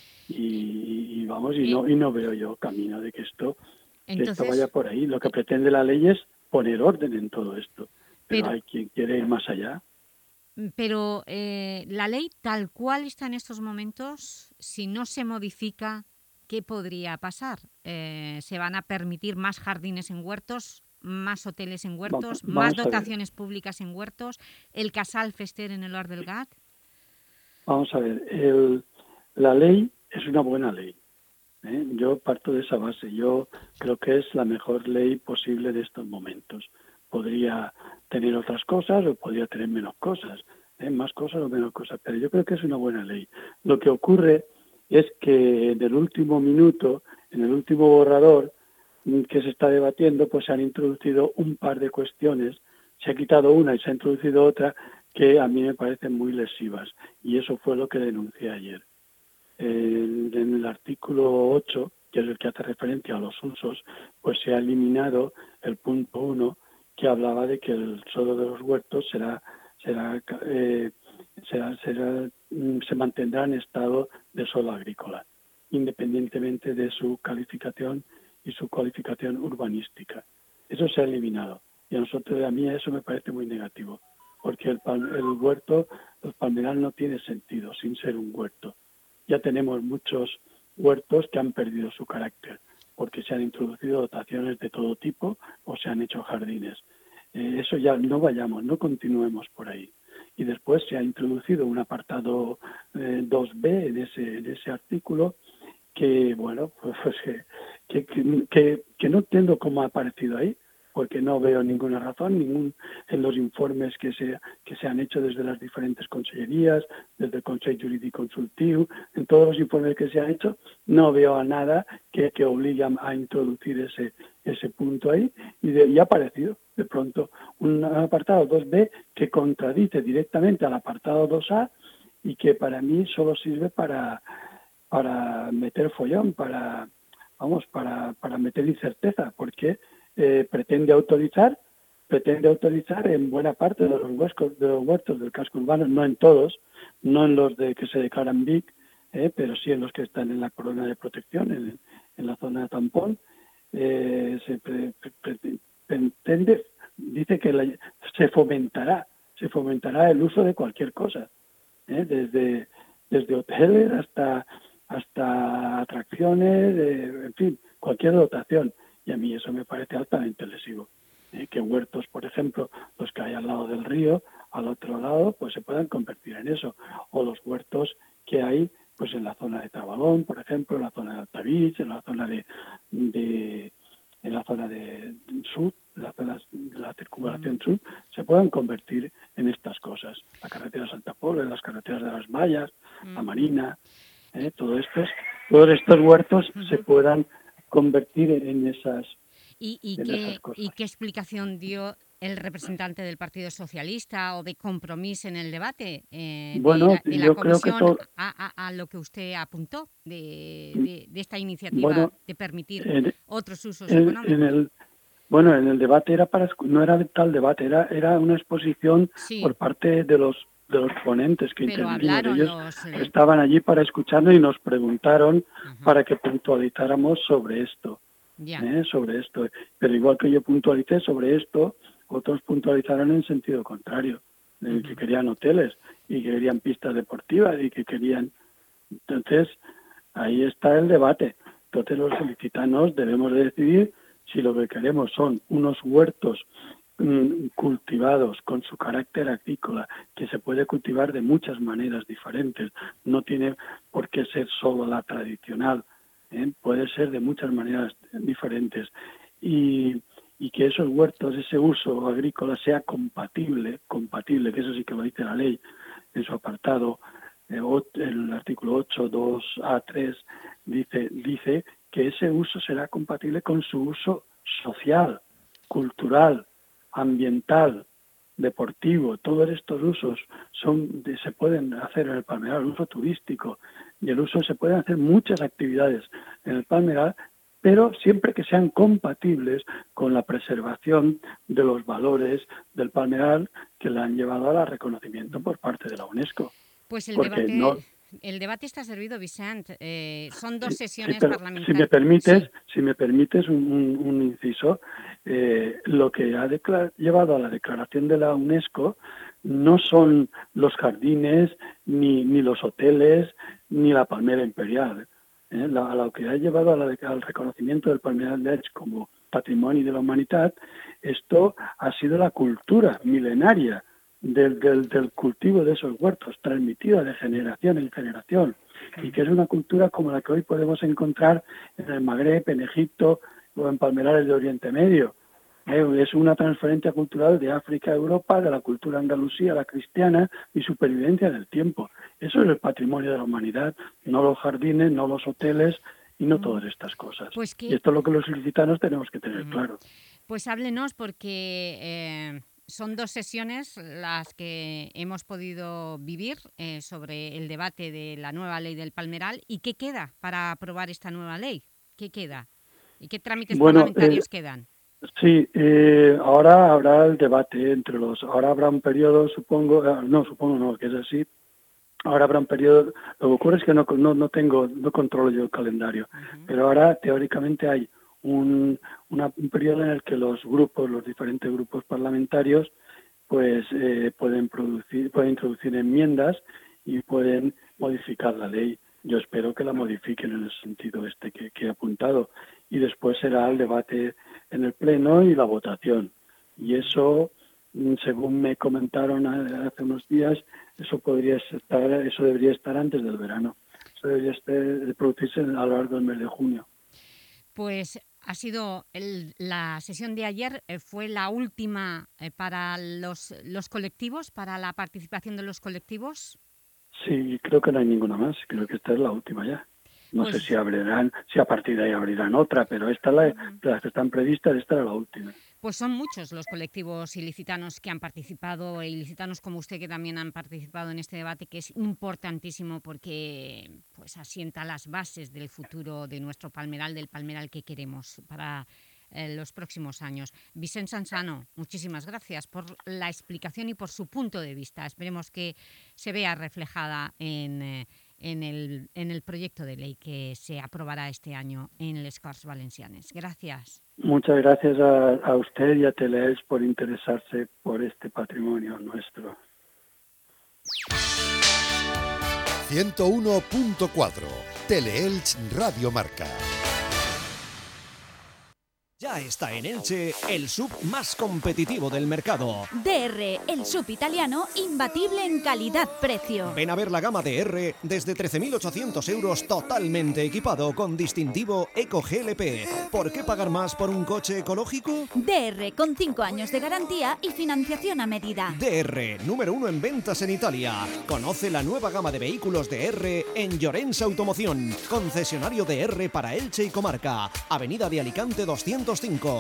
Y no veo yo camino de que esto vaya por ahí. Lo que pretende la ley es poner orden en todo esto. Pero hay quien quiere ir más allá. Pero la ley tal cual está en estos momentos, si no se modifica, ¿qué podría pasar? ¿Se van a permitir más jardines en huertos, más hoteles en huertos, más dotaciones públicas en huertos, el casal fester en el Hort del Gat? Vamos a ver, la ley es una buena ley. Yo parto de esa base. Yo creo que es la mejor ley posible de estos momentos. Podría tener otras cosas o podría tener menos cosas, más cosas o menos cosas, pero yo creo que es una buena ley. Lo que ocurre es que en el último minuto, en el último borrador que se está debatiendo, pues se han introducido un par de cuestiones, se ha quitado una y se ha introducido otra que a mí me parecen muy lesivas, y eso fue lo que denuncié ayer. En el artículo 8, que es el que hace referencia a los usos, pues se ha eliminado el punto 1, que hablaba de que el suelo de los huertos se mantendrá en estado de suelo agrícola, independientemente de su calificación y su cualificación urbanística. Eso se ha eliminado. Y a mí eso me parece muy negativo, porque el palmeral no tiene sentido sin ser un huerto. Ya tenemos muchos huertos que han perdido su carácter, porque se han introducido dotaciones de todo tipo o se han hecho jardines. Eso ya no continuemos por ahí. Y después se ha introducido un apartado 2B en ese artículo que, bueno, que no entiendo cómo ha aparecido ahí, porque no veo ninguna razón, en los informes que se han hecho desde las diferentes consellerías, desde el Consell Jurídico Consultiu, en todos los informes que se han hecho, no veo nada que obligue a introducir ese punto ahí, y ha aparecido de pronto un apartado 2B que contradice directamente al apartado 2A y que para mí solo sirve para meter follón, para meter incerteza, porque pretende autorizar pretende autorizar en buena parte de los huertos del casco urbano, no en todos, no en los de que se declaran BIC, pero sí en los que están en la corona de protección, en la zona de tampón. Se pretende, dice que se fomentará el uso de cualquier cosa, desde hoteles hasta atracciones, en fin, cualquier dotación. Y a mí eso me parece altamente lesivo. Que huertos, por ejemplo, los que hay al lado del río, al otro lado, pues se puedan convertir en eso. O los huertos que hay pues en la zona de Trabalón, por ejemplo, en la zona de Altavix, en la zona de sur, de la circunvalación sur, se puedan convertir en estas cosas. La carretera de Santa Pola, las carreteras de las Vallas, la Marina, todos estos huertos se puedan convertir en esas cosas. ¿Y qué explicación dio el representante del Partido Socialista o de Compromís en el debate de la comisión a lo que usted apuntó de esta iniciativa de permitir otros usos económicos? En el debate no era tal debate, era una exposición por parte de los ponentes que intervinieron. Ellos estaban allí para escucharnos y nos preguntaron para que puntualizáramos sobre esto. Sobre esto. Pero igual que yo puntualicé sobre esto, otros puntualizaron en sentido contrario, que querían hoteles y que querían pistas deportivas y que querían... Entonces, ahí está el debate. Entonces, los ilicitanos debemos de decidir si lo que queremos son unos huertos cultivados con su carácter agrícola, que se puede cultivar de muchas maneras diferentes, no tiene por qué ser solo la tradicional, puede ser de muchas maneras diferentes, y que esos huertos, ese uso agrícola sea compatible, que eso sí que lo dice la ley en su apartado, el artículo 8.2a.3 dice que ese uso será compatible con su uso social, cultural, ambiental, deportivo. Todos estos usos se pueden hacer en el palmeral, el uso turístico, y el uso se pueden hacer muchas actividades en el palmeral, pero siempre que sean compatibles con la preservación de los valores del palmeral que le han llevado al reconocimiento por parte de la UNESCO. Pues el debate está servido, Vicent. Son dos sesiones parlamentarias. Si me permites un inciso, lo que ha llevado a la declaración de la UNESCO no son los jardines, ni los hoteles, ni la palmera imperial. Lo que ha llevado al reconocimiento del palmeral de Elx como patrimonio de la humanidad, esto ha sido la cultura milenaria del cultivo de esos huertos, transmitida de generación en generación, y que es una cultura como la que hoy podemos encontrar en el Magreb, en Egipto o en palmerales de Oriente Medio. Es una transferencia cultural de África a Europa, de la cultura andalusía, la cristiana, y supervivencia en el tiempo. Eso es el patrimonio de la humanidad, no los jardines, no los hoteles y no todas estas cosas. Y esto es lo que los ilicitanos tenemos que tener claro. Pues háblenos, porque son dos sesiones las que hemos podido vivir sobre el debate de la nueva ley del palmeral. ¿Y qué queda para aprobar esta nueva ley? ¿Qué queda? ¿Y qué trámites parlamentarios quedan? Sí, ahora habrá el debate ahora habrá un periodo, que es así. Ahora habrá un periodo. Lo que ocurre es que no controlo yo el calendario, pero ahora teóricamente hay un periodo en el que los diferentes grupos parlamentarios, pues pueden introducir enmiendas y pueden modificar la ley. Yo espero que la modifiquen en el sentido que he apuntado, y después será el debate en el Pleno y la votación. Y eso, según me comentaron hace unos días, eso debería estar antes del verano. Eso debería producirse a lo largo del mes de junio. Pues ha sido la sesión de ayer, fue la última para los colectivos, para la participación de los colectivos. Sí, creo que no hay ninguna más. Creo que esta es la última ya. No sé si a partir de ahí abrirán otra, pero las que están previstas, esta era la última. Pues son muchos los colectivos ilicitanos que han participado, e ilicitanos como usted que también han participado en este debate, que es importantísimo porque pues asienta las bases del futuro de nuestro palmeral, del palmeral que queremos para los próximos años. Vicent Sansano, muchísimas gracias por la explicación y por su punto de vista. Esperemos que se vea reflejada en el proyecto de ley que se aprobará este año en les Corts Valencianes. Gracias. Muchas gracias a usted y a Teleelch por interesarse por este patrimonio nuestro. 101.4 Teleelch Radio Marca. Ya está en Elche el sub más competitivo del mercado. DR, el sub italiano imbatible en calidad-precio. Ven a ver la gama DR desde 13.800 euros totalmente equipado con distintivo Eco GLP. ¿Por qué pagar más por un coche ecológico? DR, con 5 años de garantía y financiación a medida. DR, número 1 en ventas en Italia. Conoce la nueva gama de vehículos DR en Llorenç Automoción, concesionario DR para Elche y comarca. Avenida de Alicante 205.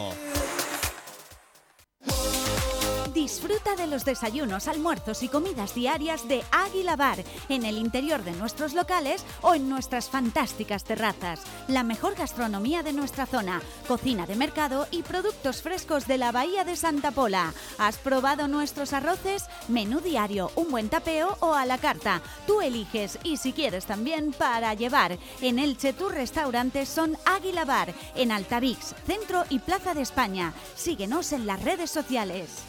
Disfruta de los desayunos, almuerzos y comidas diarias de Águila Bar en el interior de nuestros locales o en nuestras fantásticas terrazas. La mejor gastronomía de nuestra zona, cocina de mercado y productos frescos de la Bahía de Santa Pola. ¿Has probado nuestros arroces? Menú diario, un buen tapeo o a la carta. Tú eliges y si quieres también para llevar. En Elche tus restaurantes son Águila Bar en Altavix, Centro y Plaza de España. Síguenos en las redes sociales.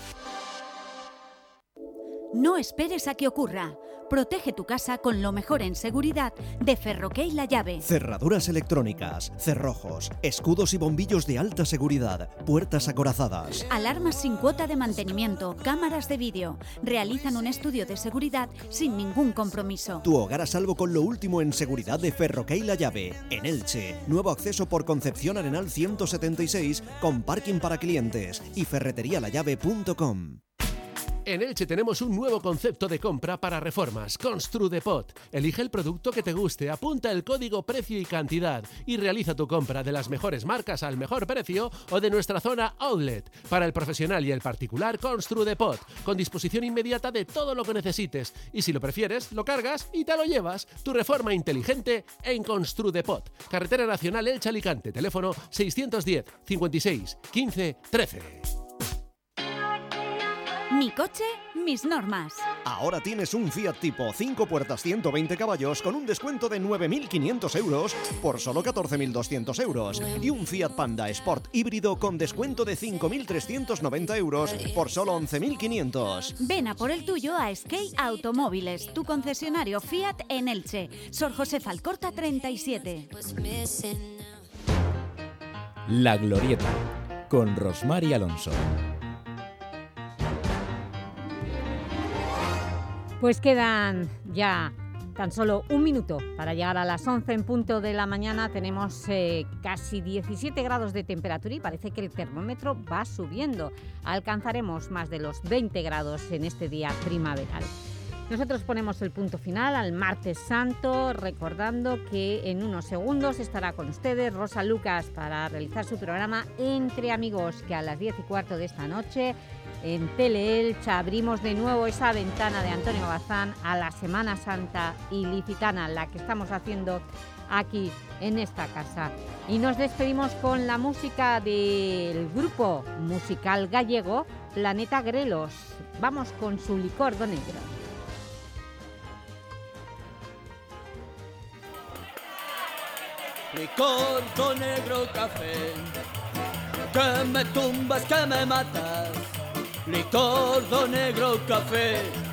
No esperes a que ocurra. Protege tu casa con lo mejor en seguridad de Ferroquey La Llave. Cerraduras electrónicas, cerrojos, escudos y bombillos de alta seguridad, puertas acorazadas. Alarmas sin cuota de mantenimiento, cámaras de vídeo. Realizan un estudio de seguridad sin ningún compromiso. Tu hogar a salvo con lo último en seguridad de Ferroquey La Llave. En Elche, nuevo acceso por Concepción Arenal 176 con parking para clientes y ferreterialallave.com. En Elche tenemos un nuevo concepto de compra para reformas, Construdepot. Elige el producto que te guste, apunta el código precio y cantidad y realiza tu compra de las mejores marcas al mejor precio o de nuestra zona Outlet. Para el profesional y el particular, Construdepot, con disposición inmediata de todo lo que necesites. Y si lo prefieres, lo cargas y te lo llevas. Tu reforma inteligente en Construdepot. Carretera Nacional Elche-Alicante, teléfono 610 56 15 13. Mi coche, mis normas. Ahora tienes un Fiat Tipo 5 puertas 120 caballos con un descuento de 9.500 euros por solo 14.200 euros y un Fiat Panda Sport híbrido con descuento de 5.390 euros por solo 11.500. Ven a por el tuyo a Skate Automóviles, tu concesionario Fiat en Elche. Sor Josefa Alcorta 37. La Glorieta, con Rosmar y Alonso. Pues quedan ya tan solo un minuto para llegar a las 11 en punto de la mañana. Tenemos casi 17 grados de temperatura y parece que el termómetro va subiendo. Alcanzaremos más de los 20 grados en este día primaveral. Nosotros ponemos el punto final al Martes Santo, recordando que en unos segundos estará con ustedes Rosa Lucas para realizar su programa Entre Amigos, que a las 10:15 de esta noche en Teleelch abrimos de nuevo esa ventana de Antonio Bazán a la Semana Santa ilicitana, la que estamos haciendo aquí en esta casa. Y nos despedimos con la música del grupo musical gallego Planeta Grelos. Vamos con su Licor do Negro. Licor do negro café, que me tumbas, que me matas. Licor do negro café,